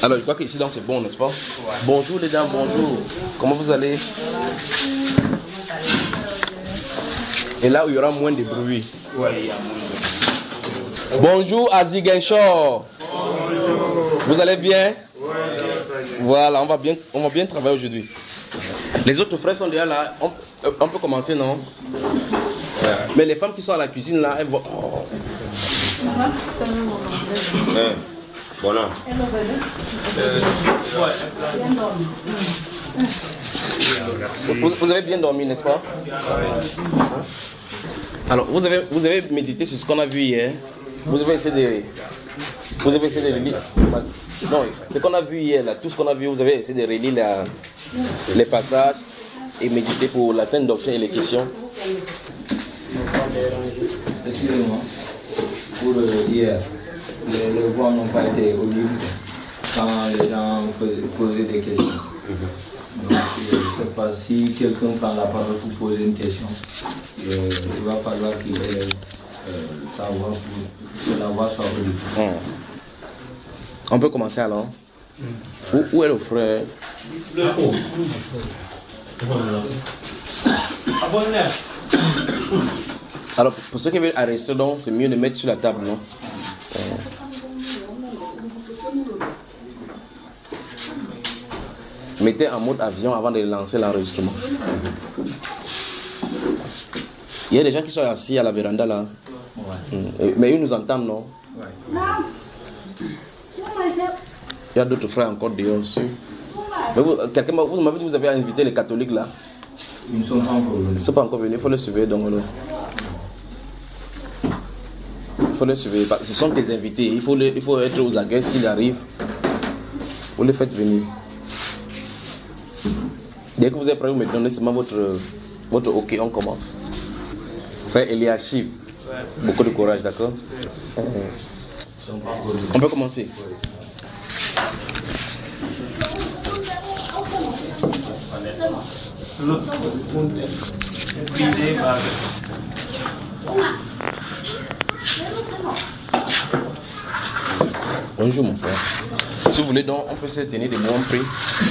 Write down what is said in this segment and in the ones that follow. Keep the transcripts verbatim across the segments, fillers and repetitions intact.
Alors, je crois qu'ici, donc, c'est bon, n'est-ce pas? Ouais. Bonjour les dames, bonjour. Comment vous allez? Et là où il y aura moins de bruit. Ouais, il y a moins de bruit. Bonjour à Ziguinchor. Bonjour. Vous allez bien? Ouais. Voilà, on va bien, on va bien travailler aujourd'hui. Les autres frères sont déjà là. On, on peut commencer, non? Ouais. Mais les femmes qui sont à la cuisine là, elles vont. Oh. Hey, bon an. Euh, vous, vous avez bien dormi, n'est-ce pas? Alors, vous avez, vous avez médité sur ce qu'on a vu hier. Vous avez essayé de, vous avez essayé de lire. Non, ce qu'on a vu hier, là, tout ce qu'on a vu, vous avez essayé de relire la, les passages et méditer pour la sainte doctrine et les questions. Excusez-moi, pour euh, hier, les, les voix n'ont pas été audibles quand les gens posaient des questions. Donc, je ne sais pas si quelqu'un prend la parole pour poser une question. Euh, il va falloir qu'il ait euh, sa voix pour que la voix soit audible. Hum. On peut commencer alors. Où, où est le frère? Le haut. Alors, pour ceux qui veulent arrêter, donc, c'est mieux de mettre sur la table, non? Euh. Mettez en mode avion avant de lancer l'enregistrement. Il y a des gens qui sont assis à la véranda là. Ouais. Mais ils nous entendent, non? Ouais. Il y a d'autres frères encore dehors aussi. Mais vous, quelqu'un, vous m'avez dit que vous avez invité les catholiques là? Ils ne sont pas encore venus. Ils ne sont pas encore venus, il faut les surveiller donc là. Il faut les surveiller. Ce sont des invités, il faut, les, il faut être aux aguets s'ils arrivent. Vous les faites venir. Dès que vous êtes prêts, vous me donnez seulement votre, votre OK, on commence. Frère Eliashib, ouais. Beaucoup de courage, d'accord? Ouais. On peut commencer. Bonjour mon frère. Si vous voulez donc, on peut se tenir des mots en prix.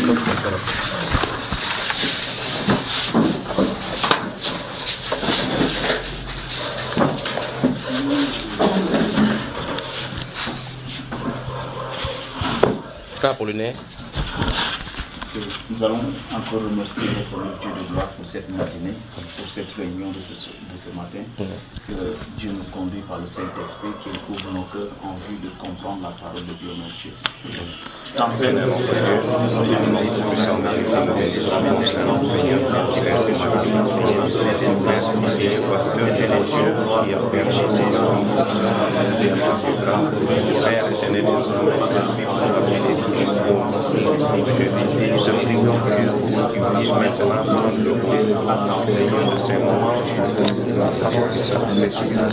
Frère Apollinaire. Nous allons encore remercier notre Dieu de gloire pour cette matinée, pour cette réunion de ce, de ce matin. Mm-hmm. Que Dieu nous conduit par le Saint-Esprit qui ouvre nos cœurs en vue de comprendre la parole de Dieu au nom de Jésus. Tant que nous prions Dieu pour qu'il puisse maintenant prendre le rôle en besoin de ces moments où la parole de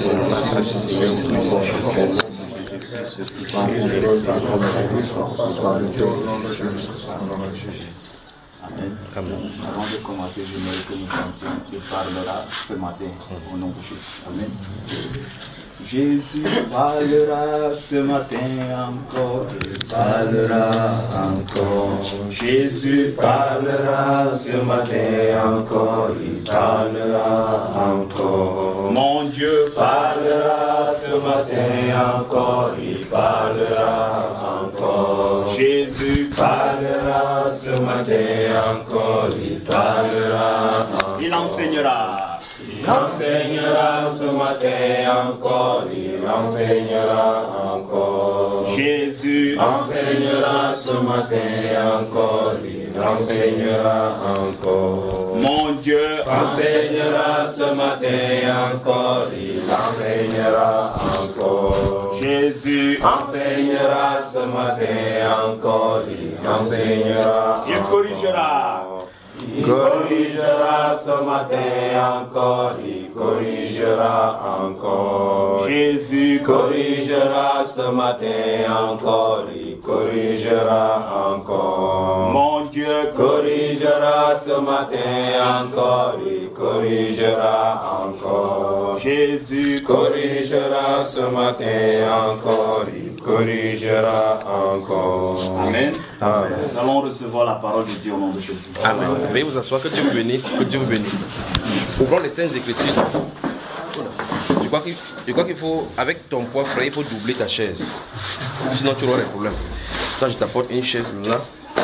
Amen. Amen. Avant de commencer, j'aimerais que nous chantions. Il parlera ce matin au nom de Jésus. Amen. Jésus parlera ce matin encore, il parlera encore. Jésus parlera ce matin encore, il parlera encore. Mon Dieu parlera ce matin encore, il parlera encore. Jésus parlera ce matin encore, il parlera encore. Il enseignera. Il enseignera ce matin encore, il enseignera encore. Jésus enseignera ce matin encore, il enseignera encore. Mon Dieu enseignera ce matin encore, il enseignera encore. Jésus enseignera ce matin encore, il enseignera. Il corrigera. Il corrigera ce matin encore, il corrigera encore. Jésus corrigera ce matin encore, il corrigera encore. Mon Dieu corrigera ce matin encore, il corrigera encore. Jésus corrigera ce matin encore, il corrigera encore. Amen. Amen. Nous allons recevoir la parole de Dieu au nom de Jésus. Amen. Veuillez vous asseoir, que Dieu vous bénisse, que Dieu vous bénisse. Ouvrons les Saintes Écritures. Je crois qu'il, je crois qu'il faut, avec ton poids frère, il faut doubler ta chaise. Sinon tu auras des problèmes. Quand je t'apporte une chaise là,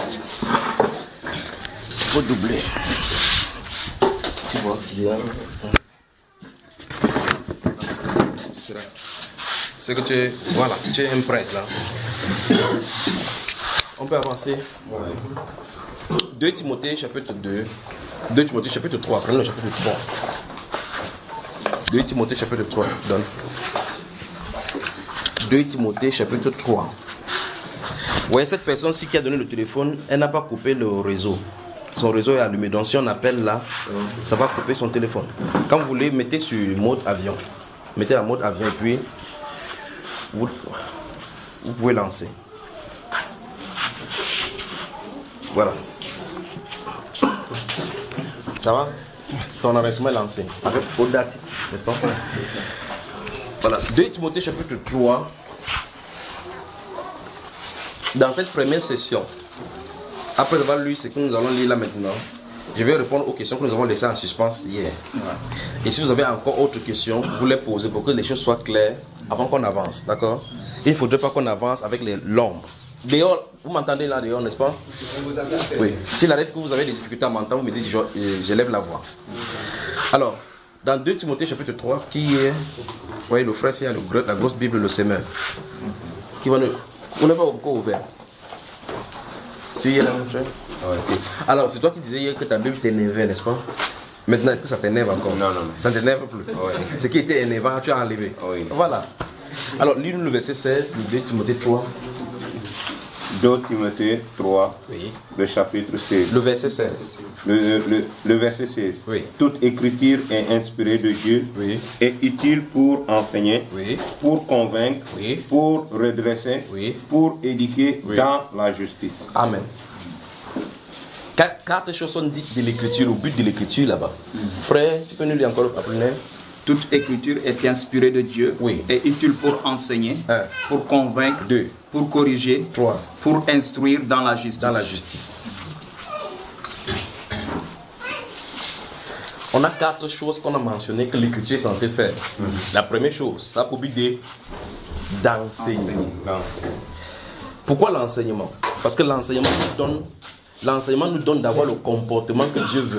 il faut doubler. Tu vois, c'est bien. C'est que tu es, voilà, tu es impresse là. On peut avancer. deux Timothée chapitre deux. deux Timothée chapitre trois. Prenons le chapitre trois. deux Timothée chapitre trois. Donne. deux Timothée chapitre trois. Vous voyez cette personne-ci qui a donné le téléphone, elle n'a pas coupé le réseau. Son réseau est allumé. Donc si on appelle là, ça va couper son téléphone. Quand vous voulez, mettez sur mode avion. Mettez la mode avion et puis vous, vous pouvez lancer. Voilà. Ça va? Ton enregistrement est lancé. Avec Audacity, n'est-ce pas? Voilà. deux Timothée chapitre trois. Dans cette première session, après avoir lu ce que nous allons lire là maintenant, je vais répondre aux questions que nous avons laissées en suspens hier. Et si vous avez encore autres questions, vous les posez pour que les choses soient claires avant qu'on avance, d'accord? Il ne faudrait pas qu'on avance avec les l'ombre. Dehors, vous m'entendez là dehors, n'est-ce pas? Oui. S'il arrive que vous avez des difficultés à m'entendre, vous me dites, je, je lève la voix. Alors, dans deux Timothée chapitre trois, qui est, vous voyez le frère, c'est la grosse Bible, le semeur, qui va nous... On n'est pas encore ouvert. Tu y es là, mon frère? Ouais. Okay. Alors, c'est toi qui disais hier que ta Bible t'énervait, n'est-ce pas? Maintenant, est-ce que ça t'énerve encore? Non, non. Ça ne t'énerve plus? Ouais. Ce qui était énervant, tu as enlevé. Oui. Voilà. Alors, lis-nous le verset seize, deux Timothée trois. deux Timothée trois, oui. Le chapitre seize. Le verset seize. Le, le, le verset seize. Oui. Toute écriture est inspirée de Dieu, oui. Est utile pour enseigner, oui. Pour convaincre, oui. Pour redresser, oui. Pour éduquer oui. Dans la justice. Amen. Quatre choses sont dites de l'écriture, au but de l'écriture là-bas. Mm-hmm. Frère, tu peux nous lire encore après? Toute écriture est inspirée de Dieu, oui. Est utile pour enseigner, un. Pour convaincre, deux. Pour corriger, trois. Pour instruire dans la justice. Dans la justice. On a quatre choses qu'on a mentionnées que l'écriture est censée faire. Mm-hmm. La première chose, ça a pour but d'enseigner. Pourquoi l'enseignement? Parce que l'enseignement nous donne, l'enseignement nous donne d'avoir le comportement que Dieu veut.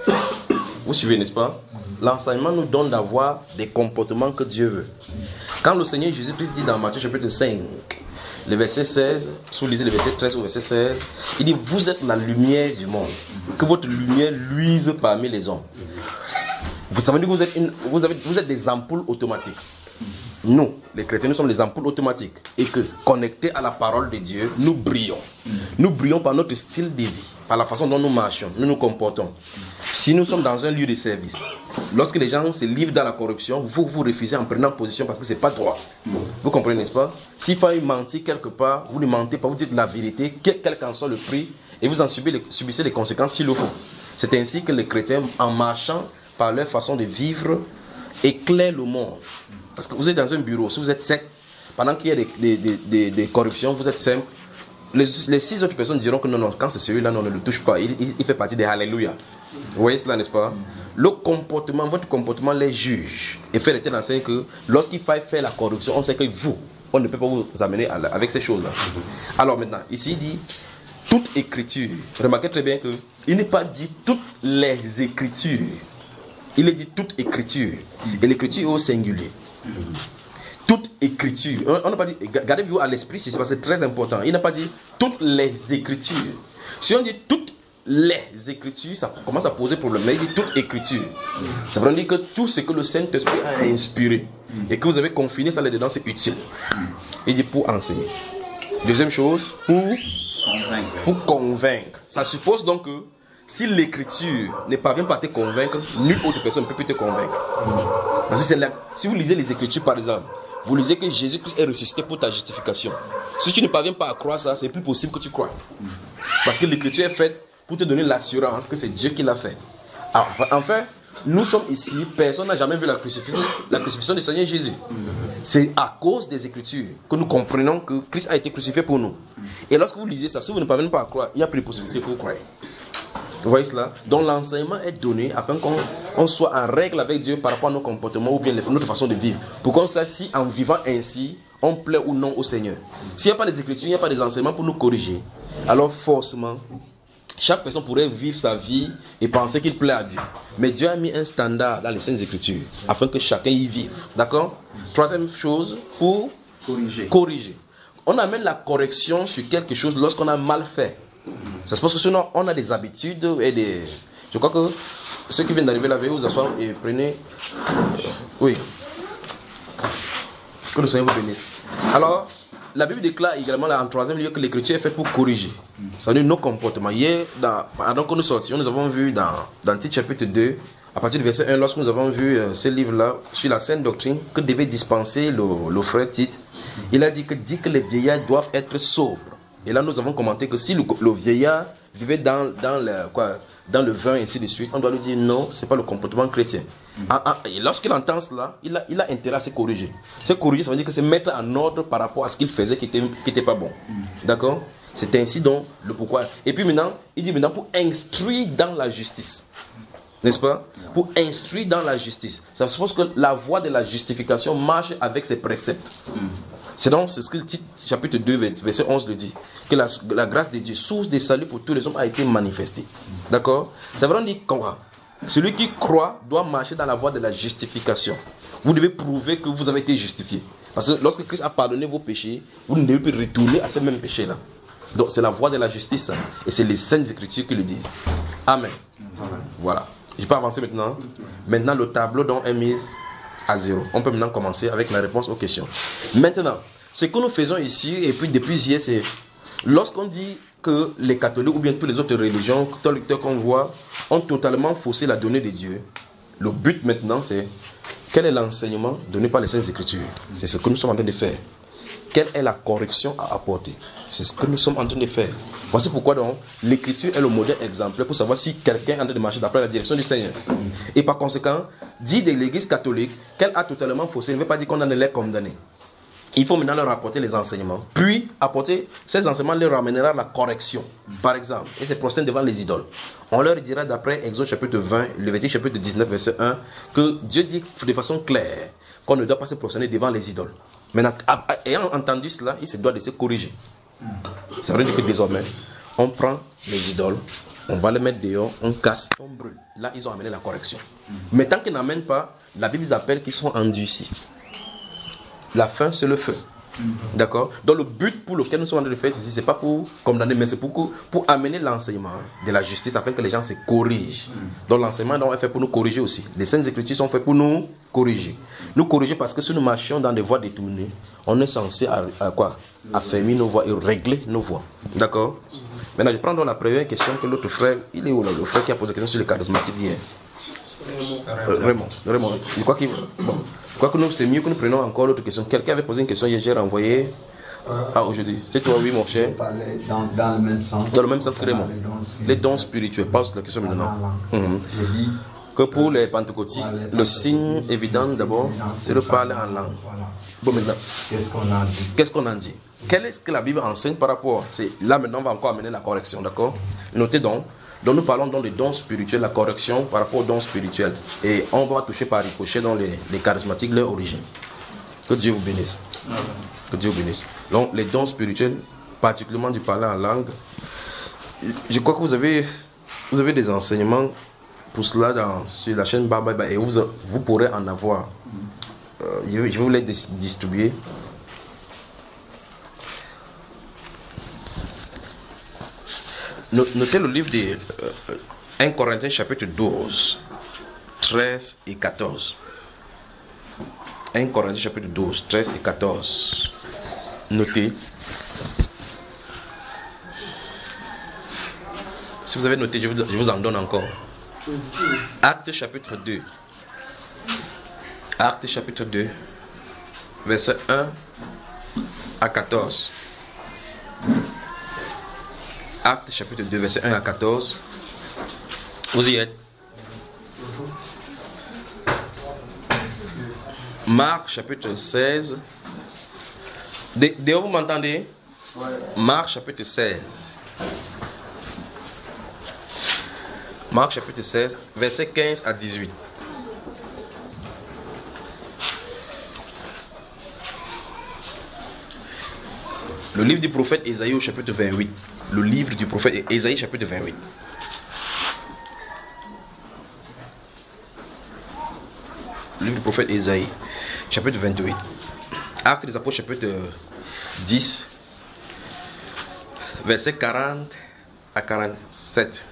Vous suivez, n'est-ce pas? L'enseignement nous donne d'avoir des comportements que Dieu veut. Quand le Seigneur Jésus-Christ dit dans Matthieu chapitre cinq, le verset seize, si vous lisez le verset treize au verset seize, il dit, vous êtes la lumière du monde, que votre lumière luise parmi les hommes. Vous savez que vous êtes, une, vous, avez, vous êtes des ampoules automatiques. Nous, les chrétiens, nous sommes des ampoules automatiques. Et que, connectés à la parole de Dieu, nous brillons. Nous brillons par notre style de vie, par la façon dont nous marchons, nous nous comportons. Si nous sommes dans un lieu de service, lorsque les gens se livrent dans la corruption, vous vous refusez en prenant position parce que ce n'est pas droit. Vous comprenez, n'est-ce pas? S'il faut mentir quelque part, vous ne mentez pas, vous dites la vérité, quel qu'en soit le prix, et vous en subissez les conséquences s'il le faut. C'est ainsi que les chrétiens, en marchant par leur façon de vivre, éclairent le monde. Parce que vous êtes dans un bureau, si vous êtes sec, pendant qu'il y a des, des, des, des, des corruptions, vous êtes simple. Les, les six autres personnes diront que non, non, quand c'est celui-là, non, ne le touche pas. Il, il, il fait partie des Alléluia. Vous voyez cela, n'est-ce pas? Le comportement, votre comportement les juge. Et fait l'été d'enseigner que lorsqu'il faille faire la corruption, on sait que vous, on ne peut pas vous amener à la, avec ces choses-là. Alors maintenant, ici il dit toute écriture. Remarquez très bien que il n'est pas dit toutes les écritures. Il est dit toute écriture. Et l'écriture est au singulier. Toute écriture. On n'a pas dit, gardez-vous à l'esprit, c'est parce que c'est très important. Il n'a pas dit toutes les écritures. Si on dit toutes les écritures, ça commence à poser problème. Mais il dit toute écriture. Ça veut dire que tout ce que le Saint-Esprit a inspiré et que vous avez confiné ça là-dedans, c'est utile. Il dit pour enseigner. Deuxième chose, pour convaincre. Pour convaincre. Ça suppose donc que si l'écriture ne parvient pas à te convaincre, nulle autre personne ne peut plus te convaincre. Parce que c'est là, si vous lisez les Écritures par exemple, vous lisez que Jésus-Christ est ressuscité pour ta justification. Si tu ne parviens pas à croire ça, c'est plus possible que tu crois. Parce que l'Écriture est faite pour te donner l'assurance que c'est Dieu qui l'a fait. Alors, enfin, nous sommes ici, personne n'a jamais vu la crucifixion, la crucifixion du Seigneur Jésus. C'est à cause des Écritures que nous comprenons que Christ a été crucifié pour nous. Et lorsque vous lisez ça, si vous ne parvenez pas à croire, il n'y a plus de possibilité que vous croyez. Vous voyez cela? Donc l'enseignement est donné afin qu'on on soit en règle avec Dieu par rapport à nos comportements ou bien notre façon de vivre. Pour qu'on sache si en vivant ainsi, on plaît ou non au Seigneur. S'il n'y a pas des Écritures, il n'y a pas des enseignements pour nous corriger, alors forcément, chaque personne pourrait vivre sa vie et penser qu'il plaît à Dieu. Mais Dieu a mis un standard dans les Saintes Écritures afin que chacun y vive. D'accord? Troisième chose, pour corriger. corriger. On amène la correction sur quelque chose lorsqu'on a mal fait. Ça se passe que sinon on a des habitudes et des... Je crois que ceux qui viennent d'arriver là, veuillez vous asseoir et prenez... Oui. Que le Seigneur vous bénisse. Alors, la Bible déclare également là, en troisième lieu que l'écriture est faite pour corriger. Ça veut dire nos comportements. Hier, dans, pendant que nous sortions, nous avons vu dans, dans le titre chapitre deux, à partir du verset un, lorsque nous avons vu euh, ce livre-là, sur la sainte doctrine, que devait dispenser le, le frère Tite, il a dit que, dit que les vieillards doivent être sobres. Et là, nous avons commenté que si le, le vieillard vivait dans, dans, le, quoi, dans le vin et ainsi de suite, on doit lui dire non, ce n'est pas le comportement chrétien. Mm. Ah, ah, et lorsqu'il entend cela, il a, il a intérêt à se corriger. Se corriger, ça veut dire que c'est mettre en ordre par rapport à ce qu'il faisait qui n'était qui était pas bon. Mm. D'accord? C'est ainsi donc le pourquoi. Et puis maintenant, il dit maintenant pour instruire dans la justice. N'est-ce pas? Pour instruire dans la justice. Ça suppose que la voie de la justification marche avec ses préceptes. Mm. C'est donc c'est ce que le titre chapitre deux, verset onze le dit. Que la, la grâce de Dieu, source des saluts pour tous les hommes, a été manifestée. D'accord? Ça veut dire quoi? Celui qui croit doit marcher dans la voie de la justification. Vous devez prouver que vous avez été justifié. Parce que lorsque Christ a pardonné vos péchés, vous ne devez plus retourner à ces mêmes péchés-là. Donc c'est la voie de la justice. Hein, et c'est les Saintes Écritures qui le disent. Amen. Amen. Voilà. Je peux avancer maintenant. Maintenant, le tableau donc est mis à zéro. On peut maintenant commencer avec la réponse aux questions. Maintenant, ce que nous faisons ici, et puis depuis hier, c'est lorsqu'on dit que les catholiques ou bien toutes les autres religions, catholiques qu'on voit, ont totalement faussé la donnée de Dieu. Le but maintenant, c'est quel est l'enseignement donné par les Saintes Écritures? C'est ce que nous sommes en train de faire. Quelle est la correction à apporter? C'est ce que nous sommes en train de faire. Voici pourquoi donc l'écriture est le modèle exemplaire pour savoir si quelqu'un est en train de marcher d'après la direction du Seigneur. Et par conséquent, dit de l'église catholique qu'elle a totalement faussé ne veut pas dire qu'on en est condamné. Il faut maintenant leur apporter les enseignements. Puis, apporter ces enseignements leur ramènera la correction. Par exemple, et c'est prosterner devant les idoles. On leur dira d'après Exode chapitre vingt, Lévitique chapitre dix-neuf, verset un, que Dieu dit de façon claire qu'on ne doit pas se prosterner devant les idoles. Maintenant, ayant entendu cela, il se doit de se corriger. Ça veut dire que désormais, on prend les idoles, on va les mettre dehors, on casse, on brûle. Là, ils ont amené la correction. Mais tant qu'ils n'amènent pas, la Bible appelle qu'ils sont endurcis. La fin, c'est le feu. D'accord? Donc le but pour lequel nous sommes en train de faire ceci, ce n'est pas pour condamner, mais c'est pour, pour amener l'enseignement de la justice afin que les gens se corrigent. Donc l'enseignement donc, est fait pour nous corriger aussi. Les Saintes Écritures sont faites pour nous corriger. Nous corriger parce que si nous marchions dans des voies détournées, on est censé à, à quoi? Affermir nos voies et régler nos voies. D'accord? Maintenant, je prends donc la première question que l'autre frère, il est où là, le frère qui a posé la question sur le charismatique d'hier? Euh, Raymond, Raymond, je crois, qu'il, bon, je crois que nous, c'est mieux que nous prenions encore l'autre question. Quelqu'un avait posé une question hier, j'ai renvoyé à aujourd'hui. C'est toi, oui, mon cher. Dans, dans le même sens. Dans le même sens que Raymond. Les dons spirituels. Pose la question maintenant. Mmh. Que pour les pentecôtistes, le signe évident d'abord, c'est de parler en langue. Bon, maintenant, qu'est-ce qu'on en dit? Qu'est-ce qu'on en dit? Quelle est-ce que la Bible enseigne par rapport? C'est, là, maintenant, on va encore amener la correction, d'accord? Notez donc. Donc nous parlons donc des dons spirituels, la correction par rapport aux dons spirituels. Et on va toucher par ricochet dans les, les charismatiques, leur origine. Que Dieu vous bénisse. Que Dieu vous bénisse. Donc les dons spirituels, particulièrement du parler en langue, je crois que vous avez, vous avez des enseignements pour cela dans, sur la chaîne Baba et vous, vous pourrez en avoir. Euh, je, vais, je vais vous les distribuer. Notez le livre de euh, un Corinthiens chapitre douze, treize et quatorze. un Corinthiens chapitre douze, treize et quatorze. Notez. Si vous avez noté, je vous, je vous en donne encore. Actes chapitre deux. Actes chapitre deux, verset un à quatorze. Actes chapitre deux, verset un à quatorze. Vous y êtes? Marc chapitre seize. D'ailleurs, vous m'entendez? Ouais. Marc chapitre seize. Marc chapitre seize, versets quinze à dix-huit. Le livre du prophète Ésaïe au chapitre vingt-huit. Le livre du prophète Ésaïe chapitre vingt-huit. Le livre du prophète Ésaïe chapitre vingt-huit. Actes des apôtres chapitre dix. Versets quarante à quarante-sept.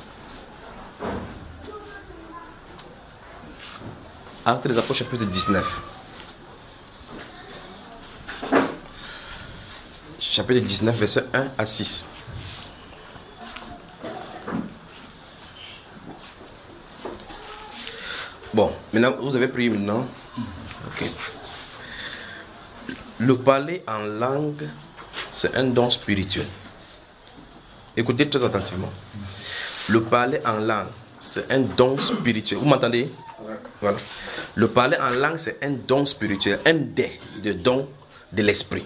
Actes des apôtres chapitre dix-neuf. Chapitre dix-neuf, versets un à six. Bon, maintenant, vous avez prié maintenant. Ok. Le parler en langue, c'est un don spirituel. Écoutez très attentivement. Le parler en langue, c'est un don spirituel. Vous m'entendez? Voilà. Le parler en langue, c'est un don spirituel, un des de dons de l'esprit.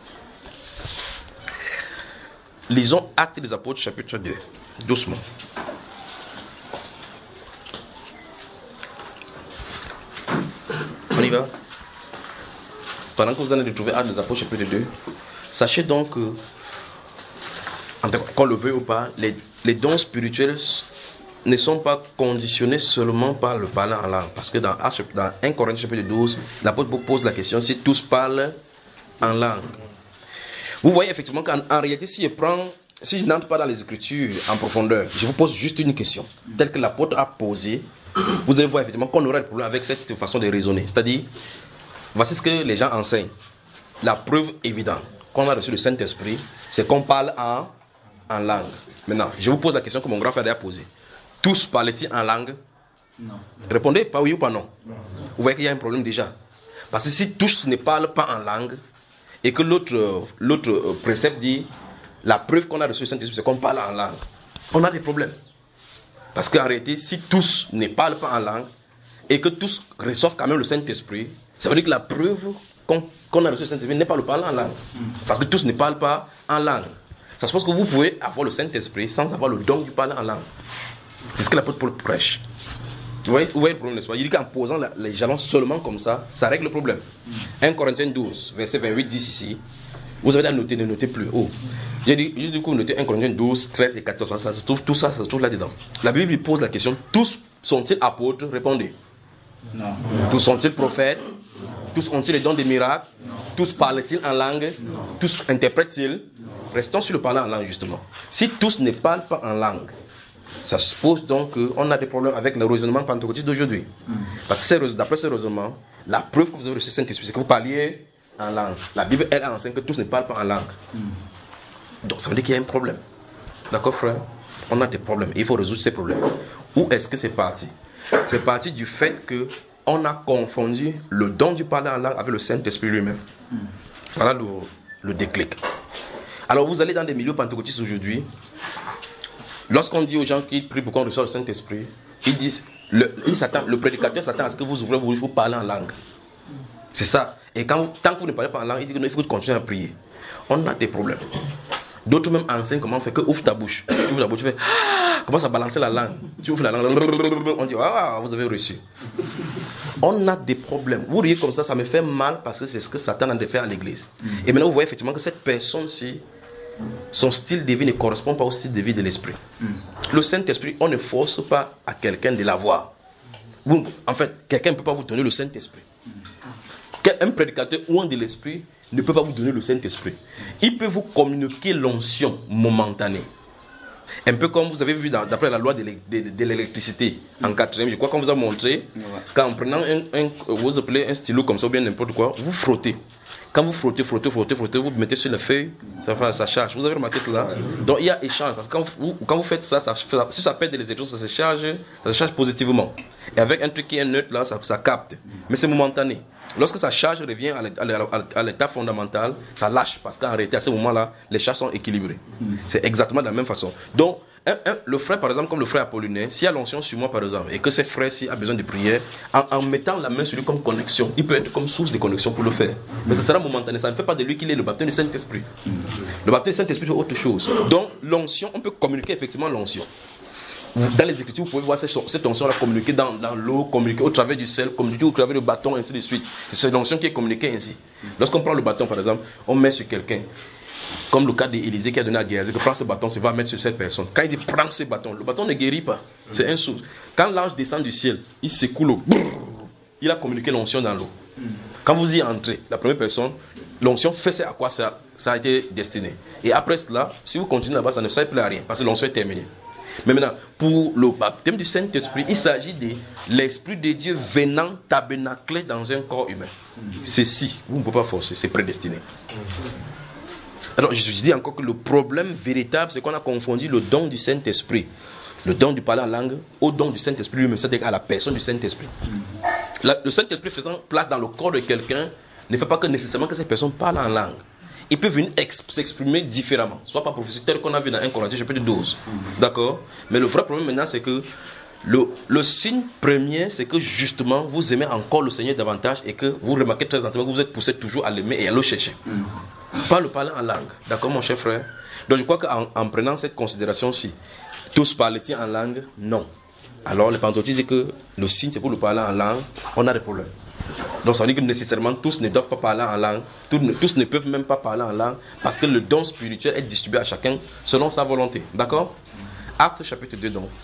Lisons Actes des Apôtres, chapitre deux. Doucement. On y va. Pendant que vous allez retrouver Actes des Apôtres, chapitre deux, sachez donc que, qu'on le veuille ou pas, les, les dons spirituels ne sont pas conditionnés seulement par le parler en langue. Parce que dans, dans un Corinthiens, chapitre douze, l'apôtre pose la question si tous parlent en langue. Vous voyez effectivement qu'en en réalité, si je prends, si je n'entre pas dans les Écritures en profondeur, je vous pose juste une question, telle que l'apôtre a posée, vous allez voir effectivement qu'on aurait le problème avec cette façon de raisonner. C'est-à-dire, voici ce que les gens enseignent. La preuve évidente qu'on a reçu le Saint-Esprit, c'est qu'on parle en, en langue. Maintenant, je vous pose la question que mon grand frère a posée. Tous parlent-ils en langue? Non. Répondez pas oui ou pas non. Non. Vous voyez qu'il y a un problème déjà. Parce que si tous ne parlent pas en langue, et que l'autre, l'autre précepte dit, la preuve qu'on a reçu le Saint-Esprit, c'est qu'on parle en langue. On a des problèmes. Parce qu'en réalité, si tous ne parlent pas en langue, et que tous reçoivent quand même le Saint-Esprit, ça veut dire que la preuve qu'on, qu'on a reçu le Saint-Esprit n'est pas le parler en langue. Parce que tous ne parlent pas en langue. Ça suppose que vous pouvez avoir le Saint-Esprit sans avoir le don du parler en langue. C'est ce que l'apôtre Paul prêche. Vous voyez, vous voyez le problème, n'est-ce pas? Il dit qu'en posant la, les jalons seulement comme ça, ça règle le problème. un Corinthiens douze, verset vingt-huit, dit ici, vous avez à noter, ne notez plus. Oh. J'ai dit, j'ai dit que vous notez un Corinthiens douze, treize et quatorze, ça se trouve, tout ça, ça se trouve là-dedans. La Bible lui pose la question, tous sont-ils apôtres? Répondez. Non. Tous sont-ils prophètes? Tous ont-ils les dons des miracles? Non. Tous parlent-ils en langue? Non. Tous interprètent-ils? Non. Restons sur le parler en langue, justement. Si tous ne parlent pas en langue, ça suppose donc qu'on a des problèmes avec le raisonnement pentecôtiste d'aujourd'hui. Mm. Parce que d'après ce raisonnement, la preuve que vous avez reçu Saint-Esprit, c'est que vous parliez en langue. La Bible, elle, enseigne que tous ne parlent pas en langue. Mm. Donc ça veut dire qu'il y a un problème. D'accord, frère? On a des problèmes. Il faut résoudre ces problèmes. Où est-ce que c'est parti? C'est parti du fait qu'on a confondu le don du parler en langue avec le Saint-Esprit lui-même. Mm. Voilà le, le déclic. Alors vous allez dans des milieux pentecôtistes aujourd'hui. Lorsqu'on dit aux gens qui prient pour qu'on reçoive le Saint-Esprit, ils disent, le, ils s'attendent, le prédicateur s'attend à ce que vous ouvrez vos bouches pour parler en langue. C'est ça. Et quand, tant que vous ne parlez pas en langue, il dit qu'il faut continuer à prier. On a des problèmes. D'autres même enseignent comment faire que ouvre ta bouche. Tu ouvres la bouche, tu fais, ah, commence à balancer la langue. Tu ouvres la langue, on dit, ah, vous avez reçu. On a des problèmes. Vous riez comme ça, ça me fait mal parce que c'est ce que Satan a de faire à l'église. Et maintenant, vous voyez effectivement que cette personne-ci, son style de vie ne correspond pas au style de vie de l'esprit. Mm. Le Saint-Esprit, on ne force pas à quelqu'un de l'avoir. Vous, en fait, quelqu'un ne peut pas vous donner le Saint-Esprit. Mm. Un prédicateur ou un de l'esprit ne peut pas vous donner le Saint-Esprit. Il peut vous communiquer l'onction momentanée. Un peu comme vous avez vu dans, d'après la loi de, de, de l'électricité en quatrième, je crois qu'on vous a montré, ouais. Qu'en prenant un, un, vous appelez un stylo comme ça ou bien n'importe quoi, vous frottez. Quand vous frottez, frottez, frottez, frottez, vous mettez sur la feuille, ça, ça charge. Vous avez remarqué cela? Donc il y a échange. Parce que quand vous, quand vous faites ça, ça, ça si ça perd des électrons, ça se charge, ça se charge positivement. Et avec un truc qui est neutre là, ça, ça capte. Mais c'est momentané. Lorsque sa charge revient à l'état fondamental, ça lâche. Parce qu'en réalité, à ce moment-là, les charges sont équilibrées. C'est exactement de la même façon. Donc, un, un, le frère, par exemple, comme le frère Apollinaire, s'il y a l'onction sur moi, par exemple, et que ce frère-ci a besoin de prière, en, en mettant la main sur lui comme connexion, il peut être comme source de connexion pour le faire. Mais ce sera momentané. Ça ne fait pas de lui qu'il est le baptême du Saint-Esprit. Le baptême du Saint-Esprit, c'est autre chose. Donc, l'onction, on peut communiquer effectivement l'onction. Dans les Écritures, vous pouvez voir cette, cette onction-là communiquer dans, dans l'eau, communiquer au travers du sel, communiquer au travers du bâton, ainsi de suite. C'est cette onction qui est communiquée ainsi. Lorsqu'on prend le bâton, par exemple, on met sur quelqu'un, comme le cas d'Élisée qui a donné à Géasi, que prend ce bâton, c'est va mettre sur cette personne. Quand il dit prends ce bâton, le bâton ne guérit pas. C'est un source. Quand l'ange descend du ciel, il secoue l'eau. Il a communiqué l'onction dans l'eau. Quand vous y entrez, la première personne, l'onction fait ce à quoi ça, ça a été destiné. Et après cela, si vous continuez là-bas, ça ne sert plus à rien, parce que l'onction est terminée. Mais maintenant, pour le baptême du Saint-Esprit, il s'agit de l'Esprit de Dieu venant tabernacler dans un corps humain. Ceci, vous ne pouvez pas forcer, c'est prédestiné. Alors, je dis encore que le problème véritable, c'est qu'on a confondu le don du Saint-Esprit, le don du parler en langue, au don du Saint-Esprit lui-même, c'est-à-dire à la personne du Saint-Esprit. La, le Saint-Esprit faisant place dans le corps de quelqu'un ne fait pas que nécessairement que cette personne parle en langue. Il peut venir s'exprimer différemment, soit par prophétie, tel qu'on a vu dans un Corinthiens chapitre douze. D'accord? Mais le vrai problème maintenant, c'est que le, le signe premier, c'est que justement, vous aimez encore le Seigneur davantage et que vous remarquez très attentivement que vous êtes poussé toujours à l'aimer et à le chercher. Pas le parler en langue. D'accord, mon cher frère? Donc je crois qu'en en prenant cette considération-ci, tous parlent-ils en langue? Non. Alors les pentecôtistes disent que le signe, c'est pour le parler en langue, on a des problèmes. Donc ça veut dire que nécessairement tous ne doivent pas parler en langue, tous ne, tous ne peuvent même pas parler en langue, parce que le don spirituel est distribué à chacun selon sa volonté. D'accord? Actes chapitre deux donc.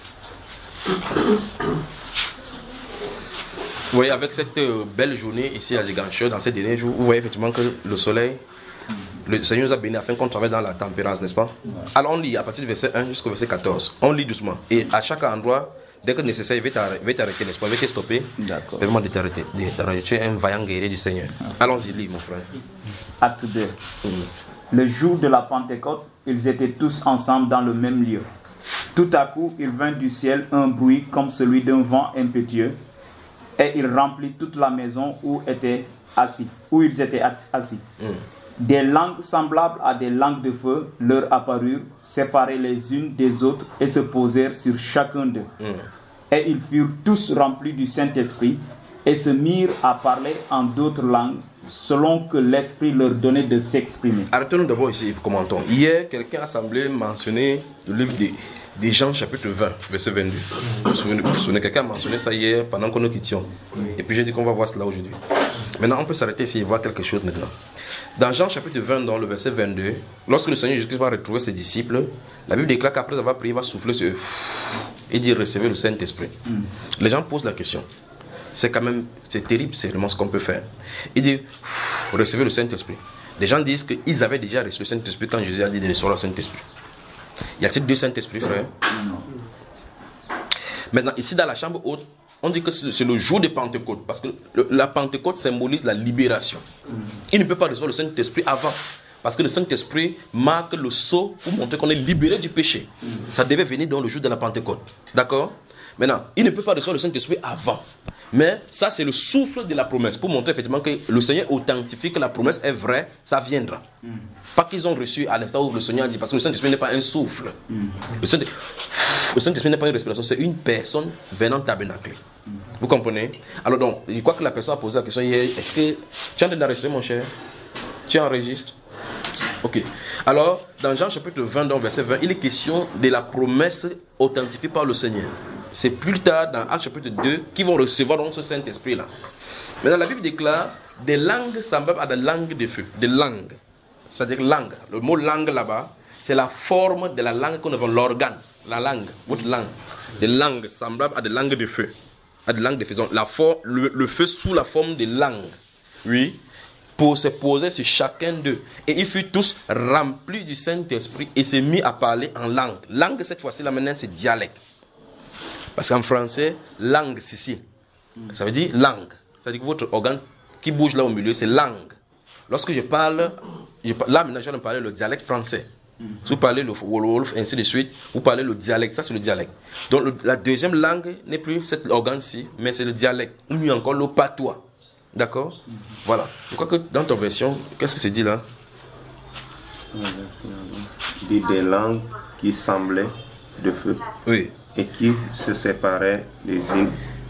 Vous voyez, avec cette belle journée ici à Ziguinchor, dans ces derniers jours, vous voyez effectivement que le soleil, le Seigneur nous a bénis afin qu'on travaille dans la tempérance, n'est-ce pas? Alors on lit à partir du verset un jusqu'au verset quatorze. On lit doucement. Et à chaque endroit, dès que nécessaire, il va t'arrêter, n'est-ce pas? Il va te stopper. D'accord. Vraiment de t'arrêter. Tu es un vaillant guerrier du Seigneur. Allons-y, lis, mon frère. Acte deux. Mm. Le jour de la Pentecôte, ils étaient tous ensemble dans le même lieu. Tout à coup, il vint du ciel un bruit comme celui d'un vent impétueux, et il remplit toute la maison où, étaient assis, où ils étaient assis. Mm. Des langues semblables à des langues de feu leur apparurent, séparées les unes des autres, et se posèrent sur chacun d'eux. Mm. Et ils furent tous remplis du Saint-Esprit, et se mirent à parler en d'autres langues, selon que l'Esprit leur donnait de s'exprimer. Arrêtons-nous d'abord ici, commentons. Hier, quelqu'un a semblé mentionner le livre des, des Jean, chapitre vingt, verset vingt-deux. Vous vous souvenez, vous vous souvenez, quelqu'un a mentionné ça hier pendant que nous quittions. Et puis j'ai dit qu'on va voir cela aujourd'hui. Maintenant, on peut s'arrêter ici et voir quelque chose maintenant. Dans Jean chapitre vingt, dans le verset vingt-deux, lorsque le Seigneur Jésus-Christ va retrouver ses disciples, la Bible déclare qu'après avoir prié, il va souffler sur eux et dire recevez le Saint-Esprit. Mm. Les gens posent la question. C'est quand même, c'est terrible, c'est vraiment ce qu'on peut faire. Il dit recevez le Saint-Esprit. Les gens disent qu'ils avaient déjà reçu le Saint-Esprit quand Jésus a dit de recevoir le Saint-Esprit. Y a-t-il deux Saint-Esprits, frère? Non. Maintenant, ici dans la chambre haute, on dit que c'est le jour de Pentecôte, parce que le, la Pentecôte symbolise la libération. Il ne peut pas recevoir le Saint-Esprit avant, parce que le Saint-Esprit marque le sceau pour montrer qu'on est libéré du péché. Ça devait venir dans le jour de la Pentecôte. D'accord? Maintenant, il ne peut pas recevoir le Saint-Esprit avant. Mais ça, c'est le souffle de la promesse, pour montrer effectivement que le Seigneur authentifie que la promesse est vraie, ça viendra. Mm. Pas qu'ils ont reçu à l'instant où le Seigneur a dit, parce que le Saint-Esprit n'est pas un souffle. Mm. Le Saint-Esprit Saint n'est pas une respiration, c'est une personne venant tabernacler. Mm. Vous comprenez? Alors donc, je crois que la personne a posé la question hier, est-ce que tu es en train d'enregistrer, mon cher? Tu enregistres? Ok. Alors, dans Jean chapitre vingt, dans verset vingt, il est question de la promesse authentifiée par le Seigneur. C'est plus tard dans Actes chapitre deux qu'ils vont recevoir donc ce Saint-Esprit-là. Maintenant, la Bible déclare des langues semblables à des langues de feu. Des langues. C'est-à-dire langue. Le mot langue là-bas, c'est la forme de la langue qu'on appelle l'organe. La langue. Votre langue. Des langues semblables à des langues de feu. À des langues de feu. Donc, la for- le, le feu sous la forme des langues. Oui. Pour se poser sur chacun d'eux. Et ils furent tous remplis du Saint-Esprit et se mis à parler en langue. Langue, cette fois-ci, là maintenant, c'est dialecte. Parce qu'en français, langue, c'est ici. Ça veut dire langue. Ça veut dire que votre organe qui bouge là au milieu, c'est langue. Lorsque je parle, je, là maintenant, je vais parler le dialecte français. Si vous parlez le Wolof, ainsi de suite, vous parlez le dialecte, ça c'est le dialecte. Donc le, la deuxième langue n'est plus cet organe-ci, mais c'est le dialecte. Ou mieux encore, le patois. D'accord? Voilà. Je crois que dans ton version, qu'est-ce que c'est dit là? Dit des langues qui semblaient de feu. Oui. Et qui se séparaient les unes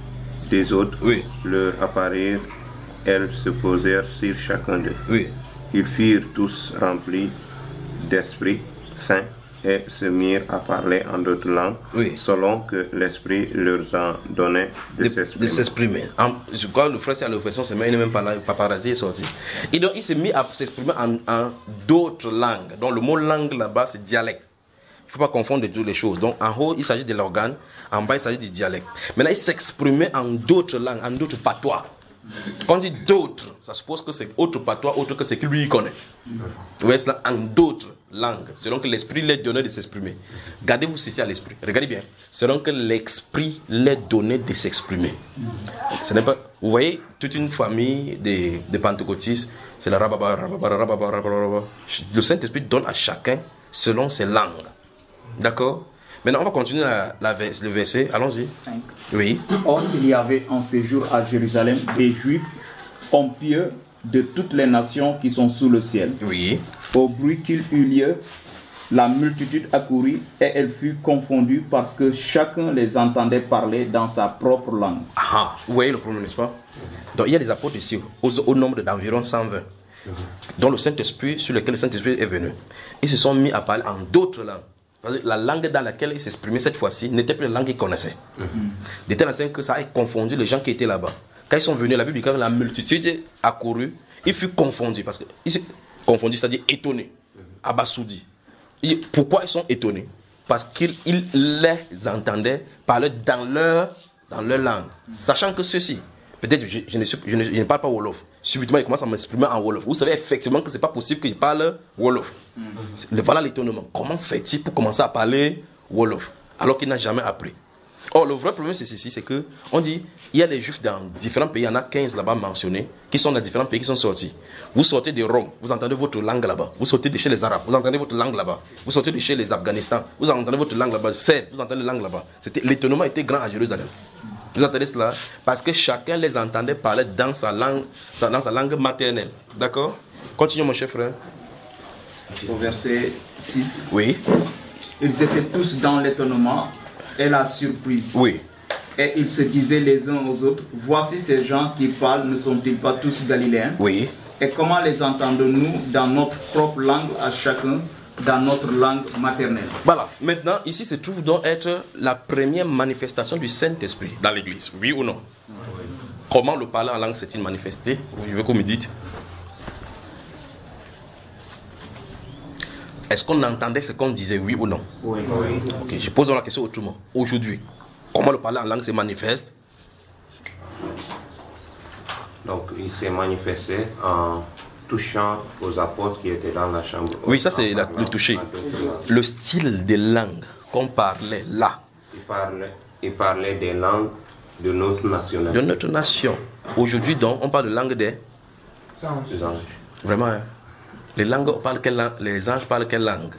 des autres. Oui. Leur apparurent, elles se posèrent sur chacun d'eux. Oui. Ils furent tous remplis d'Esprit Saint et se mirent à parler en d'autres langues, Oui. selon que l'Esprit leur en donnait de, de, s'exprimer. de s'exprimer. En- Je crois que le frère, c'est à la version, c'est même, il n'est même pas là, paparazzi est sorti. Et donc, il s'est mis à s'exprimer en, en d'autres langues. Donc, le mot langue là-bas, c'est dialecte. Il ne faut pas confondre de toutes les choses. Donc, en haut, il s'agit de l'organe, en bas, il s'agit du dialecte. Maintenant, il s'exprimait en d'autres langues, en d'autres patois. Quand on dit d'autres, ça suppose que c'est autre patois, autre que ce qu'il lui connaît. Vous voyez cela en d'autres langues, selon que l'esprit leur donnait de s'exprimer. Gardez-vous ceci à l'esprit. Regardez bien. Selon que l'esprit leur donnait de s'exprimer. Ce n'est pas. Vous voyez, toute une famille de, de pentecôtistes, c'est la rababa, rababa, rababa, rababa, rababa. Le Saint-Esprit donne à chacun selon ses langues. D'accord? Maintenant, on va continuer la, la, le verset. Allons-y. cinq. Oui. Or, il y avait en séjour à Jérusalem des Juifs hommes pieux de toutes les nations qui sont sous le ciel. Oui. Au bruit qu'il eut lieu, la multitude accourut et elle fut confondue parce que chacun les entendait parler dans sa propre langue. Ah, vous voyez le problème, n'est-ce pas? Donc, il y a des apôtres ici, au, au nombre d'environ cent vingt, dont le Saint-Esprit, sur lequel le Saint-Esprit est venu. Ils se sont mis à parler en d'autres langues. Parce que la langue dans laquelle ils s'exprimaient cette fois-ci n'était plus la langue qu'ils connaissaient. Mm-hmm. De telle façon que ça a confondu les gens qui étaient là-bas. Quand ils sont venus, la Bible dit que la multitude accourut, ils furent confondus. Parce que ils se confondus, c'est-à-dire étonnés, abasourdis. Et pourquoi ils sont étonnés? Parce qu'ils les entendaient parler dans leur, dans leur langue. Sachant que ceux-ci, peut-être je, je, ne suis, je, ne, je ne parle pas Wolof. Subitement, ils commencent à m'exprimer en Wolof. Vous savez effectivement que ce n'est pas possible qu'ils parlent Wolof. Mm-hmm. Voilà l'étonnement. Comment fait-il pour commencer à parler Wolof alors qu'il n'a jamais appris? Or, le vrai problème, c'est ceci, c'est que on dit, il y a des Juifs dans différents pays, il y en a quinze là-bas mentionnés, qui sont dans différents pays qui sont sortis. Vous sortez de Rome, vous entendez votre langue là-bas. Vous sortez de chez les Arabes, vous entendez votre langue là-bas. Vous sortez de chez les Afghanistan, vous entendez votre langue là-bas. Serbe, vous entendez la langue là-bas. C'était, l'étonnement était grand à Jérusalem. Vous entendez cela? Parce que chacun les entendait parler dans sa langue, dans sa langue maternelle. D'accord? Continuons, mon cher frère. Au verset six. Oui. Ils étaient tous dans l'étonnement et la surprise. Oui. Et ils se disaient les uns aux autres, voici ces gens qui parlent, ne sont-ils pas tous galiléens? Oui. Et comment les entendons-nous dans notre propre langue à chacun, dans notre langue maternelle? Voilà. Maintenant, ici se trouve donc être la première manifestation du Saint-Esprit dans l'Église. Oui ou non? Oui. Comment le parler en langue s'est-il manifesté? Je veux qu'on me dise. Est-ce qu'on entendait ce qu'on disait, oui ou non? Oui. Oui. Ok, je pose donc la question autrement. Aujourd'hui, comment le parler en langue se manifeste? Donc, il s'est manifesté en touchant aux apôtres qui étaient dans la chambre. Oui, ça c'est la, le toucher. Le style de langue qu'on parlait là. Il parlait, il parlait des langues de notre nationalité. De notre nation. Aujourd'hui donc, on parle de langue des anges. Vraiment, hein? Les langues, on parle quelle langue? Les anges parlent quelle langue?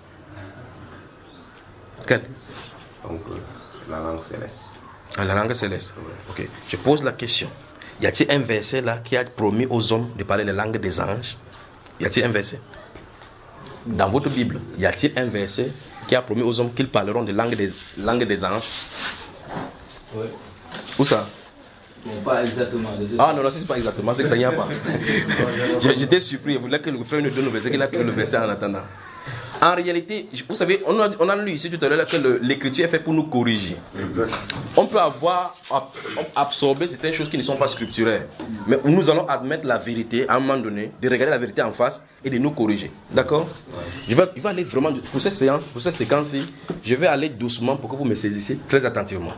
Quelle? Donc, euh, la langue céleste. Ah, la langue céleste. Ok. Je pose la question. Y a-t-il un verset là qui a promis aux hommes de parler les langues des anges? Y a-t-il un verset? Dans votre Bible, y a-t-il un verset qui a promis aux hommes qu'ils parleront des langues des, langues des anges? Oui. Où ça? Bon, pas exactement. Ah non, non, c'est pas exactement, c'est que ça n'y a pas. J'étais surpris, je voulais que le frère nous donne le verset, qu'il a pris le verset en attendant. En réalité, vous savez, on a, on a lu ici tout à l'heure que le, l'écriture est faite pour nous corriger. Exact. On peut avoir absorbé certaines choses qui ne sont pas scripturaires, mais nous allons admettre la vérité à un moment donné, de regarder la vérité en face et de nous corriger. D'accord? je vais, je vais aller vraiment, pour cette séance, pour cette séquence-ci, je vais aller doucement pour que vous me saisissiez très attentivement.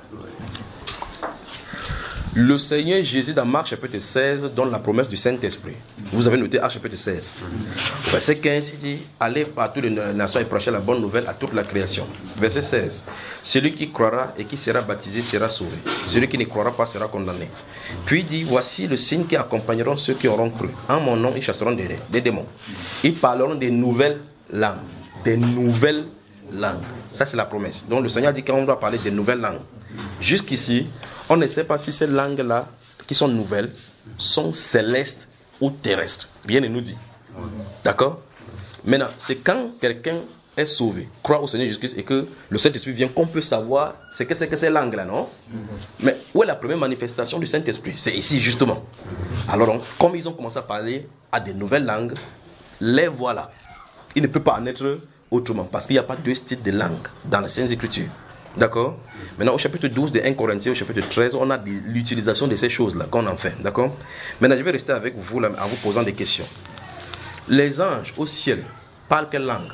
Le Seigneur Jésus dans Marc chapitre seize donne la promesse du Saint-Esprit. Vous avez noté Marc chapitre seize. Au verset quinze, il dit, allez par toutes les nations et prêchez la bonne nouvelle à toute la création. Verset seize. Celui qui croira et qui sera baptisé sera sauvé. Celui qui ne croira pas sera condamné. Puis il dit, voici le signe qui accompagneront ceux qui auront cru. En mon nom, ils chasseront des, des démons. Ils parleront des nouvelles langues. Des nouvelles langues. Ça, c'est la promesse. Donc le Seigneur dit qu'on doit parler des nouvelles langues. Jusqu'ici, on ne sait pas si ces langues-là, qui sont nouvelles, sont célestes ou terrestres. Rien ne nous dit. D'accord? Maintenant, c'est quand quelqu'un est sauvé, croit au Seigneur Jésus-Christ et que le Saint-Esprit vient, qu'on peut savoir ce que c'est que ces langues-là, non? Mm-hmm. Mais où est la première manifestation du Saint-Esprit? C'est ici, justement. Mm-hmm. Alors, donc, comme ils ont commencé à parler à des nouvelles langues, les voilà. Il ne peut pas en être autrement, parce qu'il n'y a pas deux styles de langue dans les Saintes Écritures. D'accord? Maintenant, au chapitre douze de premier Corinthiens, au chapitre treize, on a de, l'utilisation de ces choses-là qu'on en fait. D'accord? Maintenant, je vais rester avec vous là, en vous posant des questions. Les anges au ciel parlent quelle langue?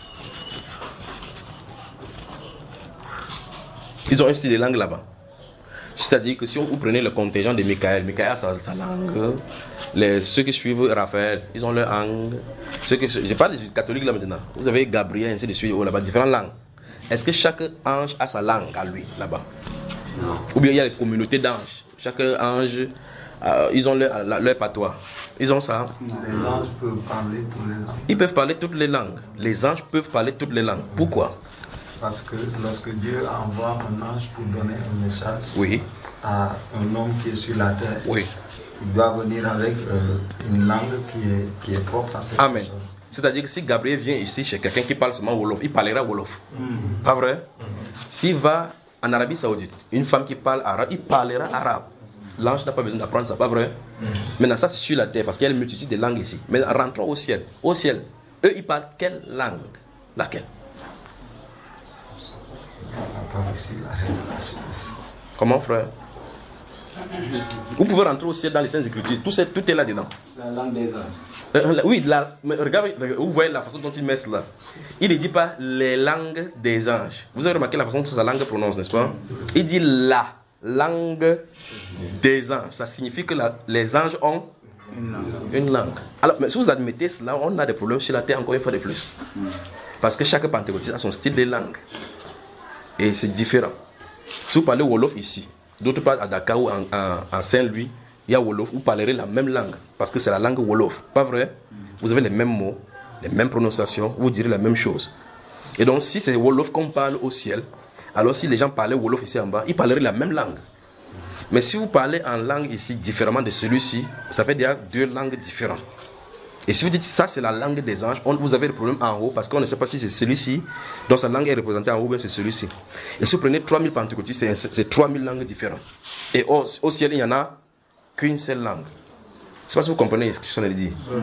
Ils ont un style de langue là-bas. C'est-à-dire que si vous prenez le contingent de Michael, Michael a sa, sa langue. Les, ceux qui suivent Raphaël, ils ont leur langue. Ceux qui, je parle des catholiques là maintenant. Vous avez Gabriel, ainsi de suite, là-bas, différentes langues. Est-ce que chaque ange a sa langue à lui, là-bas? Non. Ou bien il y a les communautés d'anges. Chaque ange, euh, ils ont leur, leur patois. Ils ont ça. Les anges peuvent parler toutes les langues. Ils peuvent parler toutes les langues. Les anges peuvent parler toutes les langues. Pourquoi? Parce que lorsque Dieu envoie un ange pour donner un message oui. à un homme qui est sur la terre, oui. il doit venir avec euh, une langue qui est, qui est propre à cette Amen. personne. C'est-à-dire que si Gabriel vient ici chez quelqu'un qui parle seulement Wolof, il parlera Wolof. Mm-hmm. Pas vrai? Mm-hmm. S'il va en Arabie Saoudite, une femme qui parle arabe, il parlera arabe. L'ange n'a pas besoin d'apprendre ça, pas vrai? Mm-hmm. Maintenant, ça c'est sur la terre parce qu'il y a une multitude de langues ici. Mais rentrons au ciel. Au ciel, eux ils parlent quelle langue? Laquelle? Comment, frère? Vous pouvez rentrer au ciel dans les Saintes Écritures, tout, est, tout est là-dedans. La langue des anges. Euh, oui, la, mais regardez, vous voyez la façon dont il met cela. Il ne dit pas les langues des anges. Vous avez remarqué la façon dont sa langue prononce, n'est-ce pas? Il dit la langue des anges. Ça signifie que la, les anges ont une langue. une langue. Alors, mais si vous admettez cela, on a des problèmes sur la terre encore une fois de plus. Parce que chaque pentecôtiste a son style de langue. Et c'est différent. Si vous parlez Wolof ici, d'autre part à Dakar ou en, en, en Saint-Louis, il y a Wolof, vous parlerez la même langue, parce que c'est la langue Wolof, pas vrai? Vous avez les mêmes mots, les mêmes prononciations, vous direz la même chose. Et donc si c'est Wolof qu'on parle au ciel, alors si les gens parlaient Wolof ici en bas, ils parleraient la même langue. Mais si vous parlez en langue ici différemment de celui-ci, ça fait déjà deux langues différentes. Et si vous dites ça c'est la langue des anges, on, vous avez le problème en haut parce qu'on ne sait pas si c'est celui-ci dont sa langue est représentée en haut ou bien c'est celui-ci. Et si vous prenez trois mille pentecôtistes, c'est, c'est trois mille langues différentes. Et au, au ciel, il n'y en a qu'une seule langue. Je ne sais pas si vous comprenez ce que je suis en train de dire. Mm-hmm.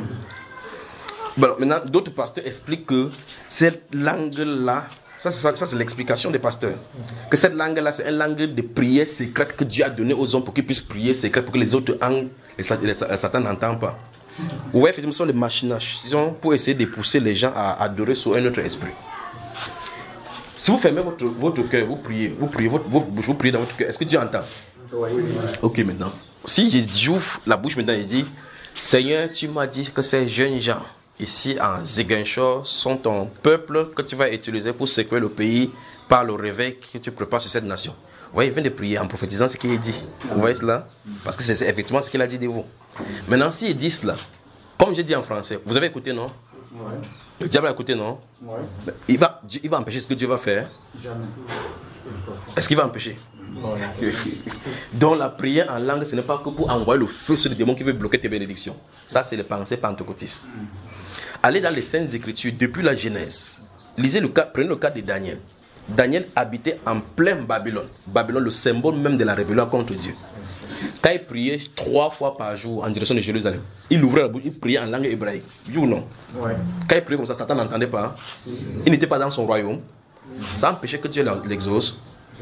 Bon, maintenant, d'autres pasteurs expliquent que cette langue-là, ça, ça, ça c'est l'explication des pasteurs, que cette langue-là, c'est une langue de prière secrète que Dieu a donnée aux hommes pour qu'ils puissent prier secrète, pour que les autres anges, les, les, les Satan n'entendent pas. Vous voyez, effectivement, ce sont des machinations pour essayer de pousser les gens à adorer sur un autre esprit. Si vous fermez votre, votre cœur, vous priez, vous priez, votre, votre bouche, vous priez dans votre cœur, est-ce que Dieu entend? Oui. Ok, maintenant. Si j'ouvre la bouche maintenant et je dis, Seigneur, tu m'as dit que ces jeunes gens ici en Ziguinchor sont ton peuple que tu vas utiliser pour secouer le pays par le réveil que tu prépares sur cette nation. Vous voyez, il vient de prier en prophétisant ce qu'il dit. Vous voyez cela? Parce que c'est effectivement ce qu'il a dit de vous. Maintenant, s'il dit cela, comme j'ai dit en français, vous avez écouté, non? Ouais. Le diable a écouté, non? Ouais. Il va, il va empêcher ce que Dieu va faire? Jamais. Est-ce qu'il va empêcher? Ouais. Donc la prière en langue, ce n'est pas que pour envoyer le feu sur les démons qui veulent bloquer tes bénédictions. Ça, c'est les pensées pentecôtistes. Allez dans les Saintes Écritures, depuis la Genèse. Lisez le cas, prenez le cas de Daniel. Daniel habitait en plein Babylone. Babylone, le symbole même de la rébellion contre Dieu. Quand il priait trois fois par jour en direction de Jérusalem, il ouvrait la bouche, il priait en langue hébraïque. Oui ou non? Ouais. Quand il priait comme ça, Satan n'entendait pas. Il n'était pas dans son royaume. Ça empêchait que Dieu l'exauce.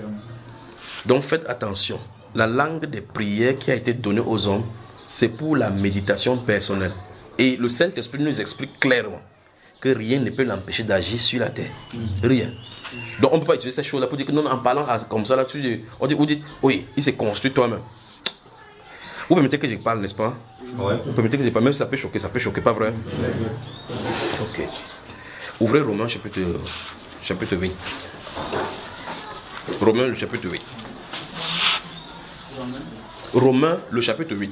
Donc faites attention. La langue des prières qui a été donnée aux hommes, c'est pour la méditation personnelle. Et le Saint-Esprit nous explique clairement que rien ne peut l'empêcher d'agir sur la terre. Rien. Donc on ne peut pas utiliser ces choses-là pour dire que non, en parlant comme ça, là, tu dis, on dit, on dit, oui, il s'est construit toi-même. Vous permettez que je parle, n'est-ce pas? Oui. Vous permettez que je parle, même si ça peut choquer, ça peut choquer, pas vrai? Ok. Ouvrez Romains chapitre, chapitre huit. Romains le chapitre huit. Romains le chapitre huit.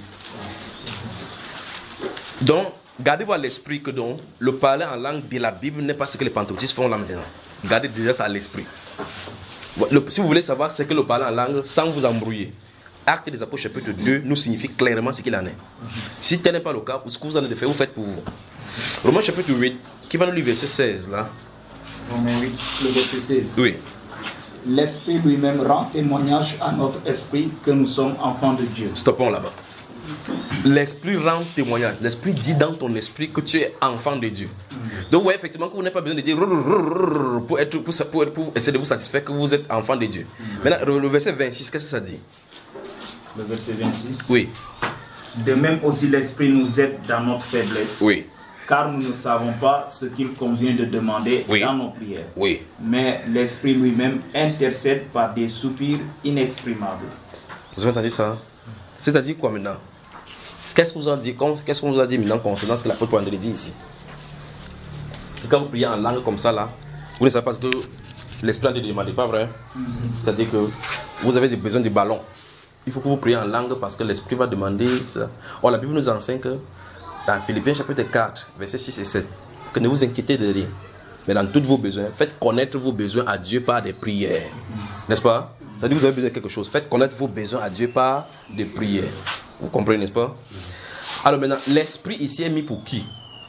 Donc, gardez-vous à l'esprit que donc, le parler en langue de la Bible n'est pas ce que les pentecôtistes font là maintenant. Gardez déjà ça à l'esprit. Le, si vous voulez savoir ce que le parler en langue sans vous embrouiller, Actes des Apôtres chapitre deux nous signifie clairement ce qu'il en est. Si tel n'est pas le cas, ce que vous en avez fait, vous faites pour vous. Romains chapitre huit, qui va nous lire verset seize là. Romains huit, le verset seize. Oui. L'Esprit lui-même rend témoignage à notre esprit que nous sommes enfants de Dieu. Stoppons là-bas. L'Esprit rend témoignage. L'Esprit dit dans ton esprit que tu es enfant de Dieu. Donc, vous voyez effectivement que vous n'avez pas besoin de dire pour, être, pour, pour, pour essayer de vous satisfaire que vous êtes enfant de Dieu. Maintenant, le verset vingt-six, qu'est-ce que ça dit? Le verset vingt-six. Oui. De même aussi l'Esprit nous aide dans notre faiblesse. Oui. Car nous ne savons pas ce qu'il convient de demander Oui. dans nos prières. Oui. Mais l'Esprit lui-même intercède par des soupirs inexprimables. Vous avez entendu ça? C'est-à-dire quoi maintenant? Qu'est-ce qu'on vous a dit, qu'est-ce qu'on vous a dit maintenant concernant ce que l'apôtre André dit ici? Quand vous priez en langue comme ça là, vous ne savez pas ce que l'Esprit ne demande, pas vrai? Mm-hmm. C'est-à-dire que vous avez des besoins de ballon. Il faut que vous priez en langue parce que l'Esprit va demander ça. Or, la Bible nous enseigne que dans Philippiens chapitre quatre, versets six et sept, que ne vous inquiétez de rien, mais dans tous vos besoins, faites connaître vos besoins à Dieu par des prières. Mm-hmm. N'est-ce pas? Ça dit que vous avez besoin de quelque chose. Faites connaître vos besoins à Dieu par des prières. Vous comprenez, n'est-ce pas? Alors maintenant, l'Esprit ici est mis pour qui?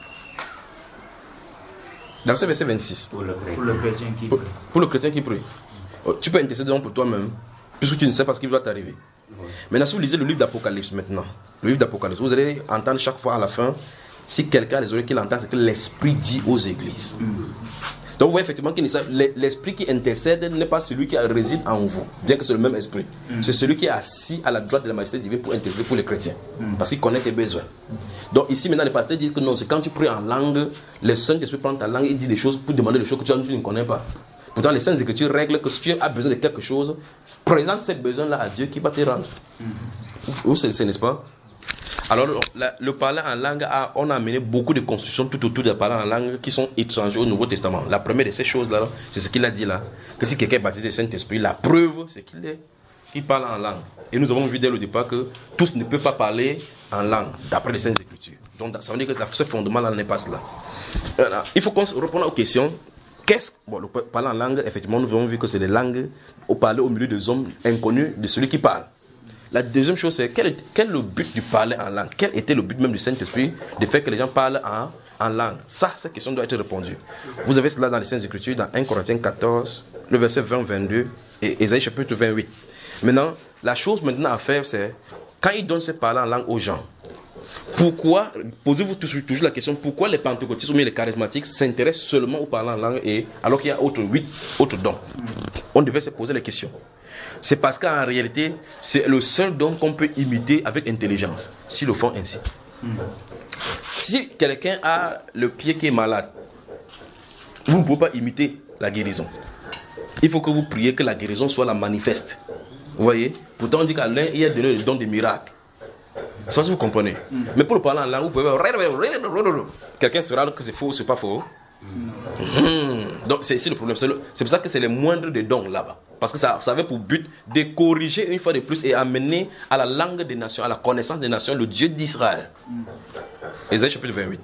Dans ce verset vingt-six. Pour le chrétien, pour le chrétien qui pour, prie. Pour le chrétien qui prie. Tu peux intercéder donc pour toi-même, puisque tu ne sais pas ce qui va t'arriver. Oui. Maintenant, si vous lisez le livre d'Apocalypse maintenant, le livre d'Apocalypse, vous allez entendre chaque fois à la fin, si quelqu'un a les oreilles qu'il entend, c'est que l'Esprit dit aux églises. Mm. Donc vous voyez effectivement que l'Esprit qui intercède n'est pas celui qui réside en vous, bien que c'est le même Esprit. Mm. C'est celui qui est assis à la droite de la majesté divine pour intercéder pour les chrétiens. Mm. Parce qu'il connaît tes besoins. Mm. Donc ici maintenant les pasteurs disent que non, c'est quand tu pries en langue, le Saint-Esprit prend ta langue et dit des choses pour demander des choses que tu, tu ne connais pas. Pourtant les Saintes Écritures règlent que si tu as besoin de quelque chose, présente ce besoin-là à Dieu qui va te rendre. Mm. Vous c'est n'est-ce pas? Alors, la, le parler en langue, a, on a amené beaucoup de constructions tout autour de parler en langue qui sont étrangères au Nouveau Testament. La première de ces choses-là, c'est ce qu'il a dit là, que si quelqu'un est baptisé du Saint-Esprit, la preuve, c'est qu'il est, qu'il parle en langue. Et nous avons vu dès le départ que tous ne peuvent pas parler en langue, d'après les Saintes Écritures. Donc, ça veut dire que ce fondement-là n'est pas cela. Alors, il faut qu'on réponde aux questions. Qu'est-ce bon, le parler en langue, effectivement, nous avons vu que c'est des langues au parler au milieu des hommes inconnus de celui qui parle. La deuxième chose, c'est quel est, quel est le but du parler en langue? Quel était le but même du Saint-Esprit de faire que les gens parlent en, en langue? Ça, cette question doit être répondue. Vous avez cela dans les Saintes Écritures, dans un Corinthiens quatorze, le verset vingt vingt-deux et Ésaïe chapitre vingt-huit. Maintenant, la chose maintenant à faire, c'est quand il donne ce parler en langue aux gens, pourquoi, posez-vous toujours la question, pourquoi les pentecôtistes ou les charismatiques s'intéressent seulement au parler en langue et, alors qu'il y a autre, huit autres dons? On devait se poser la question. C'est parce qu'en réalité, c'est le seul don qu'on peut imiter avec intelligence, s'ils le font ainsi. Mm. Si quelqu'un a le pied qui est malade, vous ne pouvez pas imiter la guérison. Il faut que vous priez que la guérison soit la manifeste. Vous voyez? Pourtant, on dit qu'à l'un, il y a donné le don des miracles. Ça, si vous comprenez. Mm. Mais pour le parler en langue, vous pouvez... Quelqu'un sera que c'est faux ou c'est pas faux. Mmh. Donc c'est ici le problème. C'est, le, c'est pour ça que c'est les moindres des dons là-bas. Parce que ça, ça avait pour but de corriger une fois de plus et amener à la langue des nations, à la connaissance des nations, le Dieu d'Israël. Mmh. Ésaïe chapitre vingt-huit.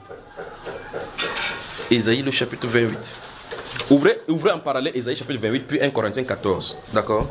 Ésaïe le chapitre vingt-huit. Ouvrez, ouvrez en parallèle Ésaïe chapitre vingt-huit puis un Corinthiens quatorze. D'accord?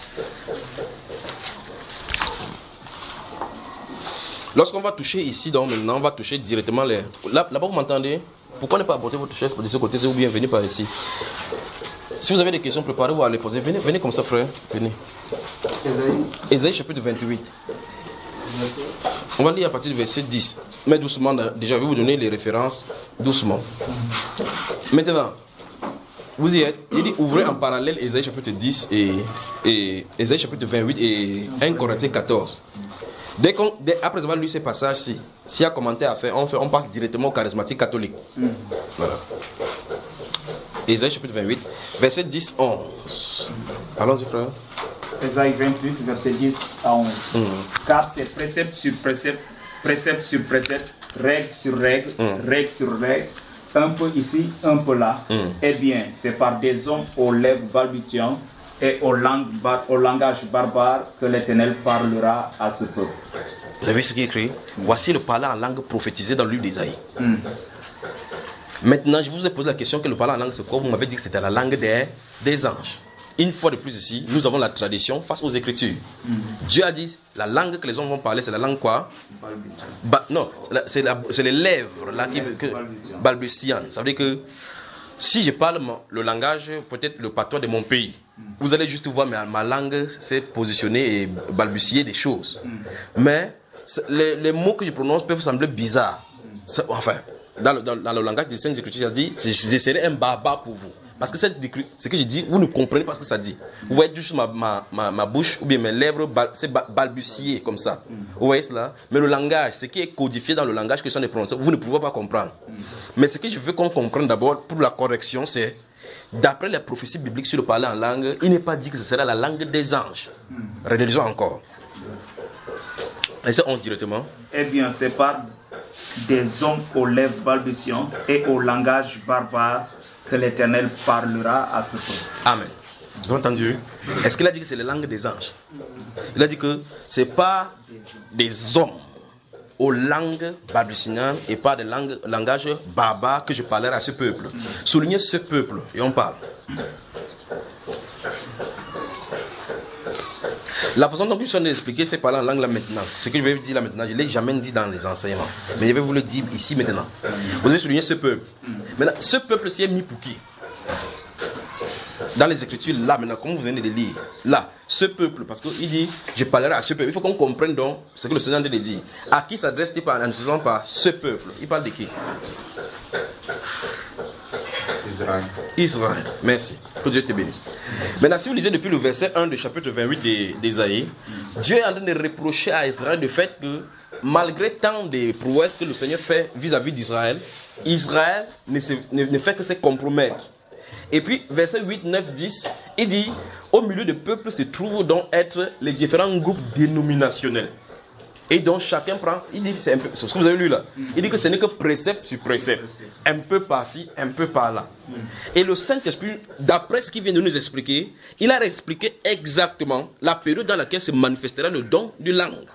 Lorsqu'on va toucher ici, donc maintenant, on va toucher directement les... Là, là-bas, vous m'entendez? Pourquoi ne pas apporter votre chaise de ce côté ou bien venir par ici? Si vous avez des questions, préparez-vous à les poser. Venez, venez comme ça, frère. Venez. Ésaïe. Ésaïe chapitre vingt-huit. On va lire à partir du verset dix. Mais doucement, déjà, je vais vous donner les références doucement. Maintenant, vous y êtes. Il dit ouvrez en parallèle Ésaïe chapitre dix et, et Ésaïe chapitre vingt-huit et un Corinthiens quatorze. Dès qu'on, dès, après avoir lu ces passages-ci, s'il y a commentaire à faire, on, fait, on passe directement au charismatique catholique. Mm. Voilà. Ésaïe chapitre vingt-huit, verset dix à onze. Allons-y, frère. Ésaïe vingt-huit, verset dix à onze. Mm. Car c'est précepte sur précepte, précepte sur précepte, règle sur règle, mm. règle sur règle, un peu ici, un peu là. Mm. Eh bien, c'est par des hommes aux lèvres balbutiantes et au, langue, au langage barbare que l'Éternel parlera à ce peuple. Vous avez vu ce qui est écrit? Voici le parler en langue prophétisé dans le livre d'Ésaïe. Mm. Maintenant, je vous ai posé la question que le parler en langue, c'est quoi? Vous m'avez dit que c'était la langue des, des anges. Une fois de plus ici, nous avons la tradition face aux Écritures. Mm. Dieu a dit, la langue que les hommes vont parler, c'est la langue quoi? Ba- non, c'est, la, c'est, la, c'est les lèvres là, qui, que, balbutiantes. Ça veut dire que si je parle mon, le langage, peut-être le patois de mon pays, vous allez juste voir ma, ma langue s'est positionnée et balbutier des choses. Mais les, les mots que je prononce peuvent sembler bizarres. Ça, enfin, dans le, dans, dans le langage des Saintes Écritures, ça dit, je serai un barbare pour vous. Parce que cette, ce que je dis, vous ne comprenez pas ce que ça dit. Vous voyez juste ma, ma, ma, ma bouche ou bien mes lèvres, c'est balbutier comme ça. Vous voyez cela? Mais le langage, ce qui est codifié dans le langage que je suis en train de prononcer, vous ne pouvez pas comprendre. Mais ce que je veux qu'on comprenne d'abord pour la correction, c'est d'après les prophéties bibliques sur le parler en langue, il n'est pas dit que ce sera la langue des anges. Relisons encore. Verset onze directement. Eh bien, c'est par des hommes aux lèvres balbutiantes et au langage barbare que l'Éternel parlera à ce peuple. Amen. Vous avez entendu? Est-ce qu'il a dit que c'est la langue des anges? Il a dit que ce n'est pas des hommes aux langues balbutiantes et pas des langues, langages barbares que je parlerai à ce peuple. Soulignez ce peuple et on parle. La façon dont je suis en train d'expliquer, c'est parler en langue là maintenant. Ce que je vais vous dire là maintenant, je ne l'ai jamais dit dans les enseignements. Mais je vais vous le dire ici maintenant. Vous avez souligné ce peuple. Maintenant, ce peuple-ci est mis pour qui? Dans les Écritures, là maintenant, comme vous venez de lire, là, ce peuple, parce qu'il dit, je parlerai à ce peuple. Il faut qu'on comprenne donc ce que le Seigneur de dire. À qui s'adresse-t-il par, en disant par ce peuple? Il parle de qui? Israël. Israël. Merci. Que Dieu te bénisse. Maintenant, si vous lisez depuis le verset un du chapitre vingt-huit d'Ésaïe, Dieu est en train de reprocher à Israël le fait que, malgré tant de prouesses que le Seigneur fait vis-à-vis d'Israël, Israël ne, se, ne, ne fait que se compromettre. Et puis, verset huit, neuf, dix, il dit, au milieu du peuple se trouvent donc être les différents groupes dénominationnels. Et donc chacun prend, il dit, c'est un peu, c'est ce que vous avez lu là, il dit que ce n'est que précepte sur précepte, un peu par-ci, un peu par-là. Et le Saint-Esprit, d'après ce qu'il vient de nous expliquer, il a expliqué exactement la période dans laquelle se manifestera le don de langue.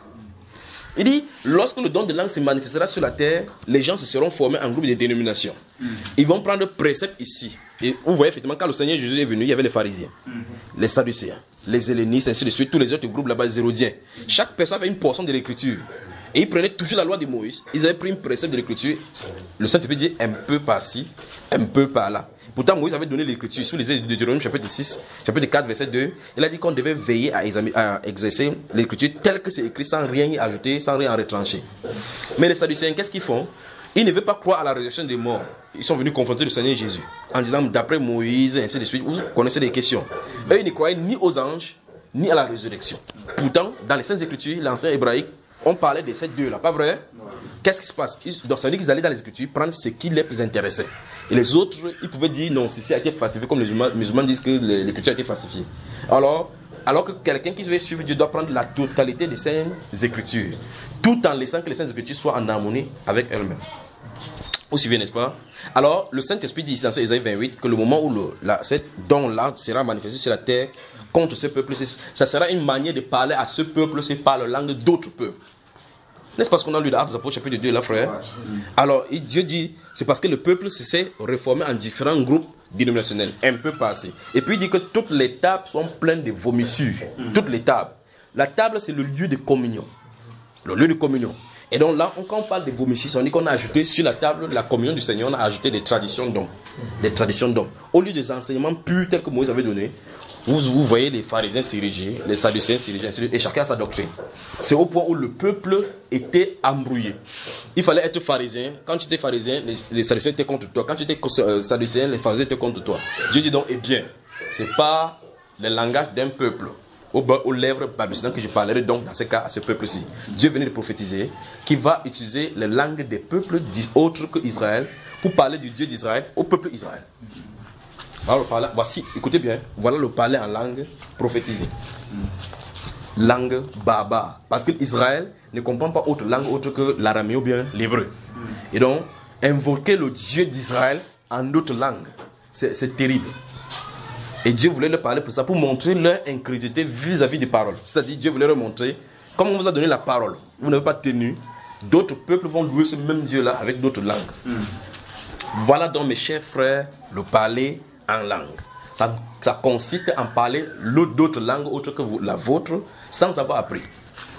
Il dit, lorsque le don de langue se manifestera sur la terre, les gens se seront formés en groupe de dénominations. Ils vont prendre précepte ici. Et vous voyez effectivement, quand le Seigneur Jésus est venu, il y avait les pharisiens, les sadducéens, les hellénistes, ainsi de suite, tous les autres groupes là-bas, les hérodiens. Chaque personne avait une portion de l'écriture. Et ils prenaient toujours la loi de Moïse. Ils avaient pris une précepte de l'écriture. Le Saint-Esprit dit un peu par-ci, un peu par-là. Pourtant, Moïse avait donné l'écriture. Sous les Deutéronome chapitre six, chapitre quatre, verset deux, il a dit qu'on devait veiller à, examiner, à exercer l'écriture telle que c'est écrit, sans rien y ajouter, sans rien en retrancher. Mais les sadducéens, qu'est-ce qu'ils font? Ils ne veulent pas croire à la résurrection des morts. Ils sont venus confronter le Seigneur Jésus en disant, d'après Moïse, ainsi de suite, vous connaissez les questions. Eux, ils ne croyaient ni aux anges, ni à la résurrection. Pourtant, dans les Saintes Écritures, l'ancien hébraïque, on parlait de ces deux-là, pas vrai? Qu'est-ce qui se passe? Donc, ça veut dire qu'ils allaient dans les Écritures prendre ce qui les intéressait. Et les autres, ils pouvaient dire non, ceci a été falsifié, comme les musulmans, les musulmans disent que l'Écriture a été falsifiée. Alors, alors que quelqu'un qui veut suivre Dieu doit prendre la totalité des Saintes Écritures, tout en laissant que les Saintes Écritures soient en harmonie avec elles-mêmes. Vous suivez, n'est-ce pas? Alors, le Saint-Esprit dit ici dans Ésaïe vingt-huit que le moment où le, la, cette don-là sera manifesté sur la terre contre ce peuple, ça sera une manière de parler à ce peuple, c'est par la langue d'autres peuples. N'est-ce pas ce qu'on a lu dans Actes des Apôtres chapitre deux, là, frère? Alors, Dieu dit, c'est parce que le peuple s'est reformé en différents groupes dénominationnels, un peu passés. Et puis il dit que toutes les tables sont pleines de vomissures. Toutes les tables. La table, c'est le lieu de communion. Le lieu de communion. Et donc là, quand on parle de vomissures, on dit qu'on a ajouté sur la table de la communion du Seigneur, on a ajouté des traditions d'hommes. Des traditions d'hommes. Au lieu des enseignements purs tels que Moïse avait donné, vous, vous voyez les pharisiens s'ériger, les sadducéens s'ériger, et chacun a sa doctrine. C'est au point où le peuple était embrouillé. Il fallait être pharisien. Quand tu étais pharisien, les, les sadducéens étaient contre toi. Quand tu étais euh, sadducéen, les pharisiens étaient contre toi. Dieu dit donc, eh bien, ce n'est pas le langage d'un peuple Aux, aux lèvres babyloniennes que je parlerai donc dans ce cas à ce peuple-ci. Dieu venait de prophétiser qu'il va utiliser les langues des peuples autres que Israël pour parler du Dieu d'Israël au peuple Israël. Voilà le parler, voici, écoutez bien, voilà le parler en langue prophétisée. Langue barbare. Parce que Israël ne comprend pas autre langue autre que l'araméen ou bien l'hébreu. Et donc, invoquer le Dieu d'Israël en d'autres langues, c'est terrible. Et Dieu voulait leur parler pour ça, pour montrer leur incrédulité vis-à-vis des paroles. C'est-à-dire, Dieu voulait leur montrer, comme on vous a donné la parole, vous n'avez pas tenu, d'autres peuples vont louer ce même Dieu-là avec d'autres langues. Mm. Voilà donc, mes chers frères, le parler en langue. Ça, ça consiste en parler d'autres langues autres que vous, la vôtre, sans avoir appris.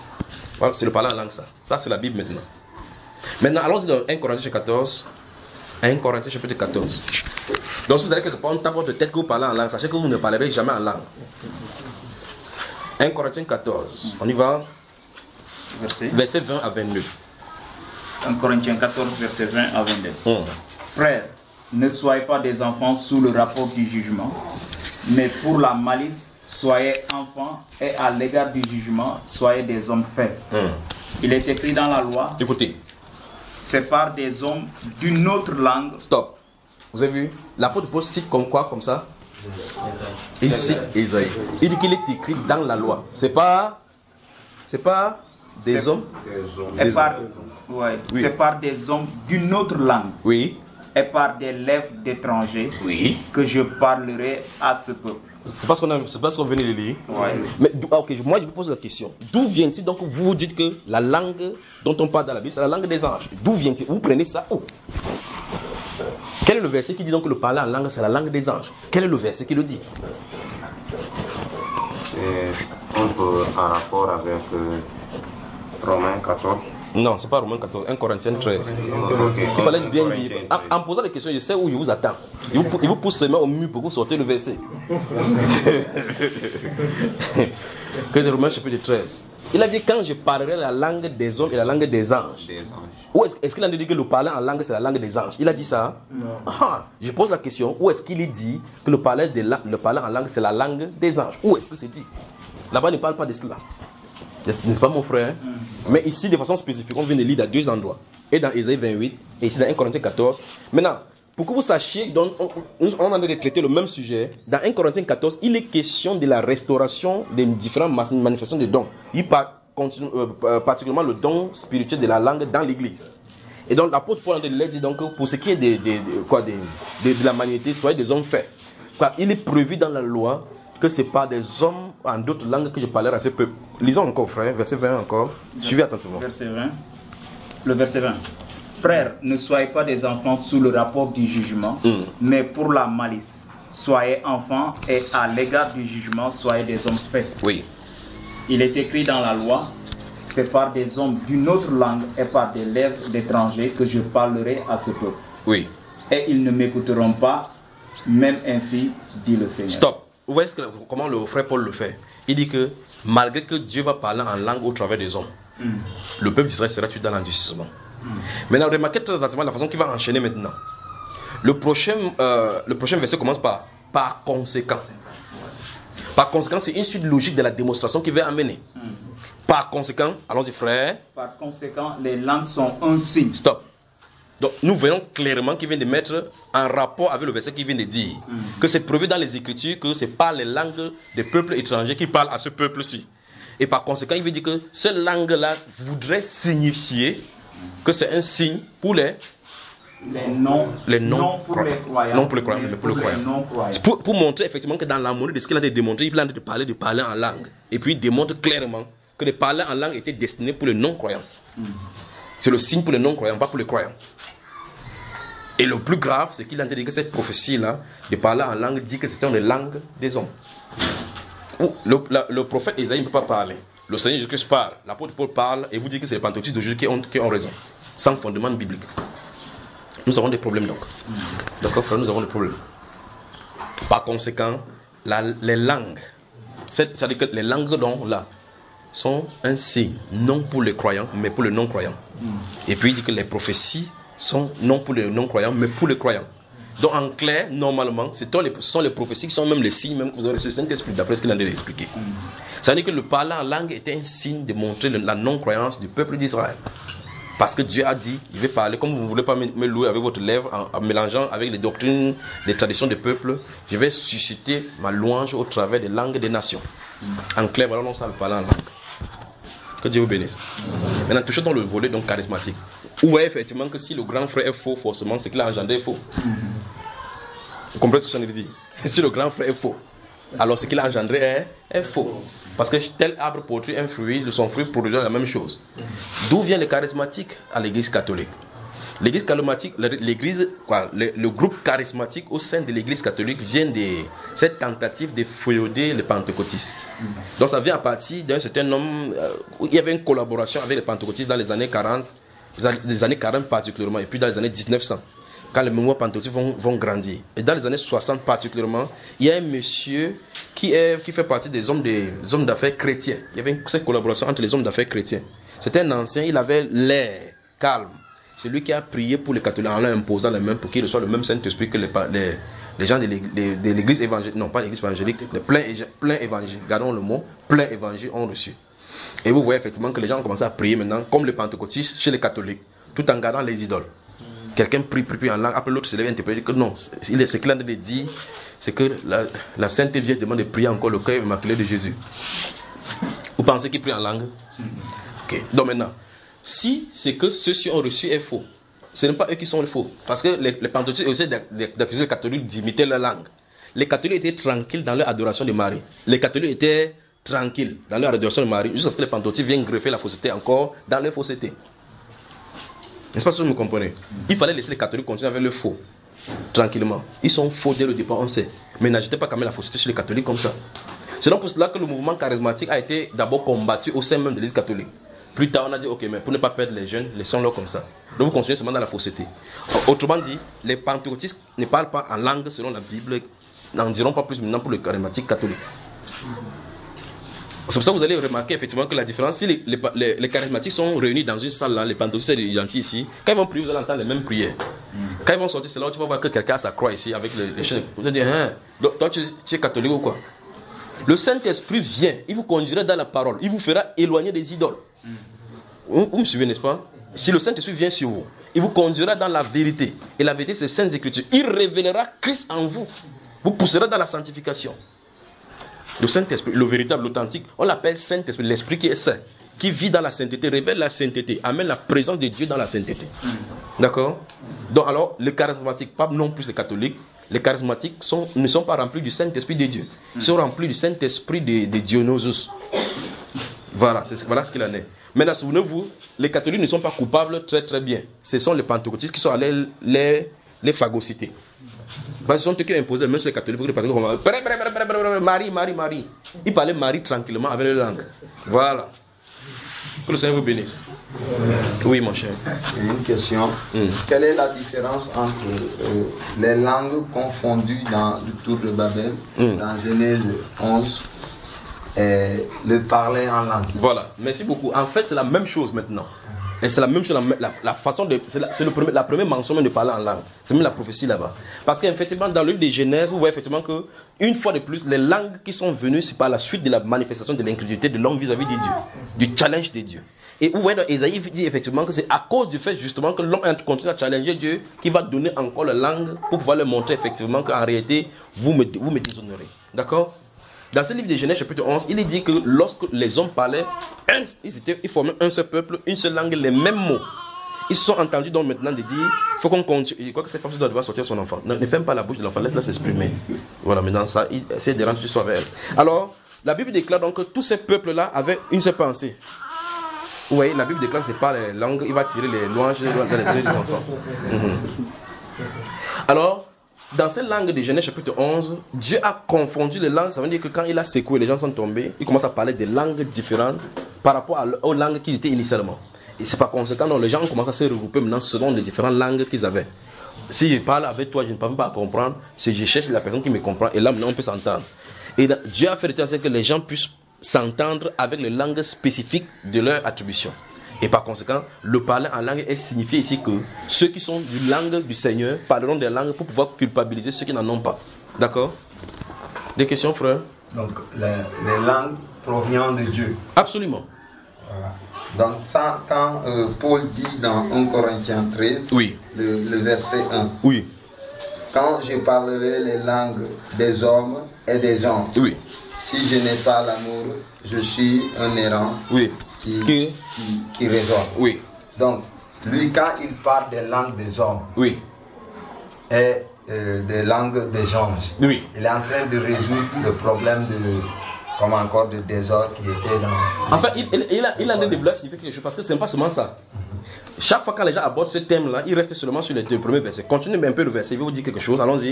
Voilà, c'est le parler en langue, ça. Ça, c'est la Bible maintenant. Maintenant, allons-y dans un Corinthiens quatorze, un Corinthiens chapitre quatorze. Donc si vous allez quelque part, on tape votre tête que vous parlez en langue, sachez que vous ne parlerez jamais en langue. un Corinthiens quatorze. On y va. Verset. Verset vingt à vingt-deux. un Corinthiens quatorze, verset vingt à vingt-deux. Hum. Frères, ne soyez pas des enfants sous le rapport du jugement, mais pour la malice, soyez enfants, et à l'égard du jugement, soyez des hommes faits. Hum. Il est écrit dans la loi, Écoutez. c'est par des hommes d'une autre langue. Stop. Vous avez vu? L'apôtre Paul cite comme quoi, comme ça? Il cite Ésaïe. Il dit qu'il est écrit dans la loi. C'est pas, c'est pas des C'est- hommes. Et Des par, hommes. ouais, Oui. c'est par des hommes d'une autre langue Oui. et par des lèvres d'étrangers Oui. que je parlerai à ce peuple. C'est parce qu'on a, c'est parce qu'on venait de lire. Ouais. Mais d'où- ah, ok, je- moi je vous pose la question. D'où vient-il donc vous vous dites que la langue dont on parle dans la Bible, c'est la langue des anges? D'où vient-il? Vous prenez ça où? Quel est le verset qui dit donc que le parler en langue, c'est la langue des anges? Quel est le verset qui le dit? C'est un peu en rapport avec euh, Romains quatorze. Non, c'est pas Romains quatorze, un Corinthiens treize. Ok. Il fallait bien dire. En, en posant des questions, je sais où je vous attends. Il vous, il vous pousse ses mains au mur pour que vous sortez le verset. Que c'est Romains chapitre treize. Il a dit quand je parlerai la langue des hommes et la langue des anges. Des anges. Où est-ce, est-ce qu'il a dit que le parler en langue c'est la langue des anges? Il a dit ça? Non. Ah, je pose la question, où est-ce qu'il est dit que le parler, de la, le parler en langue c'est la langue des anges? Où est-ce que c'est dit? Là-bas, il ne parle pas de cela. N'est-ce pas mon frère? Mm. Mais ici, de façon spécifique, on vient de lire dans deux endroits. Et dans Ésaïe vingt-huit, et ici dans un Corinthiens quatorze. Maintenant, pour que vous sachiez, donc, on, on, on en a traité le même sujet. Dans un Corinthiens quatorze, il est question de la restauration des différentes manifestations de dons. Il parle continue, euh, particulièrement le don spirituel de la langue dans l'église. Et donc l'apôtre Paul l'a dit donc pour ce qui est de, de, de, quoi, de, de, de la magnité, soyez des hommes faits. Quoi, il est prévu dans la loi que ce n'est pas des hommes en d'autres langues que je parlerai à ce peuple. Lisons encore, frère, verset vingt encore. Suivez attentivement. Verset vingt. Le verset vingt. Frères, ne soyez pas des enfants sous le rapport du jugement, Mm. mais pour la malice. Soyez enfants et à l'égard du jugement, soyez des hommes faits. Oui. Il est écrit dans la loi, c'est par des hommes d'une autre langue et par des lèvres d'étrangers que je parlerai à ce peuple. Oui. Et ils ne m'écouteront pas, même ainsi, dit le Seigneur. Stop. Vous voyez ce que, comment le frère Paul le fait? Il dit que malgré que Dieu va parler en langue au travers des hommes, mm. le peuple d'Israël sera tué dans l'endurcissement. Mm. Maintenant, remarquez très attentivement la façon qu'il va enchaîner maintenant. Le prochain, euh, le prochain verset commence par par conséquent. Par conséquent, c'est une suite logique de la démonstration qu'il va amener. Mm. Par conséquent, allons-y frère. Par conséquent, les langues sont un signe. Stop. Donc nous voyons clairement qu'il vient de mettre en rapport avec le verset qu'il vient de dire. Mm. Que c'est prévu dans les Écritures que c'est par les langues des peuples étrangers qui parlent à ce peuple-ci. Et par conséquent, il veut dire que cette langue-là voudrait signifier que c'est un signe pour les... Les non, les non, non pour les croyants. Non pour les croyants, mais pour, pour les croyants. Pour, pour montrer effectivement que dans l'harmonie de ce qu'il a démontré, il a de parler de parler en langue. Et puis il démontre clairement que le parler en langue était destiné pour les non-croyants. Mm. C'est le signe pour les non-croyants, pas pour les croyants. Et le plus grave, c'est qu'il a dit que cette prophétie-là, de parler en langue, dit que c'est une langue des hommes. Le, le, le prophète Isaïe ne peut pas parler. Le Seigneur Jésus-Christ parle. L'apôtre Paul parle et vous dit que c'est les pentecôtistes d'aujourd'hui qui ont, qui ont raison. Sans fondement biblique. Nous avons des problèmes donc. D'accord, frère, nous avons des problèmes. Par conséquent, la, les langues, c'est-à-dire que les langues donc, là, sont un signe, non pour les croyants, mais pour les non-croyants. Et puis il dit que les prophéties sont non pour les non-croyants, mais pour les croyants. Donc en clair, normalement, ce sont les prophéties qui sont même les signes même que vous avez reçus le Saint-Esprit, d'après ce qu'il a expliqué. Ça veut dire que le parler en langue était un signe de montrer la non-croyance du peuple d'Israël. Parce que Dieu a dit, il veut parler, comme vous ne voulez pas me louer avec votre lèvre, en, en mélangeant avec les doctrines, les traditions des peuples, je vais susciter ma louange au travers des langues des nations. En clair, voilà, on savait parler en langue. Que Dieu vous bénisse. Mm. Maintenant, touchons dans le volet donc charismatique. Vous voyez effectivement que si le grand frère est faux, forcément, c'est qu'il a engendré est faux. Mm. Vous comprenez ce que je veux dire? Si le grand frère est faux, alors ce qu'il a engendré est, est faux. Parce que tel arbre produit un fruit, de son fruit produira la même chose. D'où vient le charismatique à l'église catholique? L'église charismatique, l'église, quoi, le, le groupe charismatique au sein de l'église catholique vient de cette tentative de féoder les pentecôtistes. Donc ça vient à partir d'un certain homme, euh, il y avait une collaboration avec les pentecôtistes dans les années quarante, les années quarante particulièrement, et puis dans les années mille neuf cents. quand les mouvements pentecôtistes vont, vont grandir. Et dans les années soixante particulièrement, il y a un monsieur qui, est, qui fait partie des hommes, des hommes d'affaires chrétiens. Il y avait une cette collaboration entre les hommes d'affaires chrétiens. C'était un ancien, il avait l'air calme. C'est lui qui a prié pour les catholiques en leur imposant les mains pour qu'ils reçoivent le même Saint-Esprit que les, les, les gens de l'église évangélique, non pas l'église évangélique, les pleins, pleins évangiles, gardons le mot, pleins évangiles ont reçu. Et vous voyez effectivement que les gens ont commencé à prier maintenant, comme les pentecôtistes chez les catholiques, tout en gardant les idoles. Quelqu'un prie, prie, prie en langue, après l'autre se lève et interprète que non, c'est ce qu'il a dit, c'est que la, la Sainte Vierge demande de prier encore le cœur immaculé de Jésus. Vous pensez qu'il prie en langue? Ok, donc maintenant, si c'est que ceux-ci ont reçu est faux, ce n'est pas eux qui sont les faux. Parce que les, les pentecôtistes essaient d'accuser les catholiques d'imiter leur langue. Les catholiques étaient tranquilles dans leur adoration de Marie. Les catholiques étaient tranquilles dans leur adoration de Marie, jusqu'à ce que les pentecôtistes viennent greffer la fausseté encore dans leur fausseté. N'est-ce pas ce que vous me comprenez? Il fallait laisser les catholiques continuer avec le faux, tranquillement. Ils sont faux dès le départ, on sait. Mais n'ajoutez pas quand même la fausseté sur les catholiques comme ça. C'est donc pour cela que le mouvement charismatique a été d'abord combattu au sein même de l'église catholique. Plus tard, on a dit, ok, mais pour ne pas perdre les jeunes, laissons-le comme ça. Donc vous continuez seulement dans la fausseté. Autrement dit, les pentecôtistes ne parlent pas en langue selon la Bible, n'en diront pas plus maintenant pour les charismatiques catholiques. C'est pour ça que vous allez remarquer effectivement que la différence, si les, les, les, les charismatiques sont réunis dans une salle là, les pentecôtistes et les gentils ici, quand ils vont prier, vous allez entendre les mêmes prières. Quand ils vont sortir, c'est là où tu vas voir que quelqu'un a sa croix ici avec les, les chaînes. Vous allez dire, hein, toi tu, tu es catholique ou quoi? Le Saint-Esprit vient, il vous conduira dans la parole, il vous fera éloigner des idoles. Vous, vous me suivez, n'est-ce pas? Si le Saint-Esprit vient sur vous, il vous conduira dans la vérité. Et la vérité, c'est les Saintes Écritures. Il révélera Christ en vous. Vous poussera dans la sanctification. Le Saint-Esprit, le véritable, l'authentique, on l'appelle Saint-Esprit, l'Esprit qui est saint, qui vit dans la sainteté, révèle la sainteté, amène la présence de Dieu dans la sainteté. D'accord? Donc alors, les charismatiques, pas non plus les catholiques, les charismatiques sont, ne sont pas remplis du Saint-Esprit de Dieu. Ils sont remplis du Saint-Esprit de, de Dionysus. Voilà, c'est, voilà ce qu'il en est. Maintenant, souvenez-vous, les catholiques ne sont pas coupables très très bien. Ce sont les pentecôtistes qui sont allés les, les phagocyter. Parce que ce sont eux qui ont imposé, même sur les catholiques, les catholiques, Marie, Marie, Marie. Ils parlaient Marie tranquillement avec leur langue. Voilà. Que le Seigneur vous bénisse. Oui, mon cher. C'est une question. Mm. Quelle est la différence entre euh, les langues confondues dans le tour de Babel, mm. dans Genèse onze, et le parler en langue? Voilà, merci beaucoup. En fait, c'est la même chose maintenant. Et c'est la même chose, la, la, la façon de. C'est, la, c'est le premier, la première mention de parler en langue. C'est même la prophétie là-bas. Parce qu'effectivement, dans le livre de Genèse, vous voyez effectivement que, une fois de plus, les langues qui sont venues, c'est par la suite de la manifestation de l'incrédulité de l'homme vis-à-vis de Dieu, du challenge de Dieu. Et vous voyez dans Ésaïe, il dit effectivement que c'est à cause du fait justement que l'homme continue à challenger Dieu qui va donner encore la langue pour pouvoir leur montrer effectivement qu'en réalité, vous me, vous me déshonorez. D'accord? Dans ce livre de Genèse chapitre onze, il est dit que lorsque les hommes parlaient, un, ils, étaient, ils formaient un seul peuple, une seule langue, les mêmes mots. Ils se sont entendus donc maintenant de dire, il faut qu'on continue. Je crois que cette femme doit devoir sortir son enfant. Ne, ne ferme pas la bouche de l'enfant, laisse-la s'exprimer. Voilà, maintenant ça, essaie de rendre tu sois avec elle. Alors, la Bible déclare donc que tous ces peuples-là avaient une seule pensée. Vous voyez, la Bible déclare que ce n'est pas les langues, il va tirer les louanges dans les yeux des enfants. Mm-hmm. Alors, dans cette langue de Genèse chapitre onze, Dieu a confondu les langues. Ça veut dire que quand il a secoué, les gens sont tombés. Il commence à parler des langues différentes par rapport aux langues qu'ils étaient initialement. Et c'est par conséquent, donc, les gens ont commencé à se regrouper maintenant selon les différentes langues qu'ils avaient. Si je parle avec toi, je ne peux pas comprendre. Si je cherche la personne qui me comprend, et là maintenant on peut s'entendre. Et là, Dieu a fait de sorte que les gens puissent s'entendre avec les langues spécifiques de leur attribution. Et par conséquent, le parler en langue est signifié ici que ceux qui sont du langue du Seigneur parleront des langues pour pouvoir culpabiliser ceux qui n'en ont pas. D'accord? Des questions, frère? Donc, les, les langues provenant de Dieu. Absolument. Voilà. Donc, ça, quand euh, Paul dit dans un Corinthiens treize, oui. le, le verset un, oui. Quand je parlerai les langues des hommes et des anges, oui. si je n'ai pas l'amour, je suis un errant. Oui. Qui, qui, qui résonne. Oui. Donc, lui, quand il parle des langues des hommes oui. et euh, des langues des anges, oui. il est en train de résoudre le problème de, comme encore de désordre qui était dans... En fait, il, il, il a, il a un développé signifier quelque chose, parce que ce n'est pas seulement ça. Mm-hmm. Chaque fois quand les gens abordent ce thème-là, ils restent seulement sur les deux premiers versets. Continuez un peu le verset, il va vous dire quelque chose, allons-y.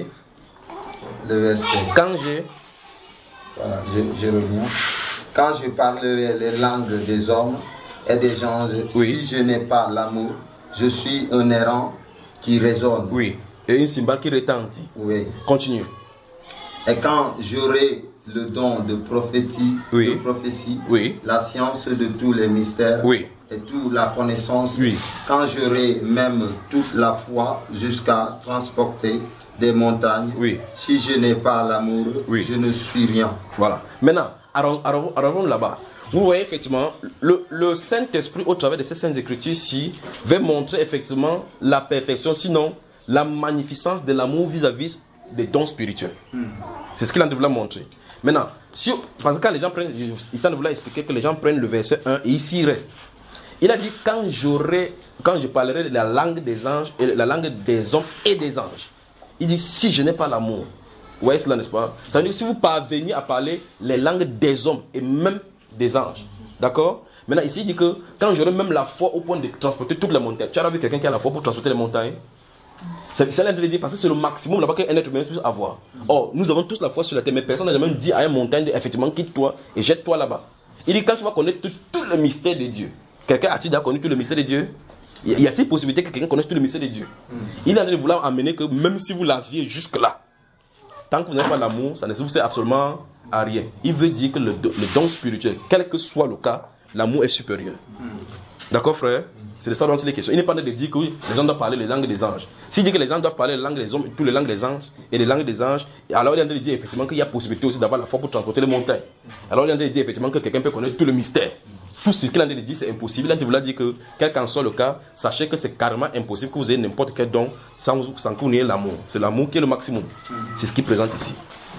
Le verset. Quand j'ai... Voilà, je, je reviens. Quand je parlerai les langues des hommes et des anges, oui. si je n'ai pas l'amour, je suis un errant qui résonne. Oui. Et une cymbale qui retentit. Oui. Continue. Et quand j'aurai le don de prophétie, Oui. de prophétie, Oui. la science de tous les mystères, Oui. et toute la connaissance, Oui. quand j'aurai même toute la foi jusqu'à transporter des montagnes, Oui. si je n'ai pas l'amour, Oui. je ne suis rien. Voilà. Maintenant, arrivons là-bas. Vous voyez effectivement, le, le Saint-Esprit, au travers de ces Saintes Écritures-ci, va montrer effectivement la perfection, sinon la magnificence de l'amour vis-à-vis des dons spirituels. Mm. C'est ce qu'il a de vouloir montrer. Maintenant, si, parce que quand les gens prennent, il tente de vouloir expliquer que les gens prennent le verset un et ici il reste. Il a dit, quand j'aurai, quand je parlerai de la langue des anges, et la langue des hommes et des anges, il dit, si je n'ai pas l'amour, vous voyez cela, n'est-ce pas? Ça veut dire que si vous parvenez à parler les langues des hommes et même des anges, d'accord? Maintenant, ici, il dit que quand j'aurai même la foi au point de transporter toute la montagne, tu as vu quelqu'un qui a la foi pour transporter les montagnes? C'est ça qu'il dit, parce que c'est le maximum là-bas qu'un être humain peut avoir. Or, nous avons tous la foi sur la terre, mais personne n'a jamais dit à une montagne, effectivement, quitte-toi et jette-toi là-bas. Il dit, quand tu vas connaître tout, tout le mystère de Dieu, quelqu'un a-t-il déjà connu tout le mystère de Dieu? Y a-t-il possibilité que quelqu'un connaisse tout le mystère de Dieu? Mm. Il a de vouloir amener que même si vous l'aviez jusque-là, tant que vous n'avez pas l'amour, ça ne vous sert absolument à rien. Il veut dire que le, le don spirituel, quel que soit le cas, l'amour est supérieur. Mm. D'accord, frère? C'est de ça dont il est question. Il n'est pas de dire que oui, les gens doivent parler les langues des anges. S'il dit que les gens doivent parler les langues des hommes, toutes les langues des anges et les langues des anges, alors il est en train de dire effectivement qu'il y a possibilité aussi d'avoir la foi pour transporter les montagnes. Alors il est en train de dire effectivement que quelqu'un peut connaître tout le mystère. Tout ce qu'il a dit, c'est impossible. Il a dit, vouloir dire que, quel qu'en soit le cas, sachez que c'est carrément impossible que vous ayez n'importe quel don sans, sans que vous n'ayez l'amour. C'est l'amour qui est le maximum. C'est ce qu'il présente ici.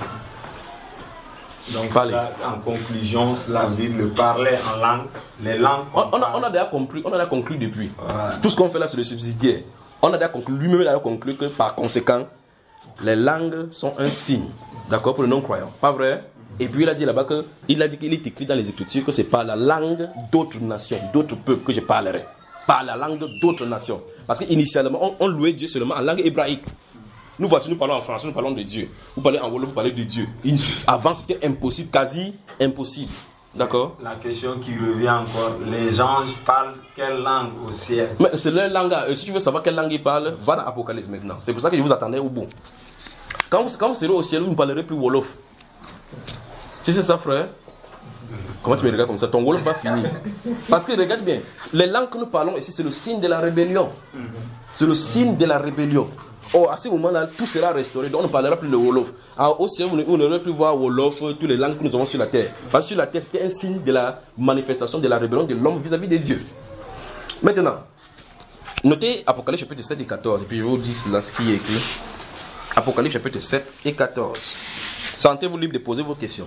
Donc, là, en conclusion, cela veut dire le parler en langue, les langues. On, on, a, on a déjà conclu, on a déjà conclu depuis. Ouais. Tout ce qu'on fait là, c'est le subsidiaire. On a déjà conclu, lui-même il a conclu que par conséquent, les langues sont un signe, d'accord, pour le non-croyant. Pas vrai? Et puis il a dit là-bas que, il a dit qu'il est écrit dans les Écritures que c'est par la langue d'autres nations, d'autres peuples que je parlerai. Par la langue d'autres nations. Parce qu'initialement, on, on louait Dieu seulement en langue hébraïque. Nous voici, nous parlons en français, nous parlons de Dieu. Vous parlez en wolof, vous parlez de Dieu. Avant, c'était impossible, quasi impossible. D'accord? La question qui revient encore, les anges parlent quelle langue au ciel? Mais c'est leur langue. Si tu veux savoir quelle langue ils parlent, va dans l'Apocalypse maintenant. C'est pour ça que je vous attendais au bout. Quand vous, quand vous serez au ciel, vous ne parlerez plus wolof. Tu sais ça, frère? Comment tu me regardes comme ça? Ton wolof va finir. Parce que regarde bien, les langues que nous parlons ici, c'est le signe de la rébellion. C'est le signe de la rébellion. Or, à ce moment-là, tout sera restauré. Donc, on ne parlera plus de Wolof. Alors, au ciel, vous n'aurez plus voir Wolof, toutes les langues que nous avons sur la terre. Parce que sur la terre, c'était un signe de la manifestation de la rébellion de l'homme vis-à-vis de Dieu. Maintenant, notez Apocalypse chapitre sept et quatorze. Et puis, je vous dis là ce qui est écrit. Apocalypse chapitre sept et quatorze. Sentez-vous libre de poser vos questions.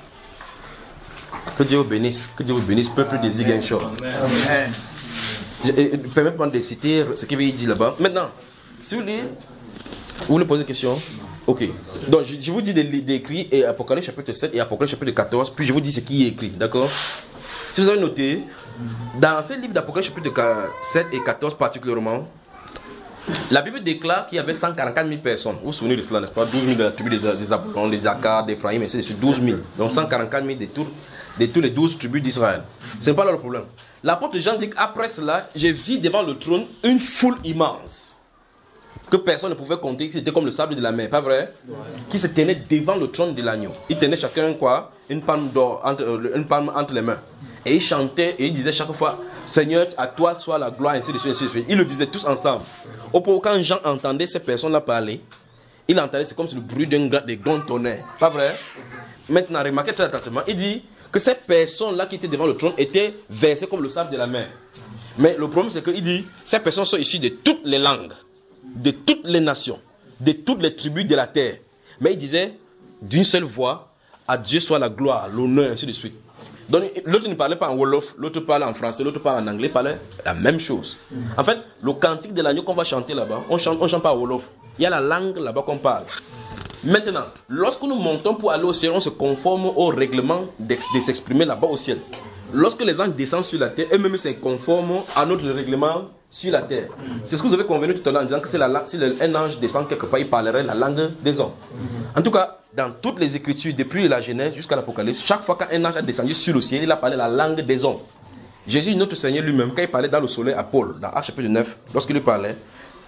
Que Dieu vous bénisse. Que Dieu vous bénisse, peuple de Ziguinchor. Amen. Permettez-moi de citer ce qu'il veut dire là-bas. Maintenant, si vous voulez, vous voulez poser une question? Ok. Donc, je, je vous dis d'écrire et Apocalypse chapitre sept et Apocalypse chapitre quatorze, puis je vous dis ce qui est écrit, d'accord? Si vous avez noté, dans ces livres d'Apocalypse chapitre sept et quatorze particulièrement, la Bible déclare qu'il y avait cent quarante-quatre mille personnes. Vous vous souvenez de cela, n'est-ce pas? douze mille de la tribu des, des Apollons, des Akkad, des Ephraïm, et ainsi de suite, douze mille. Donc cent quarante-quatre mille de, tout, de tous les douze tribus d'Israël. Ce n'est pas leur problème. L'apôtre Jean dit qu'après cela, j'ai vu devant le trône une foule immense, que personne ne pouvait compter, que c'était comme le sable de la mer, pas vrai? Ouais. Qui se tenait devant le trône de l'agneau. Ils tenaient chacun quoi? Une palme d'or, entre, euh, une palme entre les mains. Et ils chantaient et ils disaient chaque fois, Seigneur, à toi soit la gloire, ainsi de suite, ainsi de suite. Ils le disaient tous ensemble. Au point où quand Jean entendait ces personnes-là parler, il entendait, c'est comme si le bruit d'un grand tonnerre, pas vrai? Maintenant, remarquez très attentivement, il dit que ces personnes-là qui étaient devant le trône étaient versées comme le sable de la mer. Mais le problème, c'est qu'il dit, ces personnes sont issues de toutes les langues, de toutes les nations, de toutes les tribus de la terre. Mais il disait, d'une seule voix, à Dieu soit la gloire, l'honneur, ainsi de suite. Donc l'autre ne parlait pas en Wolof, l'autre parlait en français, l'autre parlait en anglais, parlait la même chose. En fait, le cantique de l'agneau qu'on va chanter là-bas, on chante, on chante pas en Wolof. Il y a la langue là-bas qu'on parle. Maintenant, lorsque nous montons pour aller au ciel, on se conforme au règlement de s'exprimer là-bas au ciel. Lorsque les anges descendent sur la terre, eux-mêmes se conforment à notre règlement sur la terre. C'est ce que vous avez convenu tout à l'heure en disant que c'est la, si le, un ange descend quelque part, il parlerait la langue des hommes. En tout cas, dans toutes les Écritures, depuis la Genèse jusqu'à l'Apocalypse, chaque fois qu'un ange a descendu sur le ciel, il a parlé la langue des hommes. Jésus, notre Seigneur lui-même, quand il parlait dans le soleil à Paul, dans Actes chapitre neuf, lorsqu'il lui parlait,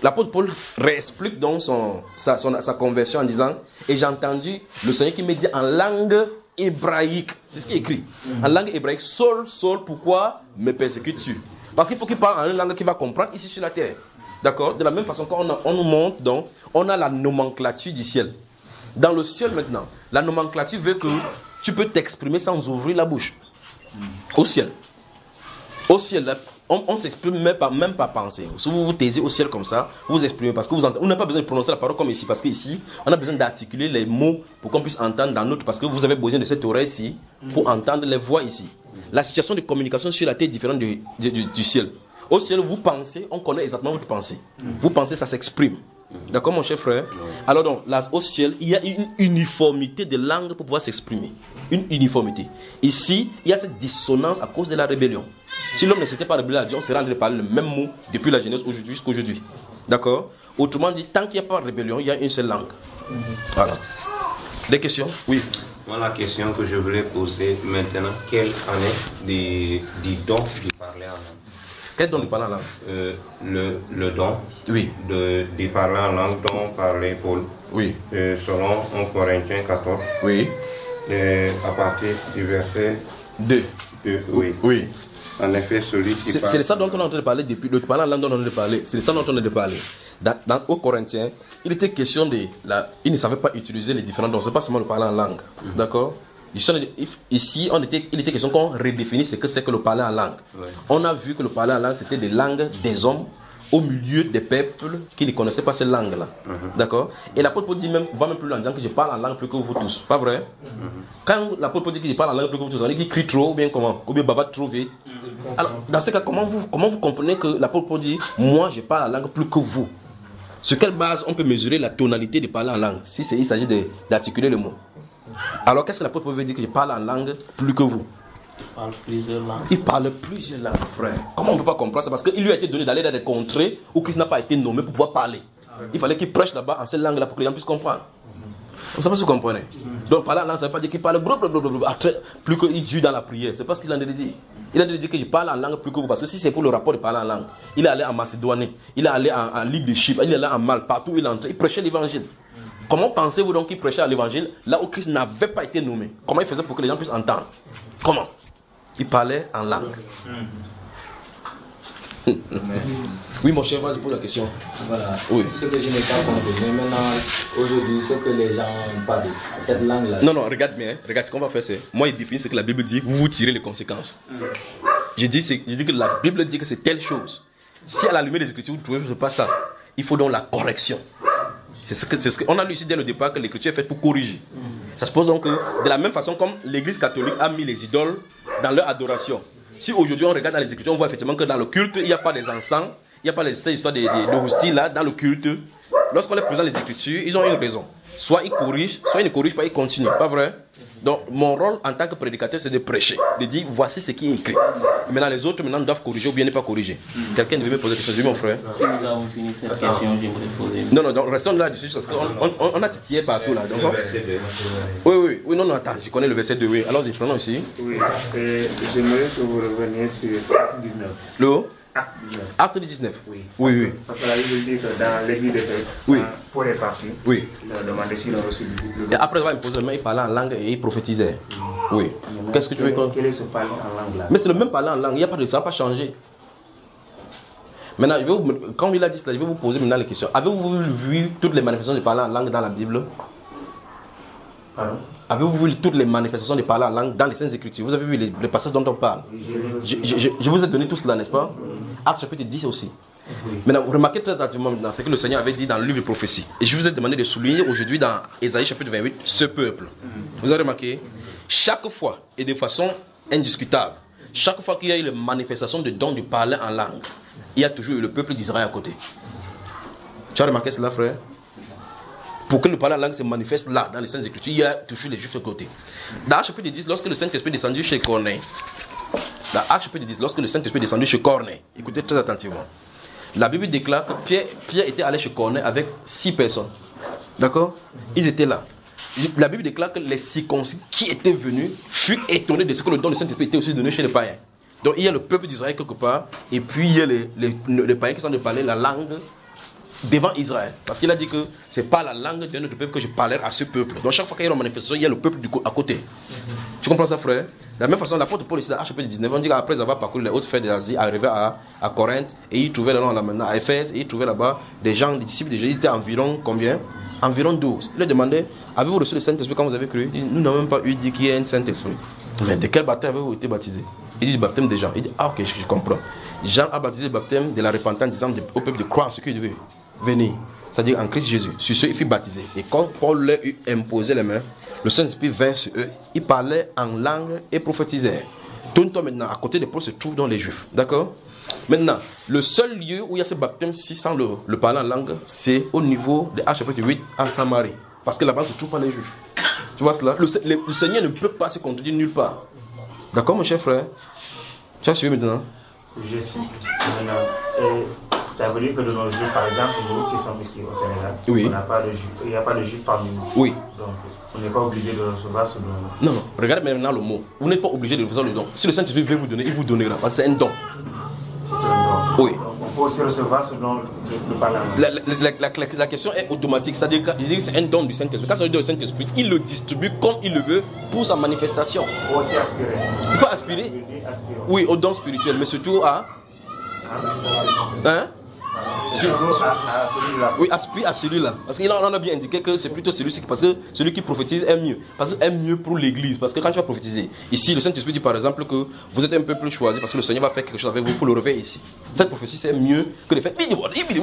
l'apôtre Paul réexplique donc son, sa, son, sa conversion en disant, et j'ai entendu le Seigneur qui me dit en langue hébraïque, c'est ce qui est écrit, mm-hmm. en langue hébraïque, Saul, Saul, pourquoi me persécutes-tu? Parce qu'il faut qu'il parle en une langue qu'il va comprendre ici sur la terre. D'accord? De la même façon qu'on on nous montre, donc, on a la nomenclature du ciel. Dans le ciel maintenant, la nomenclature veut que tu peux t'exprimer sans ouvrir la bouche. Au ciel. Au ciel, là, on ne s'exprime même pas, même pas penser. Si vous vous taisez au ciel comme ça, vous vous exprimez parce que vous entendez. On n'a pas besoin de prononcer la parole comme ici, parce qu'ici, on a besoin d'articuler les mots pour qu'on puisse entendre dans notre. Parce que vous avez besoin de cette oreille-ci pour entendre les voix ici. La situation de communication sur la terre est différente du, du, du, du ciel. Au ciel, vous pensez, on connaît exactement votre pensée. Vous pensez, ça s'exprime. D'accord, mon cher frère? Alors donc, là, au ciel, il y a une uniformité de langue pour pouvoir s'exprimer. Une uniformité. Ici, il y a cette dissonance à cause de la rébellion. Si l'homme ne s'était pas rébellé à Dieu, on serait en train de parler le même mot depuis la Genèse jusqu'à aujourd'hui. D'accord? Autrement dit, tant qu'il n'y a pas de rébellion, il y a une seule langue. Voilà. Des questions? Oui. Moi, la question que je voulais poser maintenant, quelle en est des, des dons du parler en langue? Quel don de parler en langue? euh, le, le don oui. de, de parler en langue dont parlait Paul. Oui. Euh, selon un Corinthiens quatorze. Oui. Euh, à partir du verset deux. deux. Oui. Oui. En effet, celui qui c'est, parle... c'est de ça dont on est en train de parler depuis. Le parler en langue dont on est en train de parler. C'est de ça dont on est en train de parler. Dans, dans, au Corinthiens, il était question de... La, il ne savait pas utiliser les différents dons. Ce n'est pas seulement le parler en langue. Mm-hmm. D'accord? Ici, on était, il était question qu'on redéfinisse ce que c'est que le parler en langue. Ouais. On a vu que le parler en langue, c'était des langues des hommes au milieu des peuples qui ne connaissaient pas ces langues-là. Mm-hmm. D'accord? Et l'apôtre Paul dit même, va même plus loin en disant que je parle en langue plus que vous tous. Pas vrai? Mm-hmm. Quand l'apôtre Paul dit qu'il parle en langue plus que vous tous, on dit qu'il crie trop, ou bien comment? Ou bien bavard trop vite. Mm-hmm. Alors, dans ce cas, comment vous, comment vous comprenez que l'apôtre Paul dit, moi, je parle en langue plus que vous? Sur quelle base on peut mesurer la tonalité de parler en langue, si c'est, il s'agit de, d'articuler le mot? Alors qu'est-ce que l'apôtre veut dire que je parle en langue plus que vous? Il parle plusieurs langues. Il parle plusieurs langues, frère. Comment on ne peut pas comprendre ça? Parce qu'il lui a été donné d'aller dans des contrées où Christ n'a pas été nommé pour pouvoir parler. Il fallait qu'il prêche là-bas en cette langue-là pour que les gens puissent comprendre. On ne sait pas si vous comprenez. Donc parler en langue, ça ne veut pas dire qu'il parle blablabla, plus qu'il dure dans la prière. C'est pas ce qu'il a dit. Il a dit que je parle en langue plus que vous. Parce que si c'est pour le rapport de parler en langue, il est allé en Macédoine, il est allé en, en Ligue de Chypre, il est allé en Malte, partout où il est entré, il prêchait l'évangile. Comment pensez-vous donc qu'il prêchait à l'évangile là où Christ n'avait pas été nommé? Comment il faisait pour que les gens puissent entendre? Comment? Il parlait en langue. Oui, mon cher, vas-y, pose la question. Voilà. Oui. Ce que je n'ai pas compris, mais maintenant, aujourd'hui, ce que les gens parlent, cette langue-là. Non, non, regarde bien. Regarde, ce qu'on va faire, c'est. Moi, il définit ce que la Bible dit, vous vous tirez les conséquences. Mm. Je, dis, c'est, je dis que la Bible dit que c'est telle chose. Si à la lumière des Écritures, vous trouvez que ce n'est pas ça, il faut donc la correction. C'est ce que, c'est ce que, on a lu ici dès le départ que l'écriture est faite pour corriger. Mm. Ça se pose donc que, de la même façon comme l'église catholique a mis les idoles dans leur adoration. Si aujourd'hui on regarde dans les écritures, on voit effectivement que dans le culte, il n'y a pas des encens, il n'y a pas les histoires de, de, de hosties là, dans le culte. Lorsqu'on les présente les écritures, ils ont une raison. Soit ils corrigent, soit ils ne corrigent pas, ils continuent. Pas vrai? Donc mon rôle en tant que prédicateur, c'est de prêcher, de dire voici ce qui est écrit. Maintenant les autres maintenant doivent corriger ou bien ne pas corriger. Mm. Quelqu'un devait me poser cette question, mon frère. Si nous avons fini cette Attends. question, j'aimerais poser. Non, non, donc restons là-dessus parce qu'on on, on, on a titillé partout là. Donc, le verset deux. Oui, oui, oui, non, non, attends, je connais le verset deux, oui. Alors, prenons ici. Oui, et j'aimerais que vous reveniez sur Acte dix-neuf. Le haut? Acte dix-neuf. Acte dix-neuf. Oui. Oui, parce oui. Que, parce que la Bible dit que dans l'église d'Éphèse, oui. pour les partis, oui. il leur demandait s'ils ont reçu du double. Et après avoir imposé le main, il parlait en langue et il prophétisait. Oui. oui. Qu'est-ce que tu veux qu'on... Quel est ce parler en langue là? Mais c'est le même parler en langue, il n'y a pas de ça, n'a pas changé. Maintenant, je vais vous, quand il a dit cela, je vais vous poser maintenant les questions. Avez-vous vu toutes les manifestations de parler en langue dans la Bible? Pardon? Avez-vous vu toutes les manifestations de parler en langue dans les Saintes Écritures? Vous avez vu les, les passages dont on parle? je, je, je, je vous ai donné tout cela, n'est-ce pas? Acte chapitre dix aussi. Oui. Maintenant, remarquez très attentivement maintenant ce que le Seigneur avait dit dans le livre de prophétie. Et je vous ai demandé de souligner aujourd'hui dans Ésaïe chapitre vingt-huit, ce peuple. Vous avez remarqué? Chaque fois, et de façon indiscutable, chaque fois qu'il y a eu les manifestations de dons de parler en langue, il y a toujours eu le peuple d'Israël à côté. Tu as remarqué cela, frère? Pour que le parler en langue se manifeste là, dans les Saintes Écritures, il y a toujours les Juifs à côté. Dans Acte chapitre dix, lorsque le Saint-Esprit est descendu chez Corneille, dans Acte chapitre dix, lorsque le Saint-Esprit est descendu chez Corneille, écoutez très attentivement. La Bible déclare que Pierre, Pierre était allé chez Corneille avec six personnes. D'accord? Ils étaient là. La Bible déclare que les circoncis qui étaient venus furent étonnés de ce que le don du Saint-Esprit était aussi donné chez les païens. Donc il y a le peuple d'Israël quelque part, et puis il y a les, les, les païens qui sont de parler la langue devant Israël. Parce qu'il a dit que c'est pas la langue d'un autre peuple que je parlerai à ce peuple. Donc chaque fois qu'il y a une manifestation, il y a le peuple du à côté. Mm-hmm. Tu comprends ça, frère? De la même façon, l'apôtre Paul ici, dans Actes chapitre dix-neuf, on dit qu'après avoir parcouru les hautes sphères de l'Asie, arrivé à, à Corinthe, et il trouvait là, maintenant à Éphèse, et il trouvait là-bas des gens, des disciples de Jésus, ils étaient environ combien? Environ douze. Il leur demandait, avez-vous reçu le Saint-Esprit quand vous avez cru? Il dit, nous n'avons même pas eu dit qu'il y ait un Saint-Esprit. Mais de quel baptême avez-vous été baptisé? Il dit, le baptême des gens. Il dit, ah ok, je, je comprends. Jean a baptisé le baptême de la repentance, disant au peuple de croire ce qu'il devait venir. C'est-à-dire en Christ Jésus. Sur ce, il fut baptisé. Et quand Paul leur eut imposé les mains, le Saint-Esprit vint sur eux. Il parlait en langue et prophétisait. Tourne-toi maintenant, à côté de Paul se trouvent dans les Juifs. D'accord? Maintenant, le seul lieu où il y a ce baptême-ci sans le, le parler en langue, c'est au niveau de Actes chapitre huit en Samarie. Parce que là-bas ne se trouvent pas les Juifs. Tu vois cela? Le, le, le Seigneur ne peut pas se contredire nulle part. D'accord, mon cher frère? Tu as suivi maintenant? Je suis. Maintenant, et ça veut dire que de nos jours, par exemple, nous qui sommes ici au Sénégal, oui. on n'a pas de juifs. Il n'y a pas de juifs parmi nous. Oui. Donc, on n'est pas obligé de recevoir ce don. Non, non. Regardez maintenant le mot. Vous n'êtes pas obligé de recevoir le don. Si le Saint-Esprit veut vous donner, il vous donnera. Parce que c'est un don. C'est un don. Oui. Donc, on peut aussi recevoir ce don de, de parler en langue. La, la, la, la, la question est automatique. C'est-à-dire que c'est un don du Saint-Esprit. Quand c'est un don du Saint-Esprit, il le distribue comme il le veut pour sa manifestation. Il peut aussi aspirer. Il peut aspirer. Oui, au don spirituel, mais surtout à. Hein? Sur, à, à celui-là. Oui, aspire à celui-là. Parce qu'il en a bien indiqué que c'est plutôt celui-ci, parce que celui qui prophétise est mieux. Parce que est mieux pour l'église. Parce que quand tu vas prophétiser, ici, le Saint-Esprit dit par exemple que vous êtes un peuple choisi parce que le Seigneur va faire quelque chose avec vous pour le réveiller ici. Cette prophétie, c'est mieux que de faire. Mais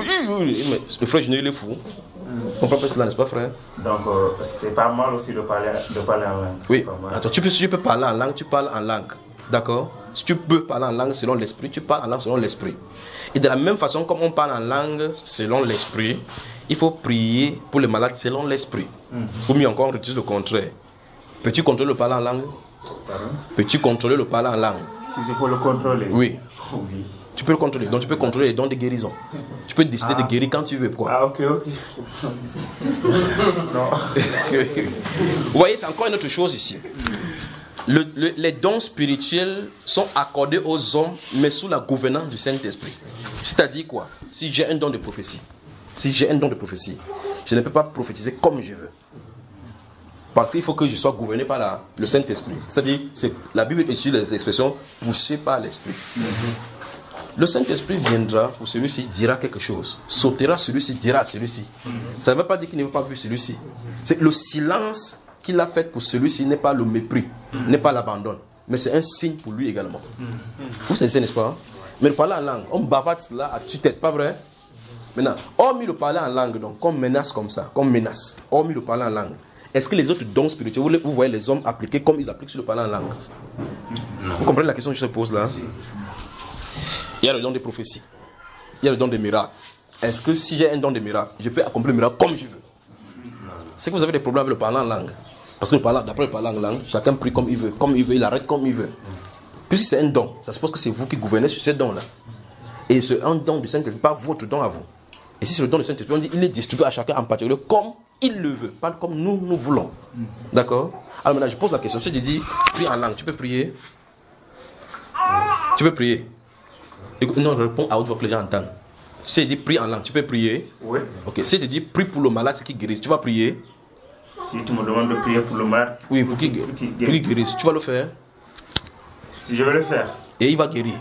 le frère Genève, il est fou. On comprend pas cela, n'est-ce pas, frère? Donc, euh, c'est pas mal aussi de parler, de parler en langue. Oui. Attends, tu peux, si tu peux parler en langue, tu parles en langue. D'accord? Si tu peux parler en langue selon l'esprit, tu parles en langue selon l'esprit. Et de la même façon, comme on parle en langue selon l'esprit, il faut prier pour les malades selon l'esprit. Mm-hmm. Ou mieux encore, on utilise le contraire. Peux-tu contrôler le parler en langue? Pardon? Peux-tu contrôler le parler en langue? Si je peux le contrôler. Oui. Oui. Tu peux le contrôler. Donc tu peux contrôler les dons de guérison. Tu peux décider ah. de guérir quand tu veux. Quoi. Ah, ok, ok. Non. Vous voyez, c'est encore une autre chose ici. Le, le, les dons spirituels sont accordés aux hommes, mais sous la gouvernance du Saint-Esprit. C'est-à-dire quoi? Si j'ai un don de prophétie, si j'ai un don de prophétie, je ne peux pas prophétiser comme je veux. Parce qu'il faut que je sois gouverné par la, le Saint-Esprit. C'est-à-dire, c'est, la Bible utilise les expressions poussées par l'Esprit. Mm-hmm. Le Saint-Esprit viendra pour celui-ci, dira quelque chose. Sautera celui-ci, dira à celui-ci. Mm-hmm. Ça ne veut pas dire qu'il ne veut pas vu celui-ci. C'est le silence qu'il a fait pour celui-ci n'est pas le mépris, mm-hmm. n'est pas l'abandon, mais c'est un signe pour lui également. Mm-hmm. Vous savez, n'est-ce pas? Mais le parler en langue, on bavarde cela à tue-tête, pas vrai? Maintenant, hormis le parler en langue, donc, comme menace comme ça, comme menace, hormis le parler en langue, est-ce que les autres dons spirituels, vous, vous voyez les hommes appliquer comme ils appliquent sur le parler en langue? Non. Vous comprenez la question que je te pose là? Il y a le don des prophéties, il y a le don des miracles. Est-ce que si j'ai un don de miracle, je peux accomplir le miracle comme je veux? C'est que vous avez des problèmes avec le parler en langue. Parce que d'après le parler en langue, chacun prie comme il veut, comme il veut, il arrête comme il veut. Puisque c'est un don, ça suppose que c'est vous qui gouvernez sur ce don-là. Et c'est un don du Saint-Esprit, pas votre don à vous. Et si c'est le don du Saint-Esprit, on dit il est distribué à chacun en particulier comme il le veut, pas comme nous, nous voulons. D'accord? Alors maintenant, je pose la question, c'est de dire, prie en langue, tu peux prier? Tu peux prier? Écoute, non, réponds à haute voix que les gens entendent. C'est de dire, prie en langue, tu peux prier? Oui. Ok, c'est de dire, prie pour le malade, c'est qui guérit. Tu vas prier? Si tu me demandes de prier pour le malade, oui, pour qu'il guérisse. guérisse. Tu vas le faire? Si je vais le faire. Et il va guérir.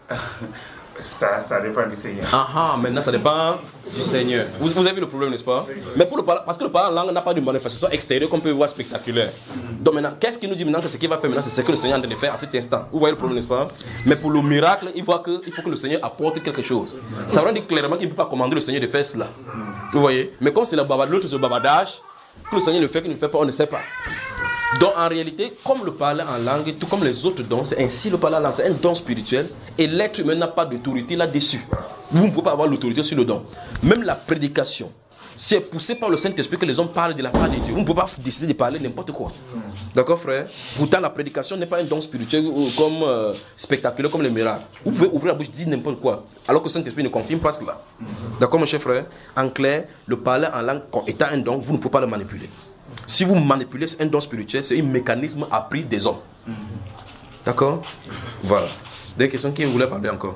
Ça, ça dépend du Seigneur. Ah ah, maintenant ça dépend du Seigneur. Vous, vous avez vu le problème, n'est-ce pas? Oui. Mais pour le parce que le parler en langue n'a pas de manifestation extérieure qu'on peut voir spectaculaire. Mm-hmm. Donc maintenant, qu'est-ce qu'il nous dit maintenant que ce qu'il va faire maintenant, c'est ce que le Seigneur est en train de faire à cet instant. Vous voyez le problème, n'est-ce pas? Mais pour le miracle, il voit que il faut que le Seigneur apporte quelque chose. Ça veut dire clairement qu'il ne peut pas commander le Seigneur de faire cela. Vous voyez? Mais comme c'est le bavardage, l'autre c'est le bavardage, que le Seigneur le fait, qu'il ne le fait pas, on ne sait pas. Donc en réalité, comme le parler en langue, tout comme les autres dons, c'est ainsi le parler en langue, c'est un don spirituel et l'être humain n'a pas d'autorité là-dessus. Vous ne pouvez pas avoir l'autorité sur le don. Même la prédication, c'est poussé par le Saint-Esprit que les hommes parlent de la part de Dieu. Vous ne pouvez pas décider de parler n'importe quoi. D'accord, frère? Pourtant, la prédication n'est pas un don spirituel comme euh, spectaculaire comme les miracles. Vous pouvez ouvrir la bouche et dire n'importe quoi, alors que le Saint-Esprit ne confirme pas cela. D'accord, mon cher frère? En clair, le parler en langue étant un don, vous ne pouvez pas le manipuler. Si vous manipulez un don spirituel, c'est un mécanisme appris des hommes. D'accord? Voilà. Des questions qui voulaient parler encore?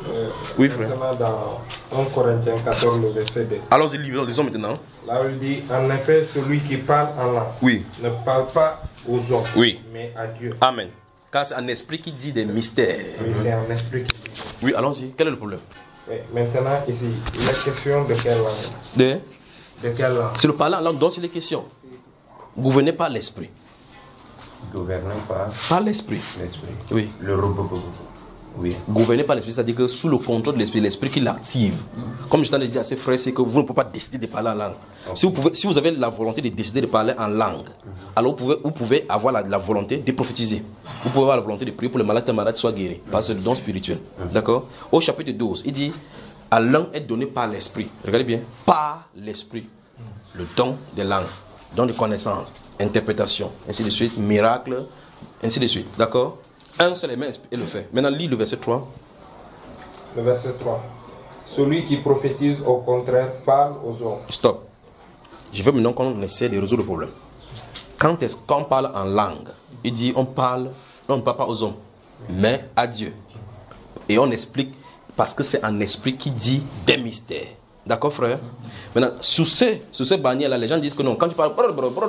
Euh, Oui, frère. Maintenant, dans un Corinthiens quatorze, le verset deux. Allons-y, lisons maintenant. Là où il dit, en effet, celui qui parle en langue Oui. ne parle pas aux hommes, Oui. mais à Dieu. Amen. Car c'est un esprit qui dit des mystères. Oui, c'est un esprit qui dit. Oui, allons-y. Quel est le problème? Oui, maintenant, ici, il est question de quelle langue? De, De quelle langue? C'est le parler en langue dont il est question. Gouvernez par l'esprit. Gouverné par Par l'esprit. l'esprit. Oui. Le robot. Oui. Gouverner par l'esprit, c'est-à-dire que sous le contrôle de l'esprit, l'esprit qui l'active. Comme je t'en ai dit à ses frères, c'est que vous ne pouvez pas décider de parler en langue. Okay. Si, vous pouvez, si vous avez la volonté de décider de parler en langue, mm-hmm. alors vous pouvez, vous pouvez avoir la, la volonté de prophétiser. Vous pouvez avoir la volonté de prier pour le malade que le malade soit guéri. Mm-hmm. Parce que c'est le don spirituel. Mm-hmm. D'accord? Au chapitre douze, il dit, à l'un est donné par l'esprit. Regardez bien. Par l'esprit. Le don des langues, don de connaissances, interprétation, ainsi de suite, miracle, ainsi de suite. D'accord? Un seul aimant et le fait. Maintenant, lis le verset trois. Le verset trois. Celui qui prophétise, au contraire, parle aux hommes. Stop. Je veux maintenant qu'on essaie de résoudre le problème. Quand est-ce qu'on parle en langue? Il dit, on parle, non, on ne parle pas aux hommes, mais à Dieu. Et on explique, parce que c'est un esprit qui dit des mystères. D'accord, frère? Maintenant, sous ces, sous ces bannières-là, les gens disent que non, quand tu parles,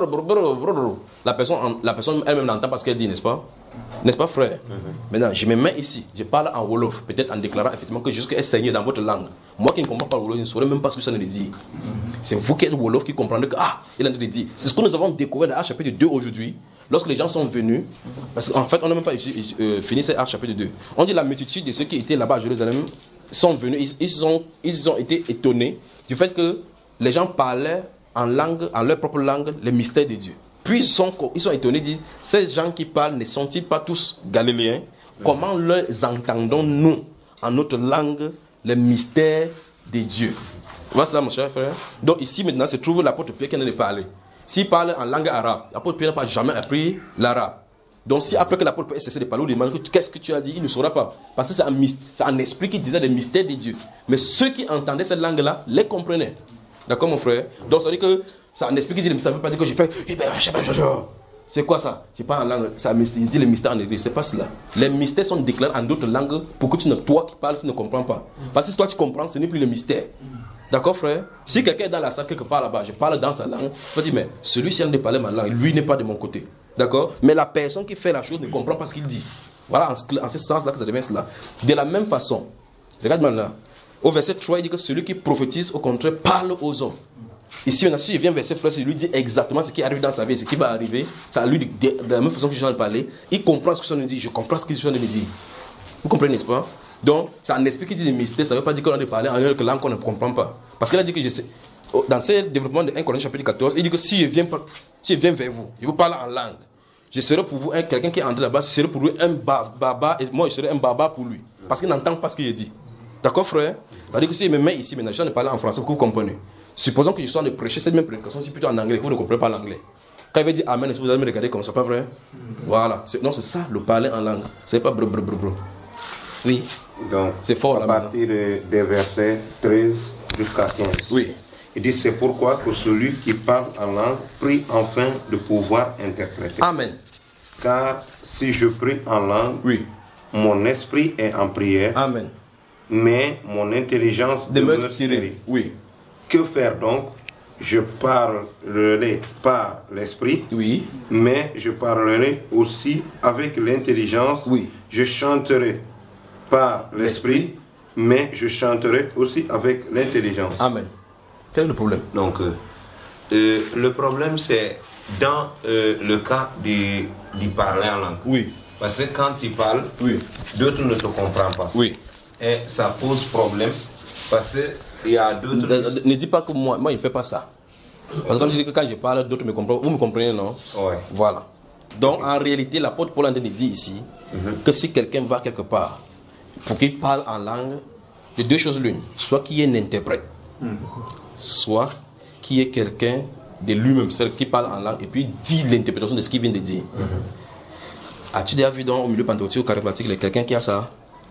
la personne, la personne elle-même n'entend pas ce qu'elle dit, n'est-ce pas? N'est-ce pas, frère? Mm-hmm. Maintenant, je me mets ici, je parle en Wolof, peut-être en déclarant effectivement que jusqu'à saigner dans votre langue. Moi qui ne comprends pas le Wolof, je ne saurais même pas ce que ça veut dire. Mm-hmm. C'est vous qui êtes Wolof qui comprenez que, ah, il est en train de dire. C'est ce que nous avons découvert dans Actes chapitre deux aujourd'hui, lorsque les gens sont venus, parce qu'en fait, on n'a même pas euh, fini cet Actes chapitre deux. On dit la multitude de ceux qui étaient là-bas à Jérusalem sont venus, ils, ils, ont, ils ont été étonnés du fait que les gens parlaient en langue, en leur propre langue, les mystères de Dieu. Puis ils sont, ils sont étonnés, ils disent, ces gens qui parlent ne sont-ils pas tous galiléens? Comment leur entendons-nous en notre langue les mystères de Dieu? Voilà cela, mon cher frère. Donc ici maintenant se trouve l'apôtre Pierre qui vient de parler. S'il parle en langue arabe, l'apôtre Pierre n'a pas jamais appris l'arabe. Donc si après que l'apôtre Pierre cessé de parler, on demande qu'est-ce que tu as dit, il ne saura pas. Parce que c'est un, c'est un esprit qui disait des mystères de Dieu. Mais ceux qui entendaient cette langue-là les comprenaient. D'accord, mon frère? Donc ça veut dire que c'est un esprit qui dit, ça ne veut pas dire que j'ai fait. C'est quoi ça? Je parle en langue. Ça dit les mystères en église. C'est pas cela. Les mystères sont déclarés en d'autres langues pour que tu ne, toi qui parles, tu ne comprends pas. Parce que si toi tu comprends, ce n'est plus le mystère. D'accord, frère? Si quelqu'un est dans la salle quelque part là-bas, je parle dans sa langue, je dis, mais celui-ci a de parler ma langue, lui n'est pas de mon côté. D'accord? Mais la personne qui fait la chose ne comprend pas ce qu'il dit. Voilà, en, en ce sens-là que ça devient cela. De la même façon, regarde maintenant. Au verset trois, il dit que celui qui prophétise, au contraire, parle aux hommes. Ici, on a su, il vient verset trois, il lui dit exactement ce qui arrive dans sa vie, ce qui va arriver. C'est à lui, de, de, de la même façon que je viens de parler, il comprend ce que je viens de dire, je comprends ce que je viens de me dire. Vous comprenez, n'est-ce pas? Donc, c'est un esprit qui dit des mystères, ça ne veut pas dire qu'on a de parler en une langue qu'on ne comprend pas. Parce qu'il a dit que je sais, dans ce développement de un Corinthiens chapitre quatorze, il dit que si je viens, si je viens vers vous, je vous parle en langue, je serai pour vous un, quelqu'un qui est entré là-bas, je serai pour lui un baba, et moi je serai un baba pour lui. Parce qu'il n'entend pas ce qu'il dit. D'accord, frère? C'est-à-dire que si je me mets ici, maintenant, je viens de parler en français pour que vous compreniez. Supposons que je sois en train de prêcher cette même prédication, c'est plutôt en anglais, que vous ne comprenez pas l'anglais. Quand il va dire Amen, est-ce que vous allez me regarder comme ça, pas vrai? Voilà. C'est, non, c'est ça, le parler en langue. C'est pas brr brr brr brr. Oui. Donc, c'est fort, à là, partir de, des versets treize jusqu'à quinze. Oui. Il dit, c'est pourquoi que celui qui parle en langue prie enfin de pouvoir interpréter. Amen. Car si je prie en langue, oui, mon esprit est en prière. Amen. Mais mon intelligence demeure stérile. Oui. Que faire donc? Je parlerai par l'esprit, oui, mais je parlerai aussi avec l'intelligence. Oui. Je chanterai par l'esprit, mais je chanterai aussi avec l'intelligence. Amen. Quel est le problème? Donc, euh, euh, le problème, c'est dans euh, le cas du, du parler en langue. Oui. Parce que quand tu parles, oui, d'autres ne te comprennent pas. Oui. Et ça pose problème parce que il y a d'autres. Ne, ne dis pas que moi, moi, il ne fait pas ça. Parce que quand je dis que quand je parle, d'autres me comprennent. Vous me comprenez, non? Oui. Voilà. Donc, en réalité, l'apôtre Paul dit ici mm-hmm. que si quelqu'un va quelque part, pour qu'il parle en langue, de deux choses l'une. Soit qu'il y ait un interprète, mm-hmm. soit qu'il y ait quelqu'un de lui-même seul qui parle en langue et puis dit l'interprétation de ce qu'il vient de dire. Mm-hmm. As-tu déjà vu dans, au milieu pentecôtiste ou charismatique quelqu'un qui a ça?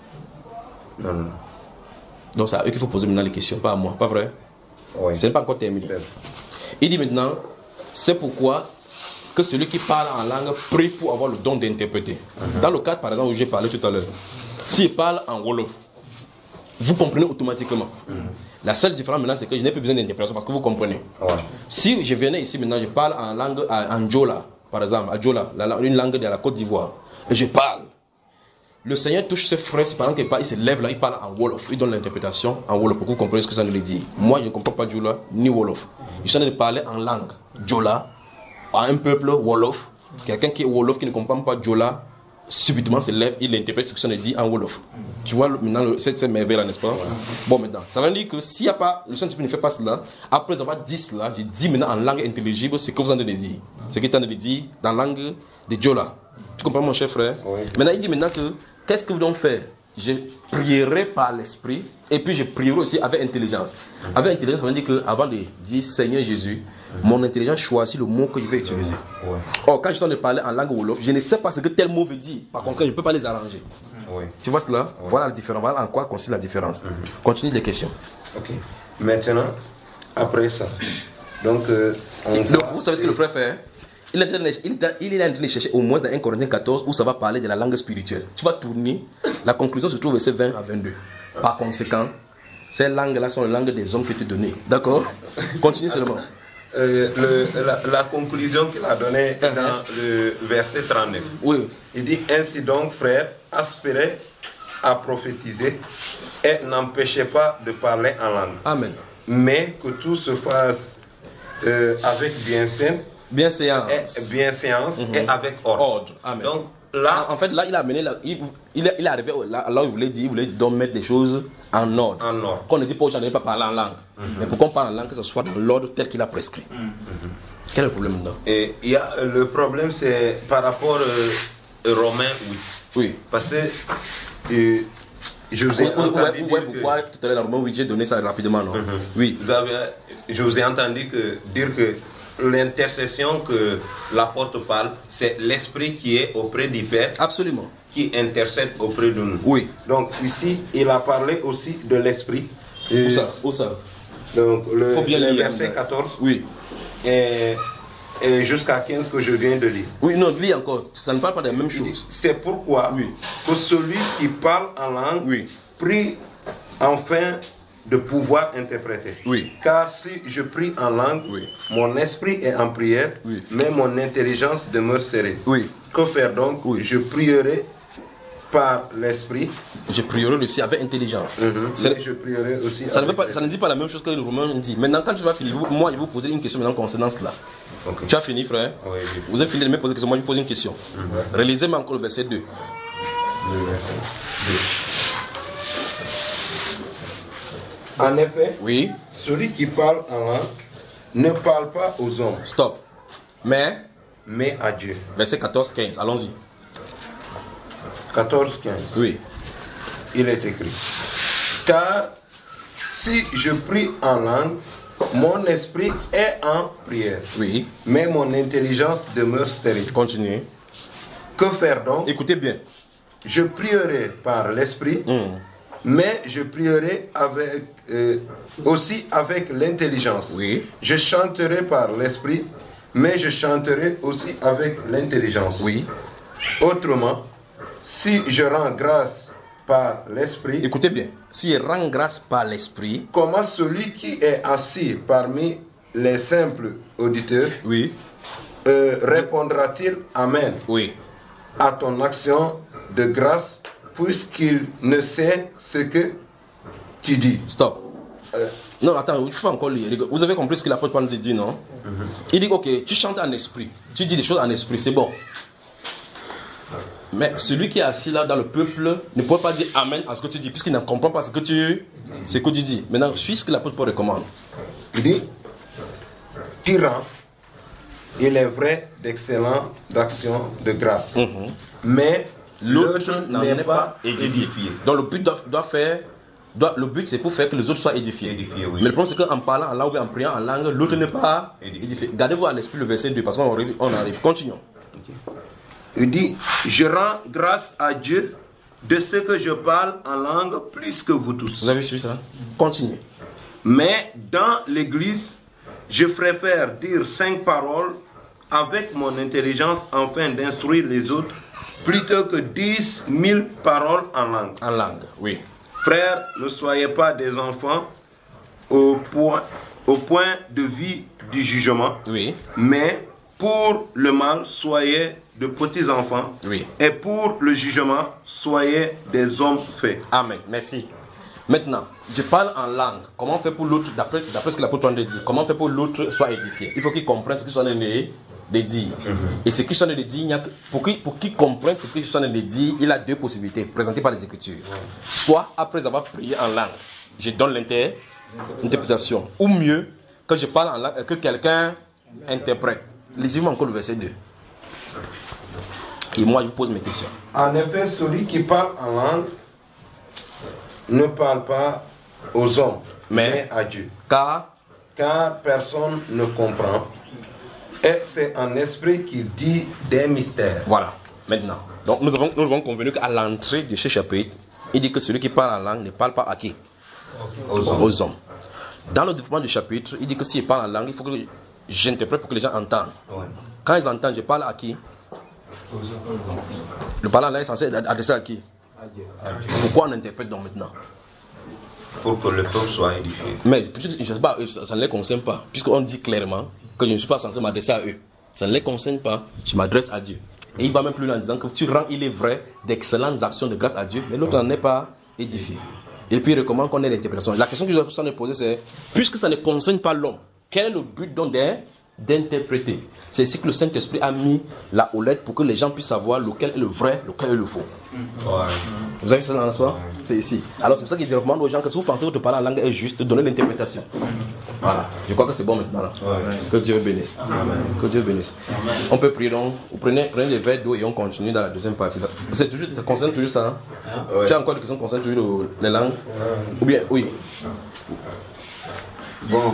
Non, non. Donc c'est à eux qu'il faut poser maintenant les questions, pas à moi, pas vrai? Oui. Ce n'est pas encore terminé. Il dit maintenant, c'est pourquoi que celui qui parle en langue prie pour avoir le don d'interpréter. Uh-huh. Dans le cadre par exemple où j'ai parlé tout à l'heure, s'il parle en Wolof, vous comprenez automatiquement. Mm. La seule différence maintenant, c'est que je n'ai plus besoin d'interprétation parce que vous comprenez. Ouais. Si je venais ici maintenant, je parle en langue, en Djola, par exemple, à Djola, une langue de la Côte d'Ivoire, et je parle. Le Seigneur touche ses frères, pendant qu'il parle, il se lève là, il parle en Wolof, il donne l'interprétation en Wolof pour que vous compreniez ce que ça nous dit. Moi, je ne comprends pas Djola ni Wolof. Je suis en train de parler en langue Djola à un peuple Wolof. Quelqu'un qui est Wolof, qui ne comprend pas Djola, subitement se lève, il interprète ce que ça nous dit en Wolof. Tu vois maintenant le, cette, cette merveille là, n'est-ce pas? Ouais. Bon, maintenant, ça veut dire que s'il n'y a pas, le Saint-Esprit ne fait pas cela, après avoir dit cela, je dis maintenant en langue intelligible ce que vous en avez dit. Ce qu'il est en train de dire dans la langue de Djola. Tu comprends mon cher frère? Oui. Maintenant, il dit maintenant que qu'est-ce que vous devez faire? Je prierai par l'esprit et puis je prierai aussi avec intelligence. Avec intelligence, ça veut dire qu'avant de dire Seigneur Jésus, mon intelligence choisit le mot que je vais utiliser. Ouais. Or, quand je suis en train de parler en langue Wolof, je ne sais pas ce que tel mot veut dire. Par contre, je ne peux pas les arranger. Ouais. Tu vois cela? Ouais. Voilà la différence. Voilà en quoi consiste la différence. Mm-hmm. Continue les questions. Ok. Maintenant, après ça, donc, euh, on le, vous savez ce que le frère fait? Il est, de, il, est, il est en train de chercher au moins dans un Corinthiens quatorze où ça va parler de la langue spirituelle. Tu vas tourner, la conclusion se trouve au verset vingt à vingt-deux. Par conséquent, ces langues-là sont les langues des hommes que tu données. D'accord? Continue seulement. Euh, le, la, la conclusion qu'il a donnée uh-huh. dans le verset trente-neuf. Oui. Il dit ainsi donc, frères, aspirez à prophétiser et n'empêchez pas de parler en langue. Amen. Mais que tout se fasse euh, avec bienséance. Bienséance. Et, bienséance mm-hmm. et avec ordre. ordre. Amen. Donc là, en, en fait, là, il a amené, la, il, il, il est arrivé là, là où il voulait dire, il voulait donc mettre les choses en ordre. En ordre. Qu'on ne dit pas aux gens de ne pas parler en langue. Mm-hmm. Mais pour qu'on parle en langue, que ce soit dans l'ordre tel qu'il a prescrit. Mm-hmm. Quel est le problème maintenant? Et il y a le problème, c'est par rapport euh, Romains huit. Oui. Parce que euh, je vous ai vous, entendu vous, dire vous, pourquoi que... tout à l'heure dans Romains huit, j'ai donné ça rapidement, non? Mm-hmm. Oui. Vous avez, je vous ai entendu que, dire que l'intercession que l'apôtre parle, c'est l'esprit qui est auprès du Père. Absolument. Qui intercède auprès de nous. Oui. Donc ici, il a parlé aussi de l'esprit. Où ça? Où ça? Donc le, Faut bien le lire, verset quatorze. Oui. Et, et jusqu'à quinze que je viens de lire. Oui, non, lis encore. Ça ne parle pas des mêmes choses. C'est pourquoi oui. que celui qui parle en langue oui. prie enfin de pouvoir interpréter. Oui. Car si je prie en langue, oui. mon esprit est en prière, oui. mais mon intelligence demeure serrée. Oui. Que faire donc? Oui. Je prierai par l'esprit. Je prierai aussi avec intelligence. Mm-hmm. Je prierai aussi ça, ne pas, ça ne dit pas la même chose que le Romain dit. Maintenant, quand tu vas finir, moi, je vais vous poser une question maintenant concernant cela. Okay. Tu as fini, frère? Oui. Vous avez fini de me poser une question, moi je vous pose une question. Mm-hmm. Relisez-moi encore le verset deux. Le verset deux. En effet, oui. celui qui parle en langue ne parle pas aux hommes. Stop. Mais Mais à Dieu. Verset quatorze quinze, allons-y. quatorze quinze. Oui. Il est écrit. Car si je prie en langue, mon esprit est en prière. Oui. Mais mon intelligence demeure stérile. Continuez. Que faire donc? Écoutez bien. Je prierai par l'esprit. Mm. Mais je prierai avec, euh, aussi avec l'intelligence. Oui. Je chanterai par l'esprit, mais je chanterai aussi avec l'intelligence. Oui. Autrement, si je rends grâce par l'esprit... Écoutez bien. Si je rends grâce par l'esprit... Comment celui qui est assis parmi les simples auditeurs oui. euh, répondra-t-il Amen oui. à ton action de grâce puisqu'il ne sait ce que tu dis. Stop. Euh, non, attends, il faut encore lire. Vous avez compris ce que l'apôtre Paul dit, non? Mm-hmm. Il dit, ok, tu chantes en esprit. Tu dis des choses en esprit, c'est bon. Mais celui qui est assis là dans le peuple ne peut pas dire Amen à ce que tu dis, puisqu'il ne comprend pas ce que tu, ce que tu dis. Maintenant, suis ce que l'apôtre Paul recommande. Il dit, tyran, il est vrai d'excellentes actions de grâce. Mm-hmm. Mais l'autre n'en est pas édifié. édifié. Donc le but doit, doit faire, doit, le but c'est pour faire que les autres soient édifiés. édifiés oui. Mais le problème c'est qu'en parlant en langue ou en priant en langue, l'autre n'est pas édifié. édifié. Gardez-vous à l'esprit le verset deux parce qu'on arrive. On arrive. Continuons. Okay. Il dit, je rends grâce à Dieu de ce que je parle en langue plus que vous tous. Vous avez suivi ça? Continuez. Mais dans l'église, je préfère dire cinq paroles avec mon intelligence afin d'instruire les autres plutôt que dix mille paroles en langue. En langue, oui. Frères, ne soyez pas des enfants au point, au point de vue du jugement, oui. mais pour le mal, soyez de petits enfants, oui. et pour le jugement, soyez des hommes faits. Amen. Merci. Maintenant, je parle en langue. Comment on fait pour l'autre, d'après ce que l'apôtre dit, comment on fait pour l'autre soit édifié? Il faut qu'il comprenne ce que je suis en train de dire. Mm-hmm. Et ce que je suis en train de dire, il y a que, pour qu'il pour qu'il comprenne ce que je suis en train de dire, il a deux possibilités présentées par les Écritures. Mm-hmm. Soit après avoir prié en langue, je donne l'interprétation. Ou mieux, que je parle en langue, que quelqu'un interprète. Lisez-moi encore le verset deux. Et moi, je vous pose mes questions. En effet, celui qui parle en langue ne parle pas aux hommes, mais, mais à Dieu. Car, car personne ne comprend. Et c'est en esprit qu'il dit des mystères. Voilà. Maintenant, donc nous avons, nous avons convenu qu'à l'entrée de ce chapitre, il dit que celui qui parle en langue ne parle pas à qui? Aux hommes. Aux hommes. Dans le développement du chapitre, il dit que s'il parle en langue, il faut que j'interprète pour que les gens entendent. Ouais. Quand ils entendent, je parle à qui? Aux hommes. Le parlant là est censé être adressé à qui? À Dieu. Pourquoi on interprète donc maintenant? Pour que le peuple soit édifié. Mais je ne sais pas, ça ne les concerne pas. Puisqu'on dit clairement que je ne suis pas censé m'adresser à eux. Ça ne les concerne pas. Je m'adresse à Dieu. Et il va même plus loin en disant que tu rends, il est vrai, d'excellentes actions de grâce à Dieu, mais l'autre n'en est pas édifié. Et puis il recommande qu'on ait l'interprétation. La question que je vais poser, c'est, puisque ça ne concerne pas l'homme, quel est le but donc d'interpréter? C'est ici que le Saint-Esprit a mis la houlette pour que les gens puissent savoir lequel est le vrai, lequel est le faux. Ouais. Vous avez vu ça dans l'espoir? Ouais. C'est ici. Alors c'est pour ça qu'il recommande aux gens que si vous pensez que votre parole en langue est juste, donnez l'interprétation. Voilà. Je crois que c'est bon maintenant. Là. Ouais. Que Dieu bénisse. Amen. Que Dieu bénisse. Amen. On peut prier donc. Vous prenez, prenez des verres d'eau et on continue dans la deuxième partie. C'est toujours, ça concerne toujours ça. Hein? Ouais. Tu as encore des questions qui concernent toujours les langues? Ouais. Ou bien, oui. Bon.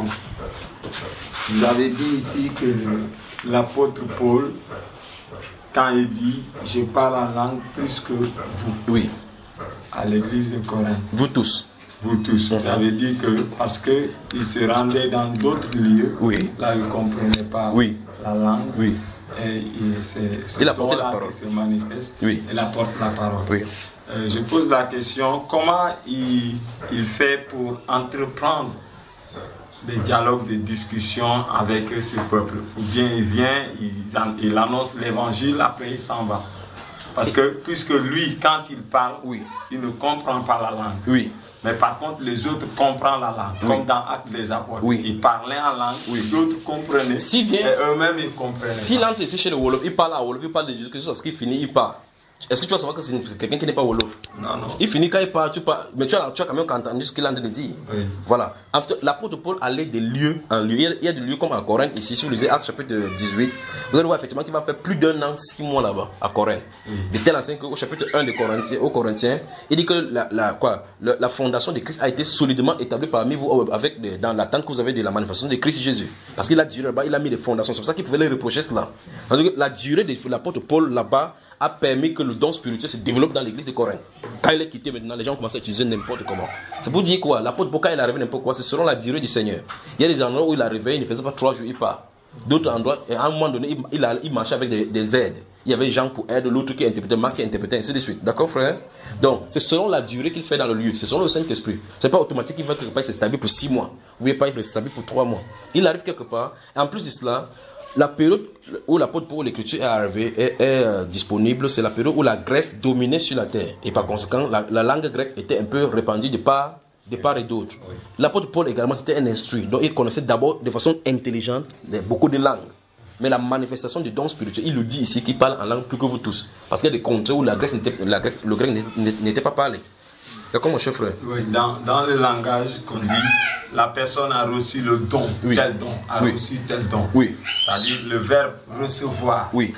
Vous avez dit ici que l'apôtre Paul, quand il dit « je parle en langue plus que vous », oui, à l'église de Corinthe. Vous tous. Vous tous. Mm-hmm. Vous avez dit que parce qu'il se rendait dans d'autres lieux, oui, là il ne comprenait pas oui, la langue, oui, et il, c'est ce il apporte la parole, qui se manifeste, oui, il apporte la parole. Oui. Euh, je pose la question, comment il, il fait pour entreprendre des dialogues, des discussions avec ce peuple? Ou bien il vient, il, il annonce l'évangile, après il s'en va. Parce que puisque lui, quand il parle, oui, il ne comprend pas la langue. Oui. Mais par contre, les autres comprennent la langue. Oui. Comme dans Actes des Apôtres. Oui. Ils parlaient en langue, oui, d'autres comprenaient. S'il vient, et eux-mêmes ils comprenaient. S'il entre ici chez le Wolof, il parle à Wolof, il parle de Jésus, que ce qu'il finit, il part. Est-ce que tu vas savoir que c'est quelqu'un qui n'est pas Wolof? Non, non. Il finit quand il part, tu parles. Mais tu as, tu as quand même entendu ce qu'il a en train de dire. Oui. Voilà. En fait, l'apôtre Paul allait de lieu en lieu. Il y a des lieux comme à Corinthe, ici, si vous lisez Actes chapitre dix-huit, vous allez voir effectivement qu'il va faire plus d'un an, six mois là-bas, à Corinthe. Oui. De tel enseigne qu'au chapitre un de Corinthiens, au Corinthiens, il dit que la, la, quoi, la, la fondation de Christ a été solidement établie parmi vous avec des, dans l'attente que vous avez de la manifestation de Christ Jésus. Parce qu'il a duré là-bas, il a mis des fondations. C'est pour ça qu'il pouvait les reprocher cela. Parce que la durée de l'apôtre Paul là-bas a permis que le don spirituel se développe dans l'église de Corinthe. Quand il est quitté maintenant, les gens commencent à utiliser n'importe comment. C'est pour dire quoi? L'apôtre Paul, quand il arrive n'importe quoi, c'est selon la durée du Seigneur. Il y a des endroits où il arrivait, il ne faisait pas trois jours, il part. D'autres endroits, à un moment donné, il, il, a, il marchait avec des, des aides. Il y avait Jean pour aide, l'autre qui interprétait, Marc qui interprétait, ainsi de suite. D'accord, frère? Donc, c'est selon la durée qu'il fait dans le lieu. C'est selon le Saint-Esprit. C'est pas automatique qu'il va quelque part s'établir pour six mois. Ou il va pas s'établir pour trois mois. Il arrive quelque part. Et en plus de cela, la période où l'apôtre Paul, l'écriture est arrivée, est, est euh, disponible, c'est la période où la Grèce dominait sur la terre. Et par conséquent, la, la langue grecque était un peu répandue de part, de part et d'autre. Oui. L'apôtre Paul également, c'était un instruit. Donc il connaissait d'abord de façon intelligente beaucoup de langues. Mais la manifestation du don spirituel, il le dit ici qu'il parle en langue plus que vous tous. Parce qu'il y a des contrées où la Grèce n'était, la Grèce, le grec n'était pas parlé. D'accord, mon cher frère? Oui, dans, dans le langage qu'on dit, la personne a reçu le don, oui, tel don, a oui, reçu tel don. Oui. C'est-à-dire le verbe recevoir. Oui.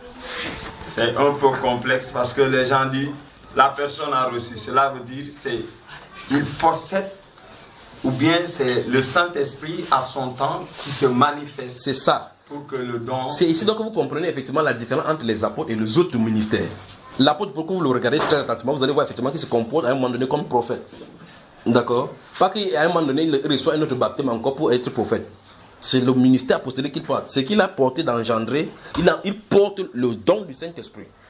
C'est un peu complexe parce que les gens disent, la personne a reçu. Cela veut dire, c'est, il possède, ou bien c'est le Saint-Esprit à son temps qui se manifeste. C'est ça. Pour que le don... C'est ici donc que vous comprenez effectivement la différence entre les apôtres et les autres ministères. L'apôtre, pour que vous le regardez très attentivement, vous allez voir effectivement qu'il se comporte à un moment donné comme prophète. D'accord? Pas qu'à un moment donné, il reçoit un autre baptême encore pour être prophète. C'est le ministère apostolique qu'il porte. Ce qu'il a porté d'engendrer, il, a, il porte le don du Saint-Esprit.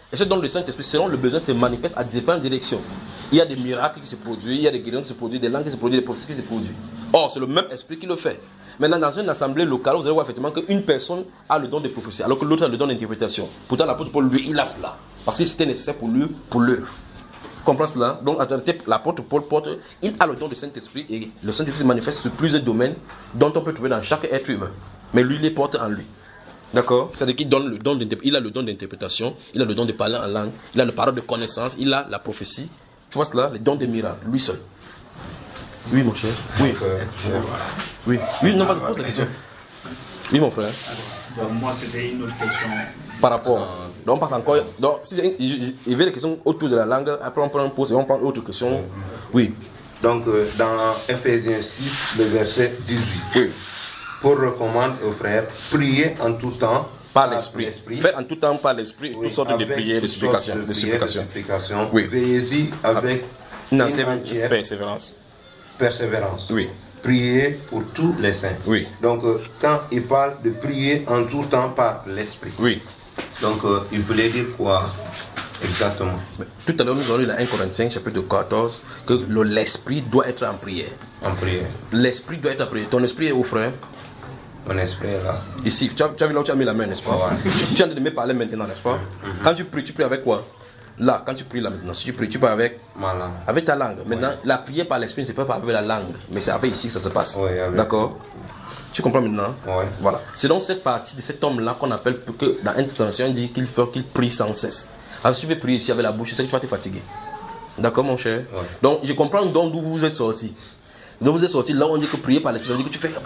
Et ce don du Saint-Esprit, selon le besoin, se manifeste à différentes directions. Il y a des miracles qui se produisent, il y a des guérisons qui se produisent, des langues qui se produisent, des prophéties qui se produisent. Or, c'est le même esprit qui le fait. Maintenant, dans une assemblée locale, vous allez voir effectivement qu'une personne a le don de prophétie, alors que l'autre a le don d'interprétation. Pourtant, l'apôtre Paul, lui, il a cela. Parce que c'était nécessaire pour lui, pour l'œuvre. Comprends cela? Donc, en réalité, l'apôtre Paul porte, il a le don du Saint-Esprit et le Saint-Esprit se manifeste sur plusieurs domaines dont on peut trouver dans chaque être humain. Mais lui, il les porte en lui. D'accord? C'est-à-dire qu'il donne le don il a le don d'interprétation, il a le don de parler en langue, il a le parole de connaissance, il a la prophétie. Tu vois cela? Le don des miracles, lui seul. Oui, mon cher. Oui. Oui. Oui, non, vas-y, pose la question. Oui, mon frère. Donc, moi, c'était une autre question. Par rapport. Donc, on passe encore. Donc, si il y avait des questions autour de la langue, après on prend une pause et on prend autre question. Oui. Donc, euh, dans Ephésiens six, le verset dix-huit. Oui. Pour recommander aux frères, priez en tout temps par l'esprit. Fait en tout temps par l'esprit, oui, toutes sortes de prières, de supplications. De supplications. Oui. Veillez-y avec une entière persévérance. Persévérance. Oui. Prier pour tous les saints. Oui. Donc, euh, quand il parle de prier en tout temps par l'esprit. Oui. Donc, euh, il voulait dire quoi exactement? Mais tout à l'heure, nous avons lu dans un Corinthiens, chapitre quatorze, que le, l'esprit doit être en prière. En prière. L'esprit doit être en prière. Ton esprit est où, frère? Mon esprit est là. Ici, tu as, tu as vu là où tu as mis la main, n'est-ce pas? Ouais. tu, tu es en train de me parler maintenant, n'est-ce pas? Mm-hmm. Quand tu pries, tu pries avec quoi? Là, quand tu pries là maintenant, si tu pries, tu pries avec, ma langue. Avec ta langue. Maintenant, oui. La prière par l'esprit, c'est pas avec la langue, mais c'est avec ici que ça se passe. Oui, d'accord? Tu comprends maintenant? Oui. Voilà. C'est dans cette partie de cet homme-là qu'on appelle que dans l'intervention, on dit qu'il faut qu'il prie sans cesse. Alors, si tu veux prier ici avec la bouche, c'est que tu vas te fatiguer. D'accord, mon cher? Oui. Donc, je comprends donc d'où vous êtes sorti. Donc, vous êtes sorti là, on dit que prier par l'esprit, ça veut dire que tu fais.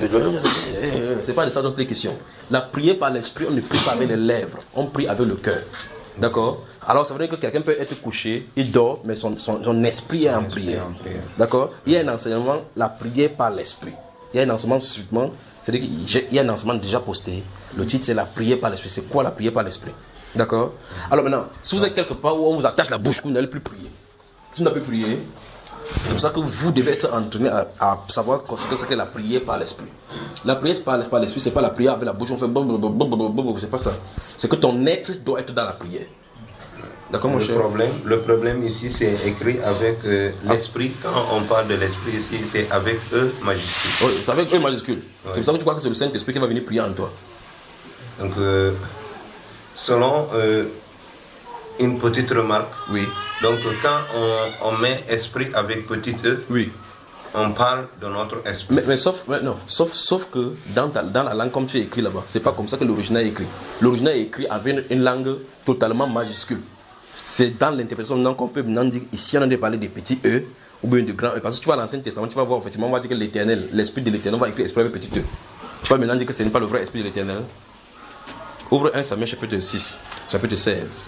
C'est pas de ça dont il est question. La prière par l'esprit, on ne prie pas avec les lèvres, on prie avec le cœur. D'accord? Alors, ça veut dire que quelqu'un peut être couché, il dort, mais son, son, son esprit est en prière. D'accord? Il y a un enseignement, la prière par l'esprit. Il y a un enseignement subitement, c'est-à-dire qu'il y a un enseignement déjà posté. Le titre, c'est la prière par l'esprit. C'est quoi la prière par l'esprit? D'accord? Alors maintenant, si vous êtes quelque part où on vous attache la bouche, vous n'allez plus prier. Si vous n'avez plus prier, c'est pour ça que vous devez être entraîné à, à savoir ce que c'est que la prière par l'esprit. La prière par l'esprit, c'est pas la prière avec la bouche, on fait blablabla, c'est pas ça. C'est que ton être doit être dans la prière. D'accord, mon le cher? Problème, le problème ici, c'est écrit avec euh, l'esprit. Quand on parle de l'esprit ici, c'est avec E majuscule. Oui, c'est avec E majuscule. Oui. C'est pour ça que tu crois que c'est le Saint-Esprit qui va venir prier en toi. Donc, euh, selon euh, une petite remarque, oui. Donc, quand on, on met esprit avec petit E, oui. On parle de notre esprit. Mais, mais sauf, mais non, sauf, sauf que dans, ta, dans la langue comme tu es écrit là-bas, c'est pas comme ça que l'original est écrit. L'original est écrit avec une, une langue totalement majuscule. C'est dans l'interprétation maintenant qu'on peut maintenant dire, ici on a parlé des petits E ou bien de grands E. Parce que tu vas à l'Ancien Testament, tu vas voir effectivement, on va dire que l'éternel, l'esprit de l'éternel, on va écrire esprit avec petit E. Tu vas maintenant dire que ce n'est pas le vrai esprit de l'éternel. Ouvre un Samuel chapitre six, chapitre seize.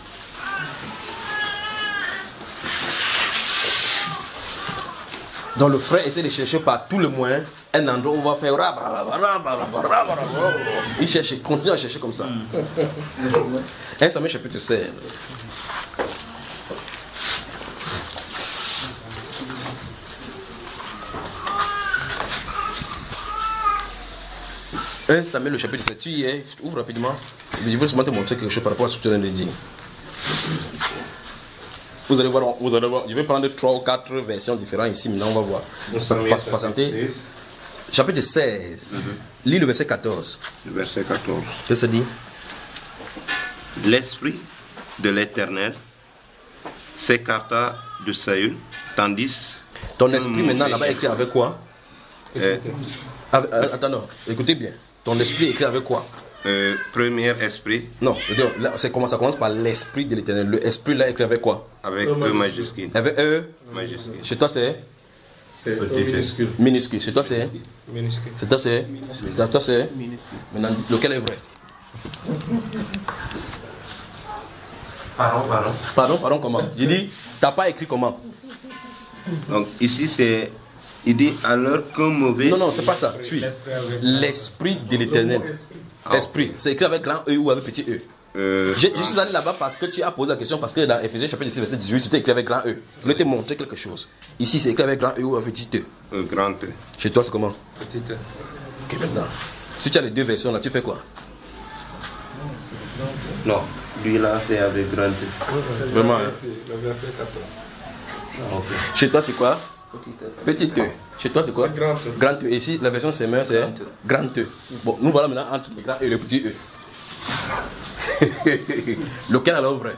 Donc le frère essaie de chercher par tout le moyen un endroit où on va faire. Il cherche, il continue à chercher comme ça. un Samuel chapitre seize. un Samuel le chapitre sept. Tu y es, ouvre rapidement. Je vais seulement te montrer quelque chose par rapport à ce que tu viens de dire. Vous allez voir, vous allez voir, je vais prendre trois ou quatre versions différentes ici, maintenant on va voir. Pas, patienter. Chapitre seize, mm-hmm. Lis le verset quatorze. Le verset quatorze. Qu'est-ce que ça dit? L'esprit de l'Éternel s'écarta de Saül, tandis... Ton esprit maintenant là-bas écrit avec quoi? euh, avec, euh, Attends, non, écoutez bien. Ton esprit écrit avec quoi? Euh, premier esprit. Non, là, c'est comment ça commence par l'esprit de l'Éternel. Le esprit là écrit avec quoi? Avec E majuscule. Avec E majuscule. Chez toi c'est? C'est minuscule. Minuscule. Chez toi c'est? Minuscule. Chez toi c'est? Chez toi c'est? Maintenant, lequel est vrai? Pardon, pardon. Pardon, pardon, comment? J'ai dit, t'as pas écrit comment? Donc ici c'est... Il dit alors qu'un mauvais... Non, non, c'est pas ça. Suis. L'esprit de l'Éternel. Esprit. C'est écrit avec grand E ou avec petit E. Euh, je, je suis allé là-bas parce que tu as posé la question, parce que dans Ephésiens chapitre six, verset dix-huit, c'était écrit avec grand E. Je voulais te montrer quelque chose. Ici, c'est écrit avec grand E ou avec petit E. Euh, grand E. Chez toi, c'est comment? Petit E. Ok, maintenant. Si tu as les deux versions là, tu fais quoi? Non. prie là, c'est avec grand T. Vraiment. Hein? Le verset quatorze. Ah, okay. Chez toi, c'est quoi? Petit E. Chez toi, c'est quoi? C'est grand E. Grand E. Et ici, la version Semeur, c'est grand E. Bon, nous voilà maintenant entre le grand E et le petit E. Lequel alors vrai?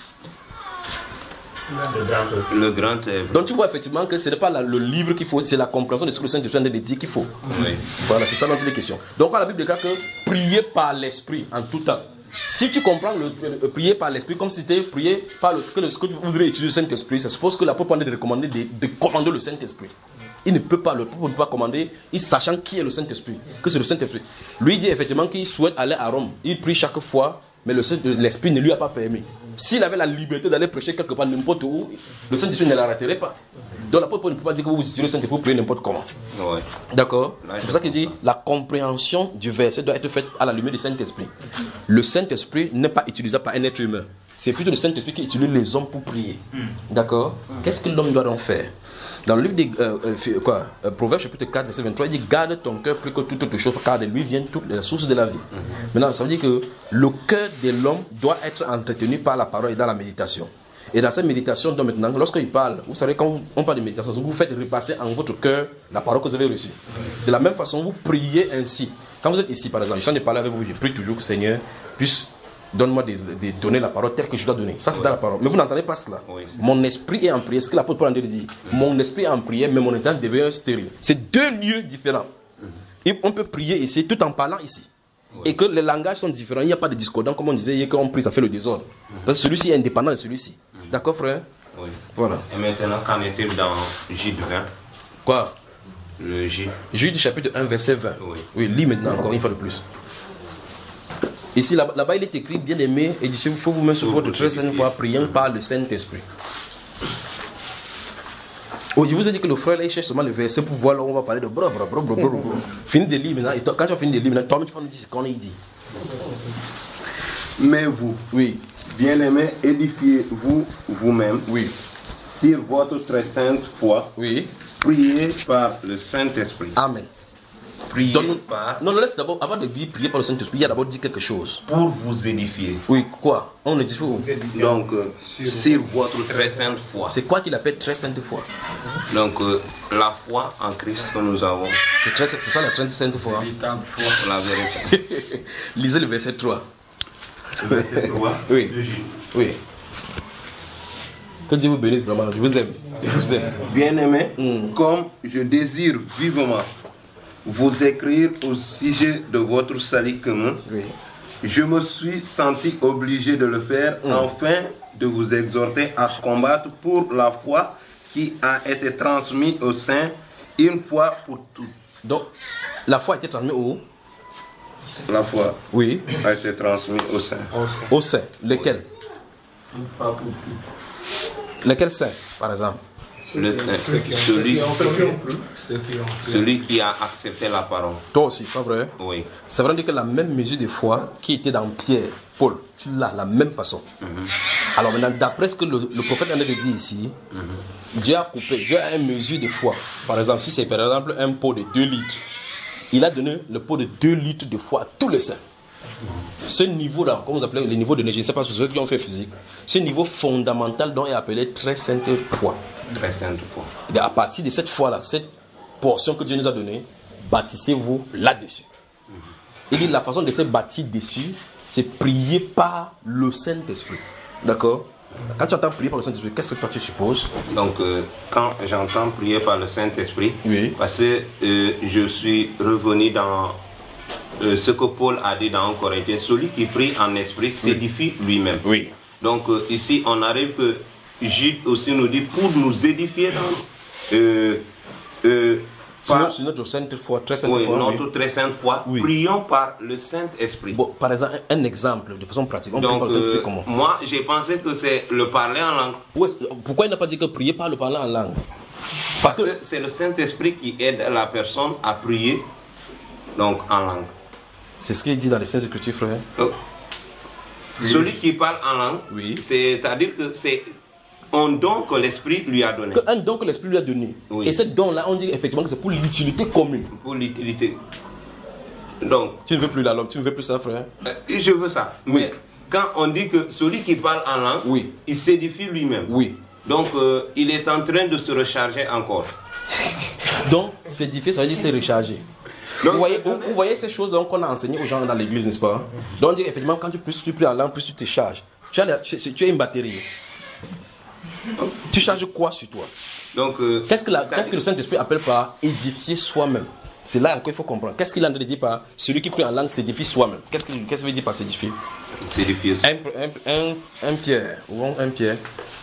Le grand E. Le grand T. Donc tu vois effectivement que ce n'est pas la, le livre qu'il faut, c'est la compréhension de ce que le Saint-Esprit a dit qu'il faut. Oui. Voilà, c'est ça dont il est question. Donc quand la Bible déclare que prier par l'Esprit en tout temps. Si tu comprends le, le, le prier par l'Esprit comme si c'était prier par le, ce que, le, ce que vous voudrez utiliser le Saint-Esprit, ça suppose que l'apôtre de recommander de, de commander le Saint-Esprit. Il ne peut pas, le peuple ne peut pas commander, il sachant qui est le Saint-Esprit, que c'est le Saint-Esprit. Lui dit effectivement qu'il souhaite aller à Rome. Il prie chaque fois, mais l'Esprit ne lui a pas permis. S'il avait la liberté d'aller prêcher quelque part, n'importe où, le Saint-Esprit ne l'arrêterait pas. Donc l'apôtre ne peut pas dire que vous utilisez le Saint-Esprit pour prier n'importe comment. Ouais. D'accord? C'est pour ça qu'il dit la compréhension du verset doit être faite à la lumière du Saint-Esprit. Le Saint-Esprit n'est pas utilisé par un être humain. C'est plutôt le Saint-Esprit qui utilise les hommes pour prier. D'accord? Qu'est-ce que l'homme doit donc faire? Dans le livre des euh, euh, quoi, euh, Proverbes chapitre quatre, verset vingt-trois, il dit garde ton cœur plus que toute autre chose, car de lui viennent toutes les sources de la vie. Mm-hmm. Maintenant, ça veut dire que le cœur de l'homme doit être entretenu par la parole et dans la méditation. Et dans cette méditation, donc maintenant, lorsqu'il parle, vous savez, quand on parle de méditation, vous faites repasser en votre cœur la parole que vous avez reçue. De la même façon, vous priez ainsi. Quand vous êtes ici, par exemple, je suis en train de parler avec vous, je prie toujours que Seigneur puisse donne-moi de, de donner la parole telle que je dois donner. Ça, c'est oui. Dans la parole. Mais vous n'entendez pas cela. Oui, mon esprit est en prière. C'est ce que l'apôtre Paul a dit. Oui. Mon esprit est en prière, mais mon état devient stérile. C'est deux lieux différents. Mm-hmm. Et on peut prier ici tout en parlant ici. Oui. Et que les langages sont différents. Il n'y a pas de discordance, comme on disait hier, qu'on prie, ça fait le désordre. Mm-hmm. Parce que celui-ci est indépendant de celui-ci. Mm-hmm. D'accord, frère? Oui. Voilà. Et maintenant, qu'en est-il dans Jude vingt? Quoi? Le Jude. Jude chapitre un, verset vingt. Oui. Oui, lis maintenant encore une fois de plus. Ici, là-bas, là-bas, il est écrit, bien aimé, et il faut vous mettre sur votre très sainte foi, priant par le Saint-Esprit. Oh, je vous ai dit que le frère là, il cherche seulement le verset pour voir là où on va parler de bro, bro, bro, bro, bro, bro. Fini de lire maintenant, et toi, quand tu as fini de lire maintenant, toi-même tu vas nous dire ce qu'on a dit. Mais vous, oui, bien-aimés, édifiez-vous vous-même, oui, sur votre très sainte foi, oui, priez par le Saint-Esprit. Amen. Priez Donc, par... Non, laisse d'abord, avant de dire prier par le Saint-Esprit, il y a d'abord dit quelque chose. Pour vous édifier. Oui, quoi? On édifie où? Donc, euh, sur votre très sainte foi. C'est quoi qu'il appelle très sainte foi? Donc, euh, la foi en Christ que nous avons. C'est, très, c'est ça la très sainte foi? La vérité. Lisez le verset trois. Le verset trois. Oui. Oui. Que Dieu vous bénisse vraiment. Je vous aime. Je vous aime. Bien-aimés, mm. comme je désire vivement vous écrire au sujet de votre salut commun, oui. je me suis senti obligé de le faire mm. afin de vous exhorter à combattre pour la foi qui a été transmise aux saints une fois pour toutes. Donc, la foi a été transmise où? La foi oui. a été transmise aux saints. Aux saints. Lesquels? Une fois pour toutes. Lesquels saints, par exemple? Le saint, celui, celui qui a accepté la parole. Toi aussi, pas vrai? Oui. C'est vrai que la même mesure de foi qui était dans Pierre, Paul, tu l'as, la même façon. Mm-hmm. Alors maintenant, d'après ce que le, le prophète en a dit ici, mm-hmm. Dieu a coupé, Dieu a une mesure de foi. Par exemple, si c'est par exemple un pot de deux litres, il a donné le pot de deux litres de foi à tous les saints. Ce niveau-là, comme vous appelez le niveau de l'énergie, je ne sais pas si ceux qui ont fait physique, ce niveau fondamental dont est appelé très sainte foi. Très sainte foi. Et à partir de cette foi-là, cette portion que Dieu nous a donnée, bâtissez-vous là-dessus. Il dit la façon de se bâtir dessus, c'est prier par le Saint-Esprit. D'accord? Quand tu entends prier par le Saint-Esprit, qu'est-ce que toi tu supposes? Donc, euh, quand j'entends prier par le Saint-Esprit, oui. parce que euh, je suis revenu dans euh, ce que Paul a dit dans un Corinthien, celui qui prie en esprit s'édifie oui. lui-même. Oui. Donc, euh, ici, on arrive que Jude aussi nous dit pour nous édifier dans euh, euh, Sinon, c'est notre sainte foi, très sainte oui, foi. Notre oui. très sainte foi. Oui. Prions par le Saint-Esprit. Bon, par exemple, un, un exemple de façon pratique. On Donc, prie par le Saint-Esprit euh, comment? Moi, j'ai pensé que c'est le parler en langue. Pourquoi il n'a pas dit que prier par le parler en langue? Parce, Parce que, que c'est le Saint-Esprit qui aide la personne à prier donc en langue. C'est ce qu'il dit dans les Saintes Écritures, frère. Donc, celui qui parle en langue, oui. c'est-à-dire que c'est un don que l'Esprit lui a donné. Un don que l'Esprit lui a donné. Oui. Et ce don-là, on dit effectivement que c'est pour l'utilité commune. Pour l'utilité. Donc. Tu ne veux plus la langue, tu ne veux plus ça, frère? Euh, je veux ça. Oui. Mais quand on dit que celui qui parle en langue, oui. il s'édifie lui-même. Oui. Donc, euh, il est en train de se recharger encore. Donc, s'édifier, ça veut dire se recharger. Donc, vous, voyez, vous, vous voyez ces choses qu'on a enseignées aux gens dans l'église, n'est-ce pas? Donc, on dit effectivement, quand tu plus tu pries en langue, plus tu te charges. Tu as, tu, tu as une batterie. Tu charges quoi sur toi? Donc, euh, qu'est-ce que, la, qu'est-ce que le Saint-Esprit appelle par édifier soi-même? C'est là encore il faut comprendre. Qu'est-ce qu'il a dit par celui qui prie en langue s'édifie soi-même? Qu'est-ce qu'il qu'est-ce veut dire par s'édifier? S'édifier. Un, un, un, un Pierre. Ou un Pierre.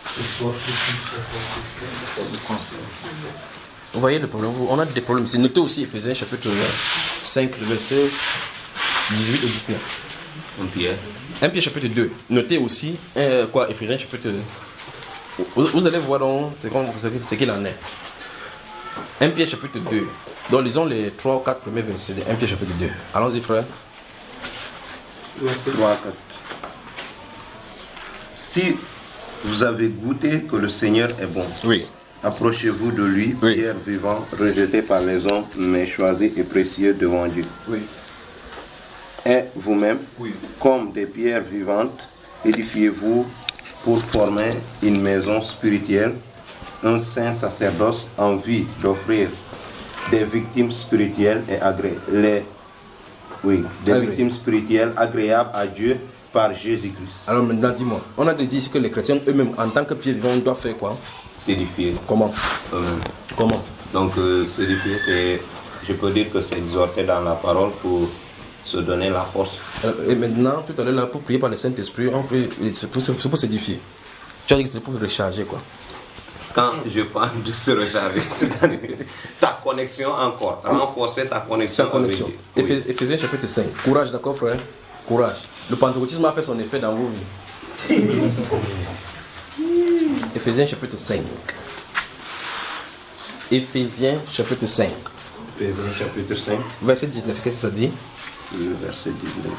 Vous voyez le problème? On a des problèmes. C'est noté aussi Ephésiens chapitre cinq, verset dix-huit et dix-neuf. Un Pierre. un Pierre chapitre deux. Notez aussi euh, quoi, Ephésiens chapitre deux. Vous, vous allez voir donc ce qu'il en est. un Pierre chapitre deux. Donc lisons les trois ou quatre premiers versets de un Pierre chapitre deux. Allons-y frère. trois, quatre. Si vous avez goûté que le Seigneur est bon, oui. Approchez-vous de lui, oui. Pierre vivant, rejeté par les hommes, mais choisi et précieux devant Dieu. Oui. Et vous-même, oui. Comme des pierres vivantes, édifiez-vous pour former une maison spirituelle, un saint sacerdoce en vue d'offrir des victimes spirituelles et agréables, les, oui, des Agré. victimes spirituelles agréables à Dieu par Jésus-Christ. Alors maintenant dis-moi, on a dit ici que les chrétiens eux-mêmes en tant que pierres vivantes doivent faire quoi? S'édifier. Comment? euh, Comment? Donc euh, s'édifier, c'est, je peux dire que c'est exhorter dans la parole pour se donner la force. Et maintenant, tout à l'heure, là, pour prier par le Saint-Esprit, on prie, c'est pour, pour s'édifier. Tu as dit que c'est pour recharger quoi? Quand je parle de se recharger, c'est-à-dire ta connexion encore, renforcer ta connexion. Ta connexion. Oui. Éphésiens chapitre cinq. Courage, d'accord frère? Courage. Le pentecôtisme a fait son effet dans vos vies. Éphésiens chapitre cinq. Éphésiens chapitre cinq. Éphésiens chapitre cinq. Verset dix-neuf, qu'est-ce que ça dit? Le verset dix-neuf.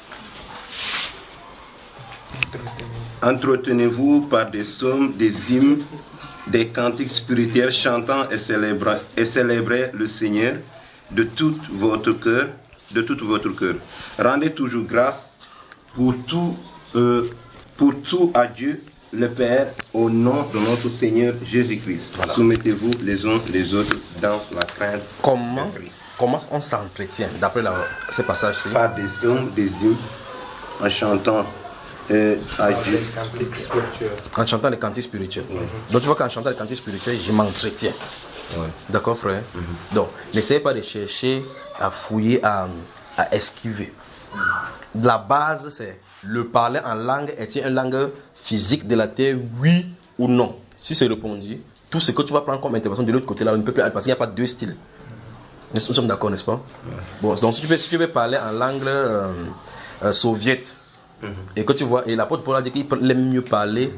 Entretenez-vous par des psaumes, des hymnes, des cantiques spirituels chantant et célébrant, et célébrez le Seigneur de tout votre cœur, de tout votre cœur. Rendez toujours grâce pour tout, euh, pour tout à Dieu le Père au nom de notre Seigneur Jésus-Christ. Voilà. Soumettez-vous les uns les autres dans la crainte. Comment, comment on s'entretient d'après la, ce passage-ci? Par des psaumes, des hymnes, en chantant. Euh, à Dieu. En chantant les cantiques spirituels. Mm-hmm. Donc tu vois qu'en chantant les cantiques spirituels, je m'entretiens. Ouais. D'accord frère? Mm-hmm. Donc n'essayez pas de chercher à fouiller, à, à esquiver. Mm-hmm. La base c'est le parler en langue est-il une langue physique de la terre, oui ou non? Si c'est répondu, tout ce que tu vas prendre comme intervention de l'autre côté là, on ne peut plus, parce qu'il n'y a pas deux styles. Nous sommes d'accord, n'est-ce pas? Ouais. Bon, donc si tu veux, si tu veux parler en langue euh, euh, soviète, mm-hmm. et que tu vois, et l'apôtre Paul a dit qu'il aime mieux parler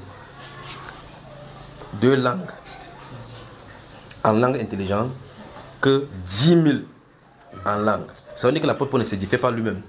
deux langues en langue intelligente que dix mille en langue. Ça veut dire que l'apôtre Paul ne s'édifie pas lui-même.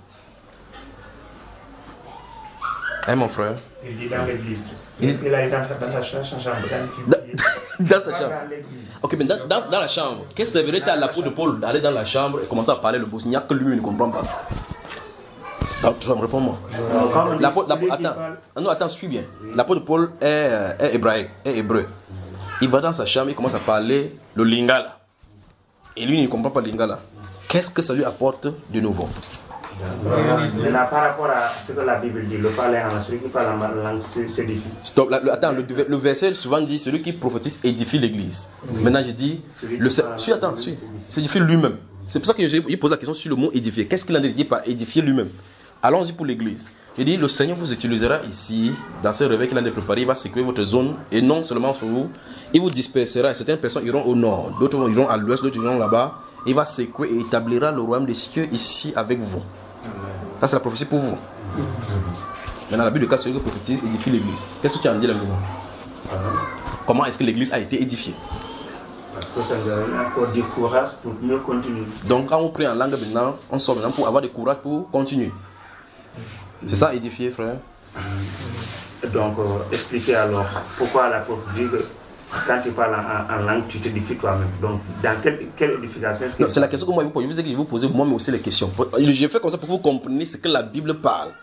Hein mon frère? Il dit dans l'église. Est-ce qu'il a été dans sa chambre? Dans sa chambre. Ok, mais dans, dans, dans la chambre, qu'est-ce que ça veut dire à l'apôtre Paul d'aller dans la chambre et commencer à parler le boss? Il n'y a que lui qui ne comprend pas. Alors, tu vas me répondre moi. L'apôtre, l'apôtre, attends, non, attends, suis bien. L'apôtre Paul est, est hébraïque, est hébreu. Il va dans sa chambre, il commence à parler le lingala. Et lui, il ne comprend pas le lingala. Qu'est-ce que ça lui apporte de nouveau? Maintenant, par rapport à ce que la Bible dit, le parler en celui qui parle en langue s'édifie. Stop, la, le, attends, le, le verset souvent dit celui qui prophétise édifie l'église. Mm-hmm. Maintenant, je dis, le, suis, attends, suis, s'édifie lui-même. C'est pour ça que j'ai posé la question sur le mot édifier. Qu'est-ce qu'il a dit par édifier lui-même? Allons-y pour l'église. Il dit, le Seigneur vous utilisera ici, dans ce réveil qu'il a préparé, il va sécuriser votre zone, et non seulement sur vous, il vous dispersera. Certaines personnes iront au nord, d'autres iront à l'ouest, d'autres iront là-bas. Il va sécuriser et établira le royaume des cieux ici avec vous. Ça, c'est la prophétie pour vous. Maintenant, la Bible de cas, celui qui prophétise édifie l'église. Qu'est-ce que tu as dit là-dedans? Comment est-ce que l'église a été édifiée? Parce que ça nous a encore du courage pour mieux continuer. Donc, quand on prie en langue maintenant, on sort maintenant pour avoir du courage pour continuer. C'est ça, édifier, frère? Donc, euh, expliquez alors pourquoi l'apôtre dit que quand tu parles en, en langue, tu t'édifies toi-même. Donc, dans quelle, quelle édification est-ce que... Non, c'est la question que moi je vous pose. Je vous ai dit que je vous posez moi, mais aussi les questions. Je fais comme ça pour que vous compreniez ce que la Bible parle.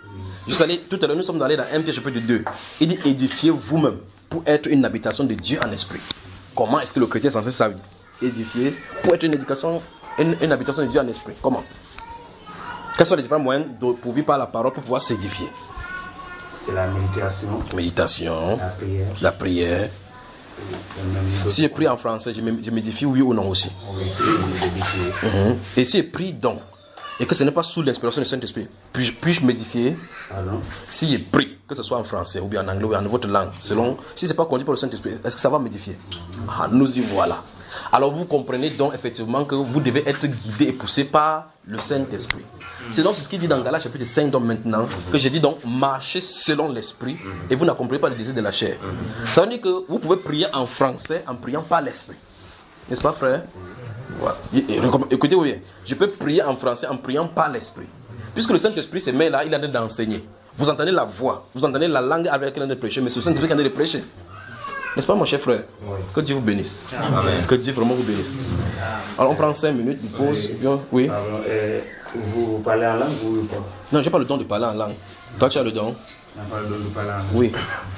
Je suis allé, tout à l'heure, nous sommes allés dans un chapitre deux. Il dit édifiez vous-même pour être une habitation de Dieu en esprit. Comment est-ce que le chrétien est censé savoir édifier pour être une, éducation, une, une habitation de Dieu en esprit? Comment? Quels sont les différents moyens de, pour vivre par la parole pour pouvoir s'édifier? C'est la méditation. Méditation. La prière. La prière. Si je prie en français, je m'édifie oui ou non aussi? Oui, mm-hmm. Et si je prie donc, et que ce n'est pas sous l'inspiration du Saint-Esprit, puis-je, puis-je m'édifier? Si je prie, que ce soit en français ou bien en anglais ou en votre langue, selon, si ce n'est pas conduit par le Saint-Esprit, est-ce que ça va m'édifier? Ah, nous y voilà. Alors vous comprenez donc effectivement que vous devez être guidé et poussé par le Saint-Esprit. C'est donc ce qu'il dit dans Galates chapitre cinq donc maintenant, que j'ai dit donc marchez selon l'Esprit et vous n'accomplissez pas le désir de la chair. Ça veut dire que vous pouvez prier en français en priant par l'Esprit. N'est-ce pas frère? Voilà. Écoutez bien, je peux prier en français en priant par l'Esprit. Puisque le Saint-Esprit se met là, il a l'air d'enseigner. Vous entendez la voix, vous entendez la langue avec laquelle il a de prêcher, mais c'est le Saint-Esprit qui a de prêcher. N'est-ce pas mon cher frère? Oui. Que Dieu vous bénisse. Amen. Que Dieu vraiment vous bénisse. Alors on prend cinq minutes, une pause. Oui. oui. Alors, euh, vous parlez en langue ou pas? Non, je n'ai pas le don de parler en langue. Toi tu as le don? Je n'ai pas le don de parler en langue. Oui.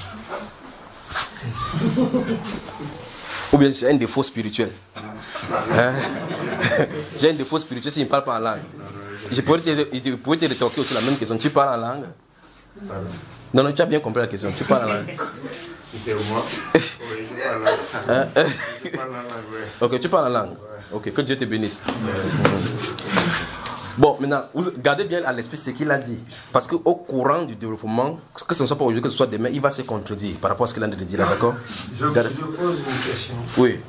Ou bien j'ai un défaut spirituel. Hein? J'ai un défaut spirituel si je ne parle pas en langue. Je pourrais te, pourrais te rétorquer aussi la même question. Tu parles en langue? Pardon. Non, non, tu as bien compris la question. Tu parles en langue. C'est moi. Oui, je parle en langue. Je parle en langue, oui. Ok, tu parles en langue. Ok, que Dieu te bénisse. Bon, maintenant, vous gardez bien à l'esprit ce qu'il a dit. Parce qu'au courant du développement, que ce ne soit pas aujourd'hui, que ce soit demain, il va se contredire par rapport à ce qu'il a dit là, d'accord? je, je pose une question. Oui.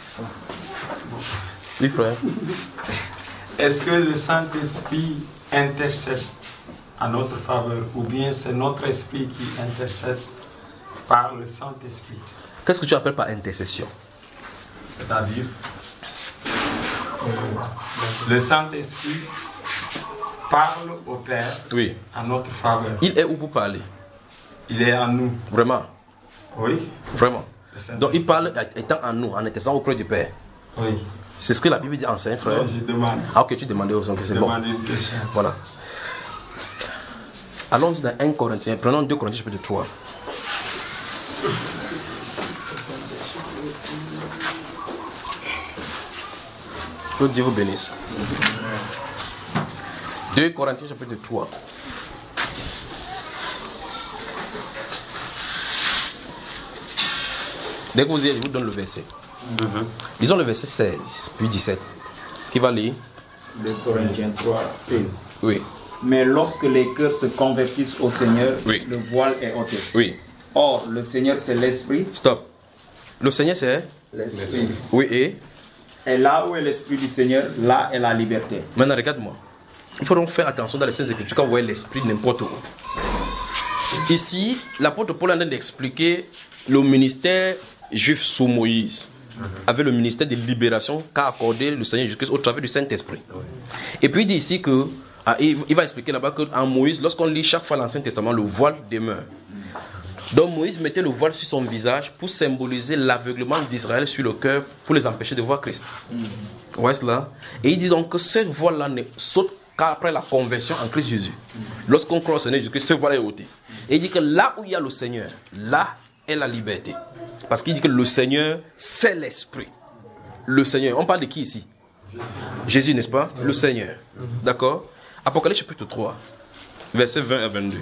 Oui, frère. Est-ce que le Saint-Esprit intercède à notre faveur ou bien c'est notre esprit qui intercède par le Saint-Esprit? Qu'est-ce que tu appelles par intercession? C'est-à-dire, euh, le Saint-Esprit parle au Père oui. en notre faveur. Il est où pour parler? Il est en nous. Vraiment? Oui. Vraiment? Donc il parle étant en nous, en étant auprès du Père? Oui. C'est ce que la Bible dit en Saint frère. Non, je demande. Ah ok, tu demandais aux hommes, c'est bon. Une question. Voilà. Allons-y dans un Corinthiens, prenons deux Corinthiens chapitre trois. Que Dieu vous bénisse. deux Corinthiens chapitre trois. Dès que vous y êtes, je vous donne le verset. Mm-hmm. Lisons le verset seize, puis dix-sept. Qui va lire? deux Corinthiens trois, seize. Oui. Mais lorsque les cœurs se convertissent au Seigneur, oui. le voile est ôté. Oui. Or, le Seigneur c'est l'Esprit. Stop. Le Seigneur c'est? L'Esprit. Oui, et? Et là où est l'Esprit du Seigneur, là est la liberté. Maintenant, regarde-moi. Il faut donc faire attention dans les Saintes Écritures quand vous voyez l'Esprit n'importe où. Ici, l'apôtre Paul est en train d'expliquer le ministère juif sous Moïse, avec le ministère de libération qu'a accordé le Seigneur Jésus-Christ au travers du Saint-Esprit. Et puis il dit ici que, ah, il va expliquer là-bas qu'en Moïse, lorsqu'on lit chaque fois l'Ancien Testament, le voile demeure. Donc Moïse mettait le voile sur son visage pour symboliser l'aveuglement d'Israël sur le cœur, pour les empêcher de voir Christ. Vous voyez cela? Et il dit donc que ce voile-là ne saute qu'après la conversion en Christ Jésus. Lorsqu'on croit au Seigneur Jésus-Christ, ce voile est ôté. Et il dit que là où il y a le Seigneur, là est la liberté. Parce qu'il dit que le Seigneur, c'est l'Esprit. Le Seigneur, on parle de qui ici? Jésus, n'est-ce pas? Le Seigneur. D'accord? Apocalypse chapitre trois, versets vingt à vingt-deux.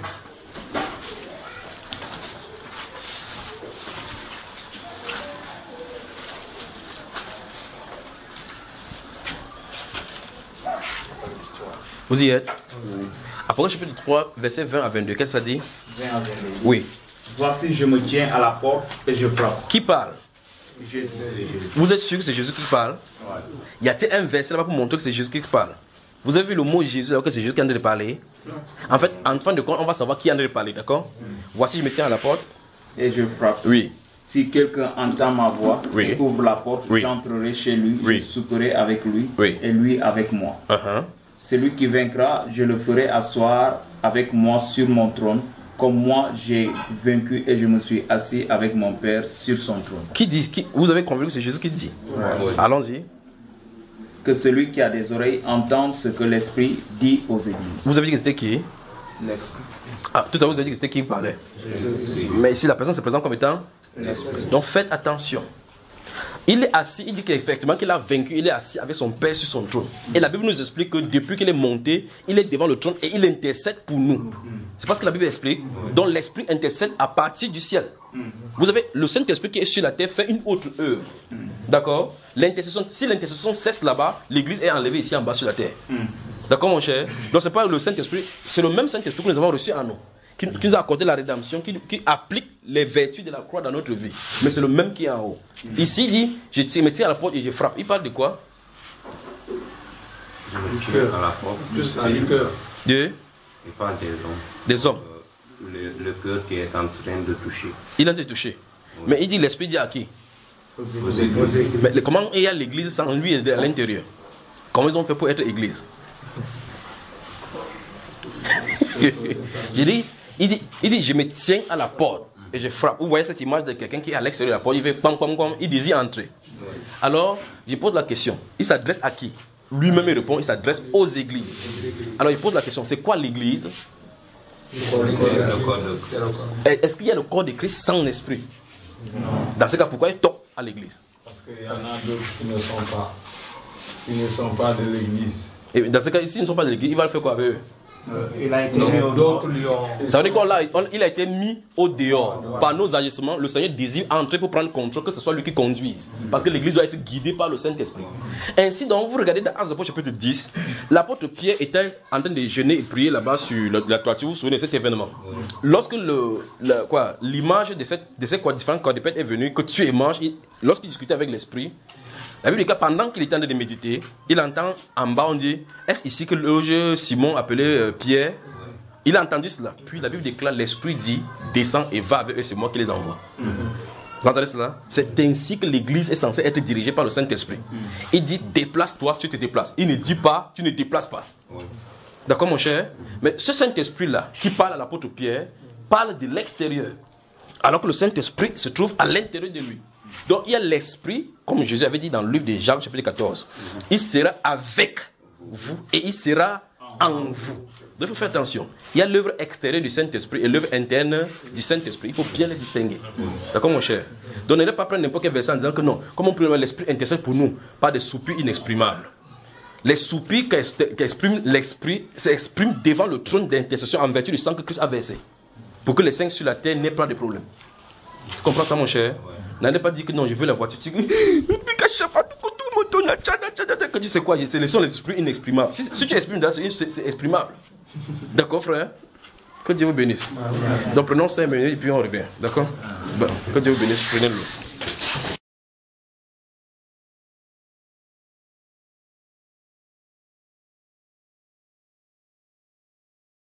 Vous y êtes? Oui. Apocalypse chapitre trois, versets vingt à vingt-deux. Qu'est-ce que ça dit? vingt à vingt-deux. Oui. Voici, je me tiens à la porte et je frappe. Qui parle? Jésus. Vous êtes sûr que c'est Jésus qui parle? Ouais. Y a-t-il un verset là-bas pour montrer que c'est Jésus qui parle? Vous avez vu le mot Jésus, alors que c'est Jésus qui est en train de parler? En fait, en fin de compte, on va savoir qui est en train de parler, d'accord? Mm. Voici, je me tiens à la porte. Et je frappe. Oui. Si quelqu'un entend ma voix oui. et ouvre la porte, oui. j'entrerai chez lui, oui. je souperai avec lui oui. et lui avec moi. Uh-huh. Celui qui vaincra, je le ferai asseoir avec moi sur mon trône, comme moi j'ai vaincu et je me suis assis avec mon Père sur son trône. Qui dit qui, vous avez compris que c'est Jésus qui dit? Ouais. Ouais. Allons-y. Que celui qui a des oreilles entende ce que l'Esprit dit aux églises. Vous avez dit que c'était qui? L'esprit. Ah, tout à l'heure vous avez dit que c'était qui parlait. Mais ici la personne se présente comme étant l'esprit. Donc faites attention. Il est assis, il dit qu'effectivement qu'il a vaincu, il est assis avec son Père sur son trône. Et la Bible nous explique que depuis qu'il est monté, il est devant le trône et il intercède pour nous. C'est parce que la Bible explique. Donc l'Esprit intercède à partir du ciel. Vous avez le Saint-Esprit qui est sur la terre fait une autre œuvre. D'accord? L'intercession, si l'intercession cesse là-bas, l'Église est enlevée ici en bas sur la terre. D'accord mon cher? Donc c'est pas le Saint-Esprit, c'est le même Saint-Esprit que nous avons reçu en nous. Qui, qui nous a accordé la rédemption, qui, qui applique les vertus de la croix dans notre vie. Mais c'est le même qui est en haut. Ici, il dit, je tire, me tire à la porte et je frappe. Il parle de quoi? Je me tire à la porte. Plus à du cœur. De? Il parle des hommes. Des hommes. Euh, le, le cœur qui est en train de toucher. Il a été touché. Oui. Mais il dit, l'Esprit dit à qui? Aux églises. Mais comment il y a l'Église sans lui à l'intérieur? Comment ils ont fait pour être Église? J'ai dit, Il dit, il dit, je me tiens à la porte et je frappe. Vous voyez cette image de quelqu'un qui est à l'extérieur de la porte, il fait pam, pam, pam, il désire entrer. Alors, je pose la question, il s'adresse à qui? Lui-même il répond, il s'adresse aux églises. Alors, il pose la question, c'est quoi l'église? Est-ce qu'il y a le corps de Christ sans l'esprit? Dans ce cas, pourquoi il toque à l'église? Parce qu'il y en a d'autres qui ne sont pas, qui ne sont pas de l'église. Et dans ce cas, s'ils ne sont pas de l'église, il va le faire quoi avec eux? Euh, il a été mis au dehors. Ça veut dire qu'il a été mis au dehors. Par nos agissements, le Seigneur désire entrer pour prendre contrôle, que ce soit lui qui conduise. Parce que l'église doit être guidée par le Saint-Esprit. Ainsi, donc, vous regardez dans Actes des Apôtres chapitre dix, l'apôtre Pierre était en train de jeûner et prier là-bas sur la, la toiture. Vous vous souvenez de cet événement? Lorsque le, le, quoi, l'image de, cette, de ces quoi, différents quadrupèdes est venue, que tu et mange, lorsqu'il discutait avec l'Esprit, la Bible dit que pendant qu'il était en train de méditer, il entend en bas, on dit, est-ce ici que le Simon appelé euh, Pierre? Il a entendu cela. Puis la Bible déclare, l'Esprit dit, descends et va avec eux, c'est moi qui les envoie. Mm-hmm. Vous entendez cela? C'est ainsi que l'Église est censée être dirigée par le Saint-Esprit. Mm-hmm. Il dit, déplace-toi, tu te déplaces. Il ne dit pas, tu ne te déplaces pas. Mm-hmm. D'accord mon cher? Mais ce Saint-Esprit-là, qui parle à l'apôtre Pierre, parle de l'extérieur. Alors que le Saint-Esprit se trouve à l'intérieur de lui. Donc il y a l'Esprit, comme Jésus avait dit dans le livre de Jean, chapitre quatorze. Il sera avec vous et il sera en vous. Donc il faut faire attention. Il y a l'œuvre extérieure du Saint-Esprit et l'œuvre interne du Saint-Esprit. Il faut bien les distinguer. D'accord mon cher? Donc ne pas prendre n'importe quel verset en disant que non. Comment peut l'Esprit intercède pour nous? Pas des soupirs inexprimables. Les soupirs qu'exprime l'Esprit s'expriment devant le trône d'intercession en vertu du sang que Christ a versé. Pour que les saints sur la terre n'aient pas de problème. Tu comprends ça mon cher? N'allez pas dire que non, je veux la voiture. Tu dis, que tu sais quoi? Ce sont les esprits inexprimables. Si, si tu exprimes, c'est exprimable. D'accord, frère? Que Dieu vous bénisse. Donc prenons cinq minutes et puis on revient. D'accord? Bon, que Dieu vous bénisse. Prenez-le.